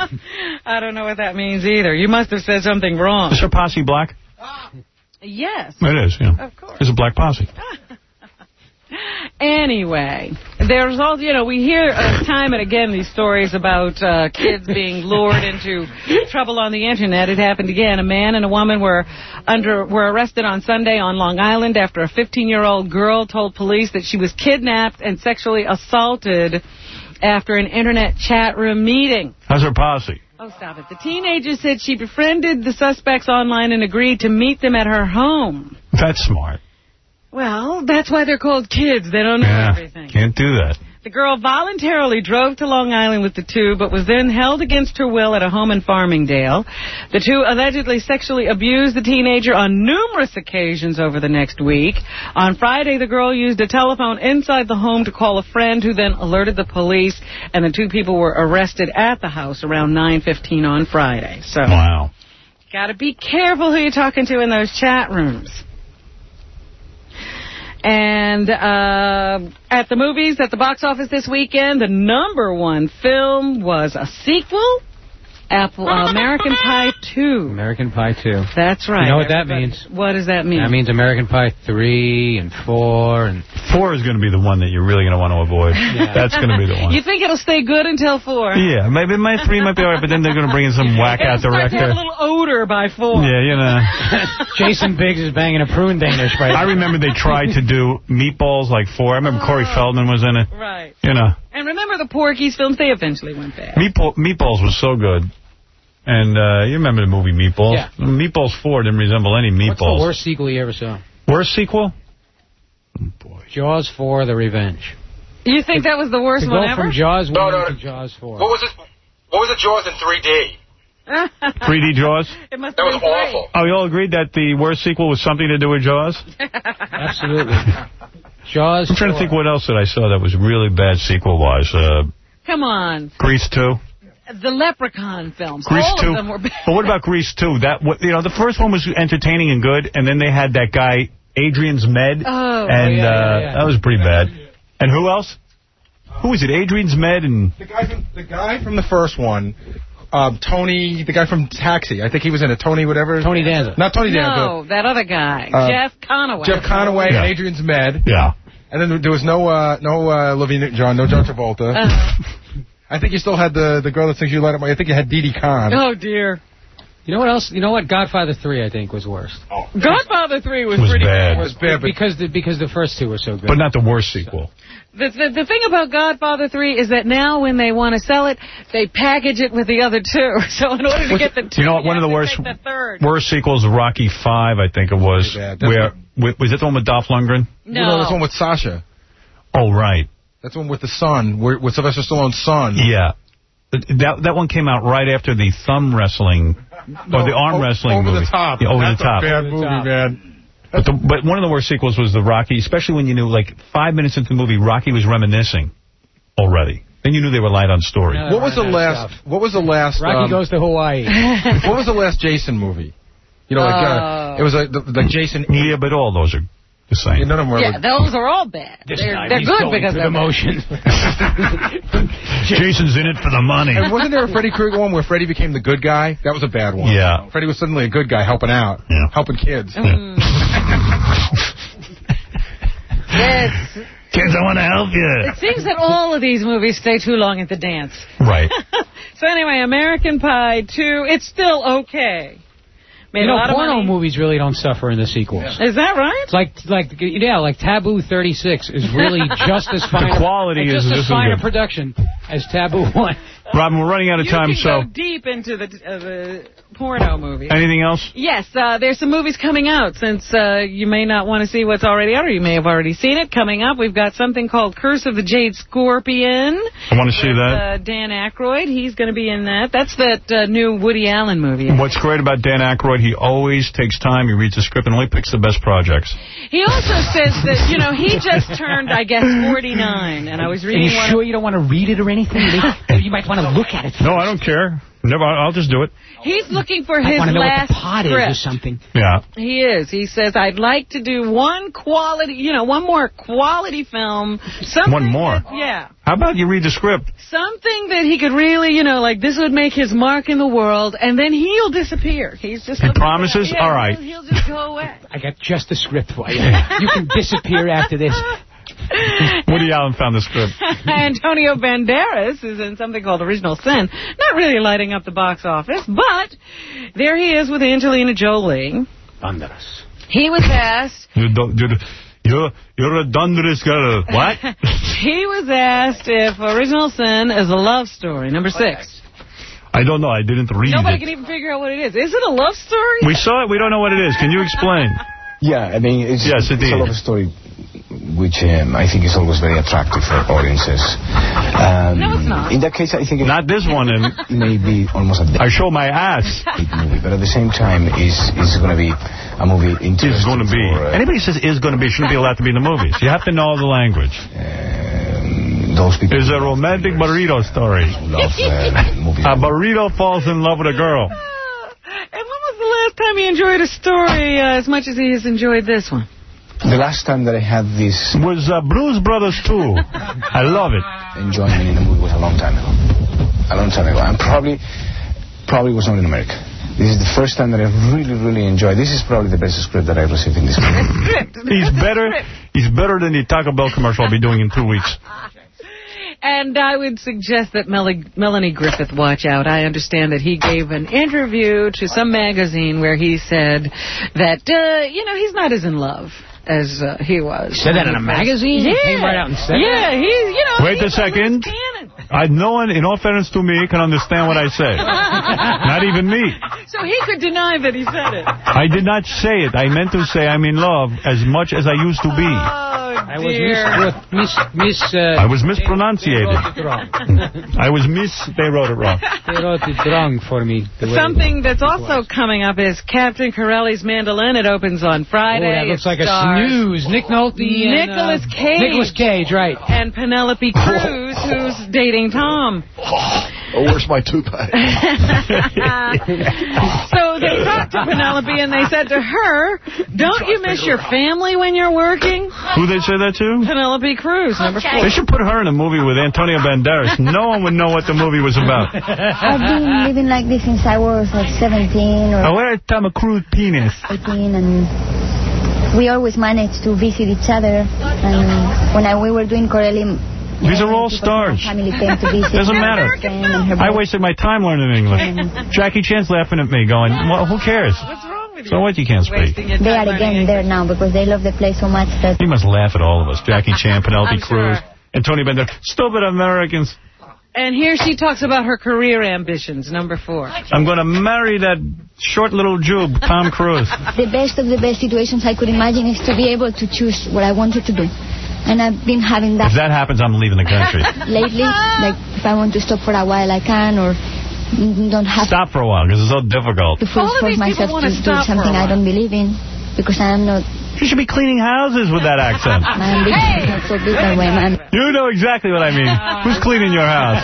I don't know what that means either. You must have said something wrong. Is her posse black? Yes. It is, yeah. Of course. It's a black posse. Anyway, there's all, you know, we hear uh, time and again these stories about uh, kids being lured into trouble on the Internet. It happened again. A man and a woman were under were arrested on Sunday on Long Island after a fifteen-year-old girl told police that she was kidnapped and sexually assaulted after an Internet chat room meeting. How's her posse? Oh, stop it. The teenager said she befriended the suspects online and agreed to meet them at her home. That's smart. Well, that's why they're called kids. They don't know yeah, everything. Can't do that. The girl voluntarily drove to Long Island with the two, but was then held against her will at a home in Farmingdale. The two allegedly sexually abused the teenager on numerous occasions over the next week. On Friday, the girl used a telephone inside the home to call a friend, who then alerted the police, and the two people were arrested at the house around nine fifteen on Friday. So, wow. Got to be careful who you're talking to in those chat rooms. And uh, at the movies, at the box office this weekend, the number one film was a sequel, Apple, uh, American Pie two. American Pie two. That's right. You know what that Everybody, means? What does that mean? That means American Pie three and four. And four is going to be the one that you're really going to want to avoid. Yeah. That's going to be the one. You think it'll stay good until four? Yeah, maybe my three might be all right, but then they're going to bring in some whack-out director. It'll start to have a little odor by four. Yeah, you know. Jason Biggs is banging a prune Danish right I remember they tried to do Meatballs like four. I remember oh. Corey Feldman was in it. Right. You know. And remember the Porky's films? They eventually went bad. Meatball, Meatballs was so good. And uh, you remember the movie Meatballs? Yeah. Meatballs four didn't resemble any Meatballs. What's the worst sequel you ever saw? Worst sequel? Oh, boy. Jaws four, The Revenge. You think that was the worst to one go ever? from Jaws one no, no. to Jaws four. What was it? What was it, Jaws in three D? three D Jaws? It must that have was been awful. Oh, you all agreed that the worst sequel was something to do with Jaws? Absolutely. Jaws I'm trying four. to think what else that I saw that was really bad sequel-wise. Uh, Come on. Grease two? The Leprechaun films. Grease All two. of them were bad. But what about Grease two? That, you know, the first one was entertaining and good, and then they had that guy, Adrian's Med. Oh. And yeah, uh, yeah, yeah. that was pretty bad. And who else? Who was it? Adrian's Med and... The guy from the, guy from the first one, um, Tony, the guy from Taxi. I think he was in it. Tony whatever. Tony Danza. Not Tony Danza. No, that other guy. Uh, Jeff Conaway. Jeff Conaway Yeah. and Adrian's Med. Yeah. And then there was no uh, no uh, Olivia Newton-John, no John Travolta. Uh, I think you still had the, the girl that sings You Light Up My... I think you had Dee Dee Khan. oh, dear. You know what else? You know what? Godfather three, I think, was worse. Oh. Godfather three was, was pretty bad. good. It was bad, but because the, because the first two were so good. But not the worst sequel. The, the, the thing about Godfather three is that now when they want to sell it, they package it with the other two. So in order to get the two, you know what? One of the worst the third. worst sequels, Rocky five, I think it was. Where with, was it the one with Dolph Lundgren? No, no, that's one with Sasha. Oh, right. That's one with the son, where, with Sylvester Stallone's son. Yeah. That that one came out right after the thumb wrestling, no, or the arm wrestling over movie. The top. Yeah, over That's the top. a bad movie, man. But, the, but one of the worst sequels was the Rocky, especially when you knew, like, five minutes into the movie, Rocky was reminiscing already. Then you knew they were light on story. No, what was the last? Stuff. What was the last? Rocky um, Goes to Hawaii. What was the last Jason movie? You know, like uh, it was like the, the Jason. Yeah, but all those are the same. Yeah, none of them were yeah, those are all bad. This they're time they're he's good going because through they're the motion. Jason's in it for the money. And wasn't there a Freddy Krueger one where Freddy became the good guy? That was a bad one. Yeah. Freddy was suddenly a good guy helping out, yeah. helping kids. Mm. Yes. Kids, I want to help you. It seems that all of these movies stay too long at the dance. Right. So anyway, American Pie two, it's still okay. Made you know, a lot porno of money. movies really don't suffer in the sequels. Yeah. Is that right? It's like, like, yeah, like Taboo thirty-six is really just as fine. The quality just is as just fine as a production as Taboo one. Robin, we're running out of you time, can so go deep into the uh, the porno movie. Anything else? Yes, uh, there's some movies coming out. Since uh, you may not want to see what's already out, or you may have already seen it. Coming up, we've got something called Curse of the Jade Scorpion. I want to see with, that. Uh, Dan Aykroyd, he's going to be in that. That's that uh, new Woody Allen movie. What's great about Dan Aykroyd, he always takes time, he reads the script, and only picks the best projects. He also says that, you know, he just turned, I guess, forty-nine, and I was reading Are you one sure of... you don't want to read it or anything? You might want to look at it. No, I don't care. Never, I'll just do it. He's looking for I his want to know last what the pot script. is or something. Yeah. He is. He says, I'd like to do one quality, you know, one more quality film. One more? That, yeah. How about you read the script? Something that he could really, you know, like this would make his mark in the world, and then he'll disappear. He's just... He promises? Yeah, All right. He'll, he'll just go away. I got just the script for you. You can disappear after this. Woody Allen found the script. Antonio Banderas is in something called Original Sin. Not really lighting up the box office, but there he is with Angelina Jolie. Banderas. He was asked... You're, you're, you're, you're a thunderous girl. What? He was asked if Original Sin is a love story, number six. I don't know. I didn't read Nobody it. can even figure out what it is. Is it a love story? We saw it. We don't know what it is. Can you explain? Yeah, I mean, it's, yes, it's a love story which um, I think is always very attractive for audiences. Um, no, it's not. In that case, I think... It not this one. And it may be almost a... I show my ass. movie, but at the same time, is is going to be a movie interesting. Is going to be. For, uh, Anybody says is going to be shouldn't be allowed to be in the movies. You have to know the language. Um, those people... It's a romantic burrito story. Love, uh, a burrito falls in love with a girl. And when was the last time he enjoyed a story uh, as much as he has enjoyed this one? The last time that I had this... Was uh, Blues Brothers two. I love it. Enjoyment in a movie was a long time ago. A long time ago. And probably, probably was not in America. This is the first time that I really, really enjoyed. This is probably the best script that I've received in this movie. He's better. He's better than the Taco Bell commercial I'll be doing in two weeks. And I would suggest that Mel Melanie Griffith watch out. I understand that he gave an interview to some magazine where he said that, uh, you know, he's not as in love as uh, he was. Said that in a magazine? Yeah. He came right out and said yeah, that? he's, you know. Wait a second. I, no one, in all fairness to me, can understand what I say. Not even me. So he could deny that he said it. I did not say it. I meant to say I'm in love as much as I used to be. Oh, I was dear. mis... mis, mis uh, I was mispronunciated. They wrote it wrong. I was mis... They wrote it wrong. They wrote it wrong for me. Something that's also coming up is Captain Corelli's Mandolin. It opens on Friday. Oh, that looks it like a snooze. Nick Nolte and... Nicolas uh, Cage. Nicolas Cage, right. And Penelope Cruz, who's dating Tom. Oh, where's my toupee? So they talked to Penelope and they said to her, don't you miss your family when you're working? Who they say that to? Penelope Cruz, number four. They should put her in a movie with Antonio Banderas. No one would know what the movie was about. I've been living like this since I was like seventeen or oh, where's Tom Cruise penis? eighteen, and we always managed to visit each other. And when I, we were doing Corelli These are all stars. Family came to visit. Doesn't matter. I wasted my time learning English. Jackie Chan's laughing at me going, well, who cares? What's wrong with you? So what, you can't speak? They are again there now because they love the place so much that... He must laugh at all of us. Jackie Chan, Penelope I'm Cruz, sure. and Tony Bennett. Stupid Americans. And here she talks about her career ambitions, number four. I'm going to marry that short little Jew, Tom Cruise. The best of the best situations I could imagine is to be able to choose what I wanted to do. And I've been having that. If that happens, I'm leaving the country. Lately, like if I want to stop for a while, I can, or don't have Stop for a while, because it's so difficult. to force, force myself to do something I don't believe in, because I am not... You should be cleaning houses with that accent. My ambition is not so big that way, man. You know exactly what I mean. Who's cleaning your house?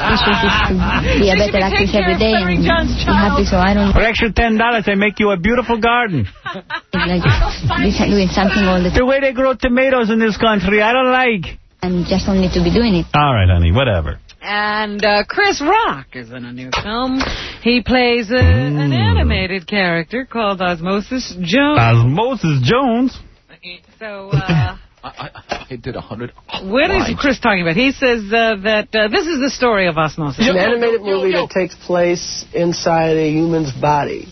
To be a better actress every day and be happy, so I don't... For extra ten dollars, they make you a beautiful garden. Like doing something all the time. The way they grow tomatoes in this country, I don't like. And just don't need to be doing it. All right, honey, whatever. And uh, Chris Rock is in a new film. He plays a, an animated character called Osmosis Jones. Osmosis Jones? So, uh... I did a hundred. What is Chris talking about? He says uh, that uh, this is the story of Osmosis. It's an animated movie that takes place inside a human's body.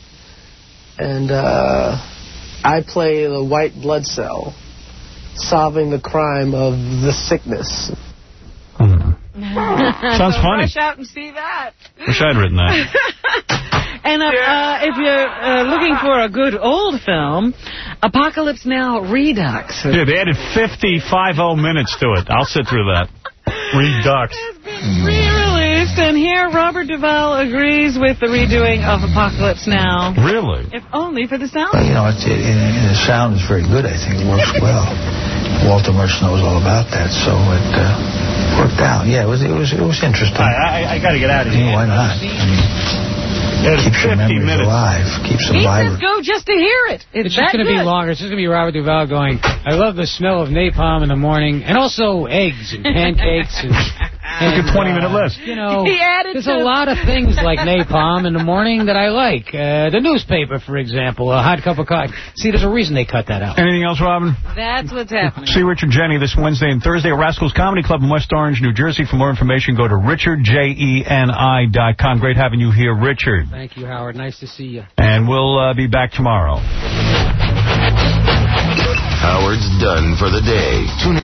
And uh, I play the white blood cell, solving the crime of the sickness. Hmm. Sounds funny. Rush out and see that. Wish I'd written that. And uh, uh, if you're uh, looking for a good old film, Apocalypse Now Redux. Yeah, they added fifty-five oh minutes to it. I'll sit through that. Redux. Re-released, and here Robert Duvall agrees with the redoing of Apocalypse Now. Really? If only for the sound. Well, you know, it, it, it, the sound is very good, I think. It works well. Walter Murch knows all about that, so it uh, worked out. Yeah, it was it was, it was interesting. I, I, I got to get out of here. Yeah, why not? I mean... Keeps your memories minutes. alive. Keeps them he vibrant. says go just to hear it. It's, it's just going to be longer. It's just going to be Robert Duvall going, I love the smell of napalm in the morning, and also eggs and pancakes. and, and Look at twenty-minute uh, list. You know, he added there's to... a lot of things like napalm in the morning that I like. Uh, the newspaper, for example, a hot cup of coffee. See, there's a reason they cut that out. Anything else, Robin? That's what's happening. See Richard Jeni this Wednesday and Thursday at Rascals Comedy Club in West Orange, New Jersey. For more information, go to richard jeni dot com. Great having you here, Richard. Thank you, Howard. Nice to see you. And we'll uh, be back tomorrow. Howard's done for the day. Tune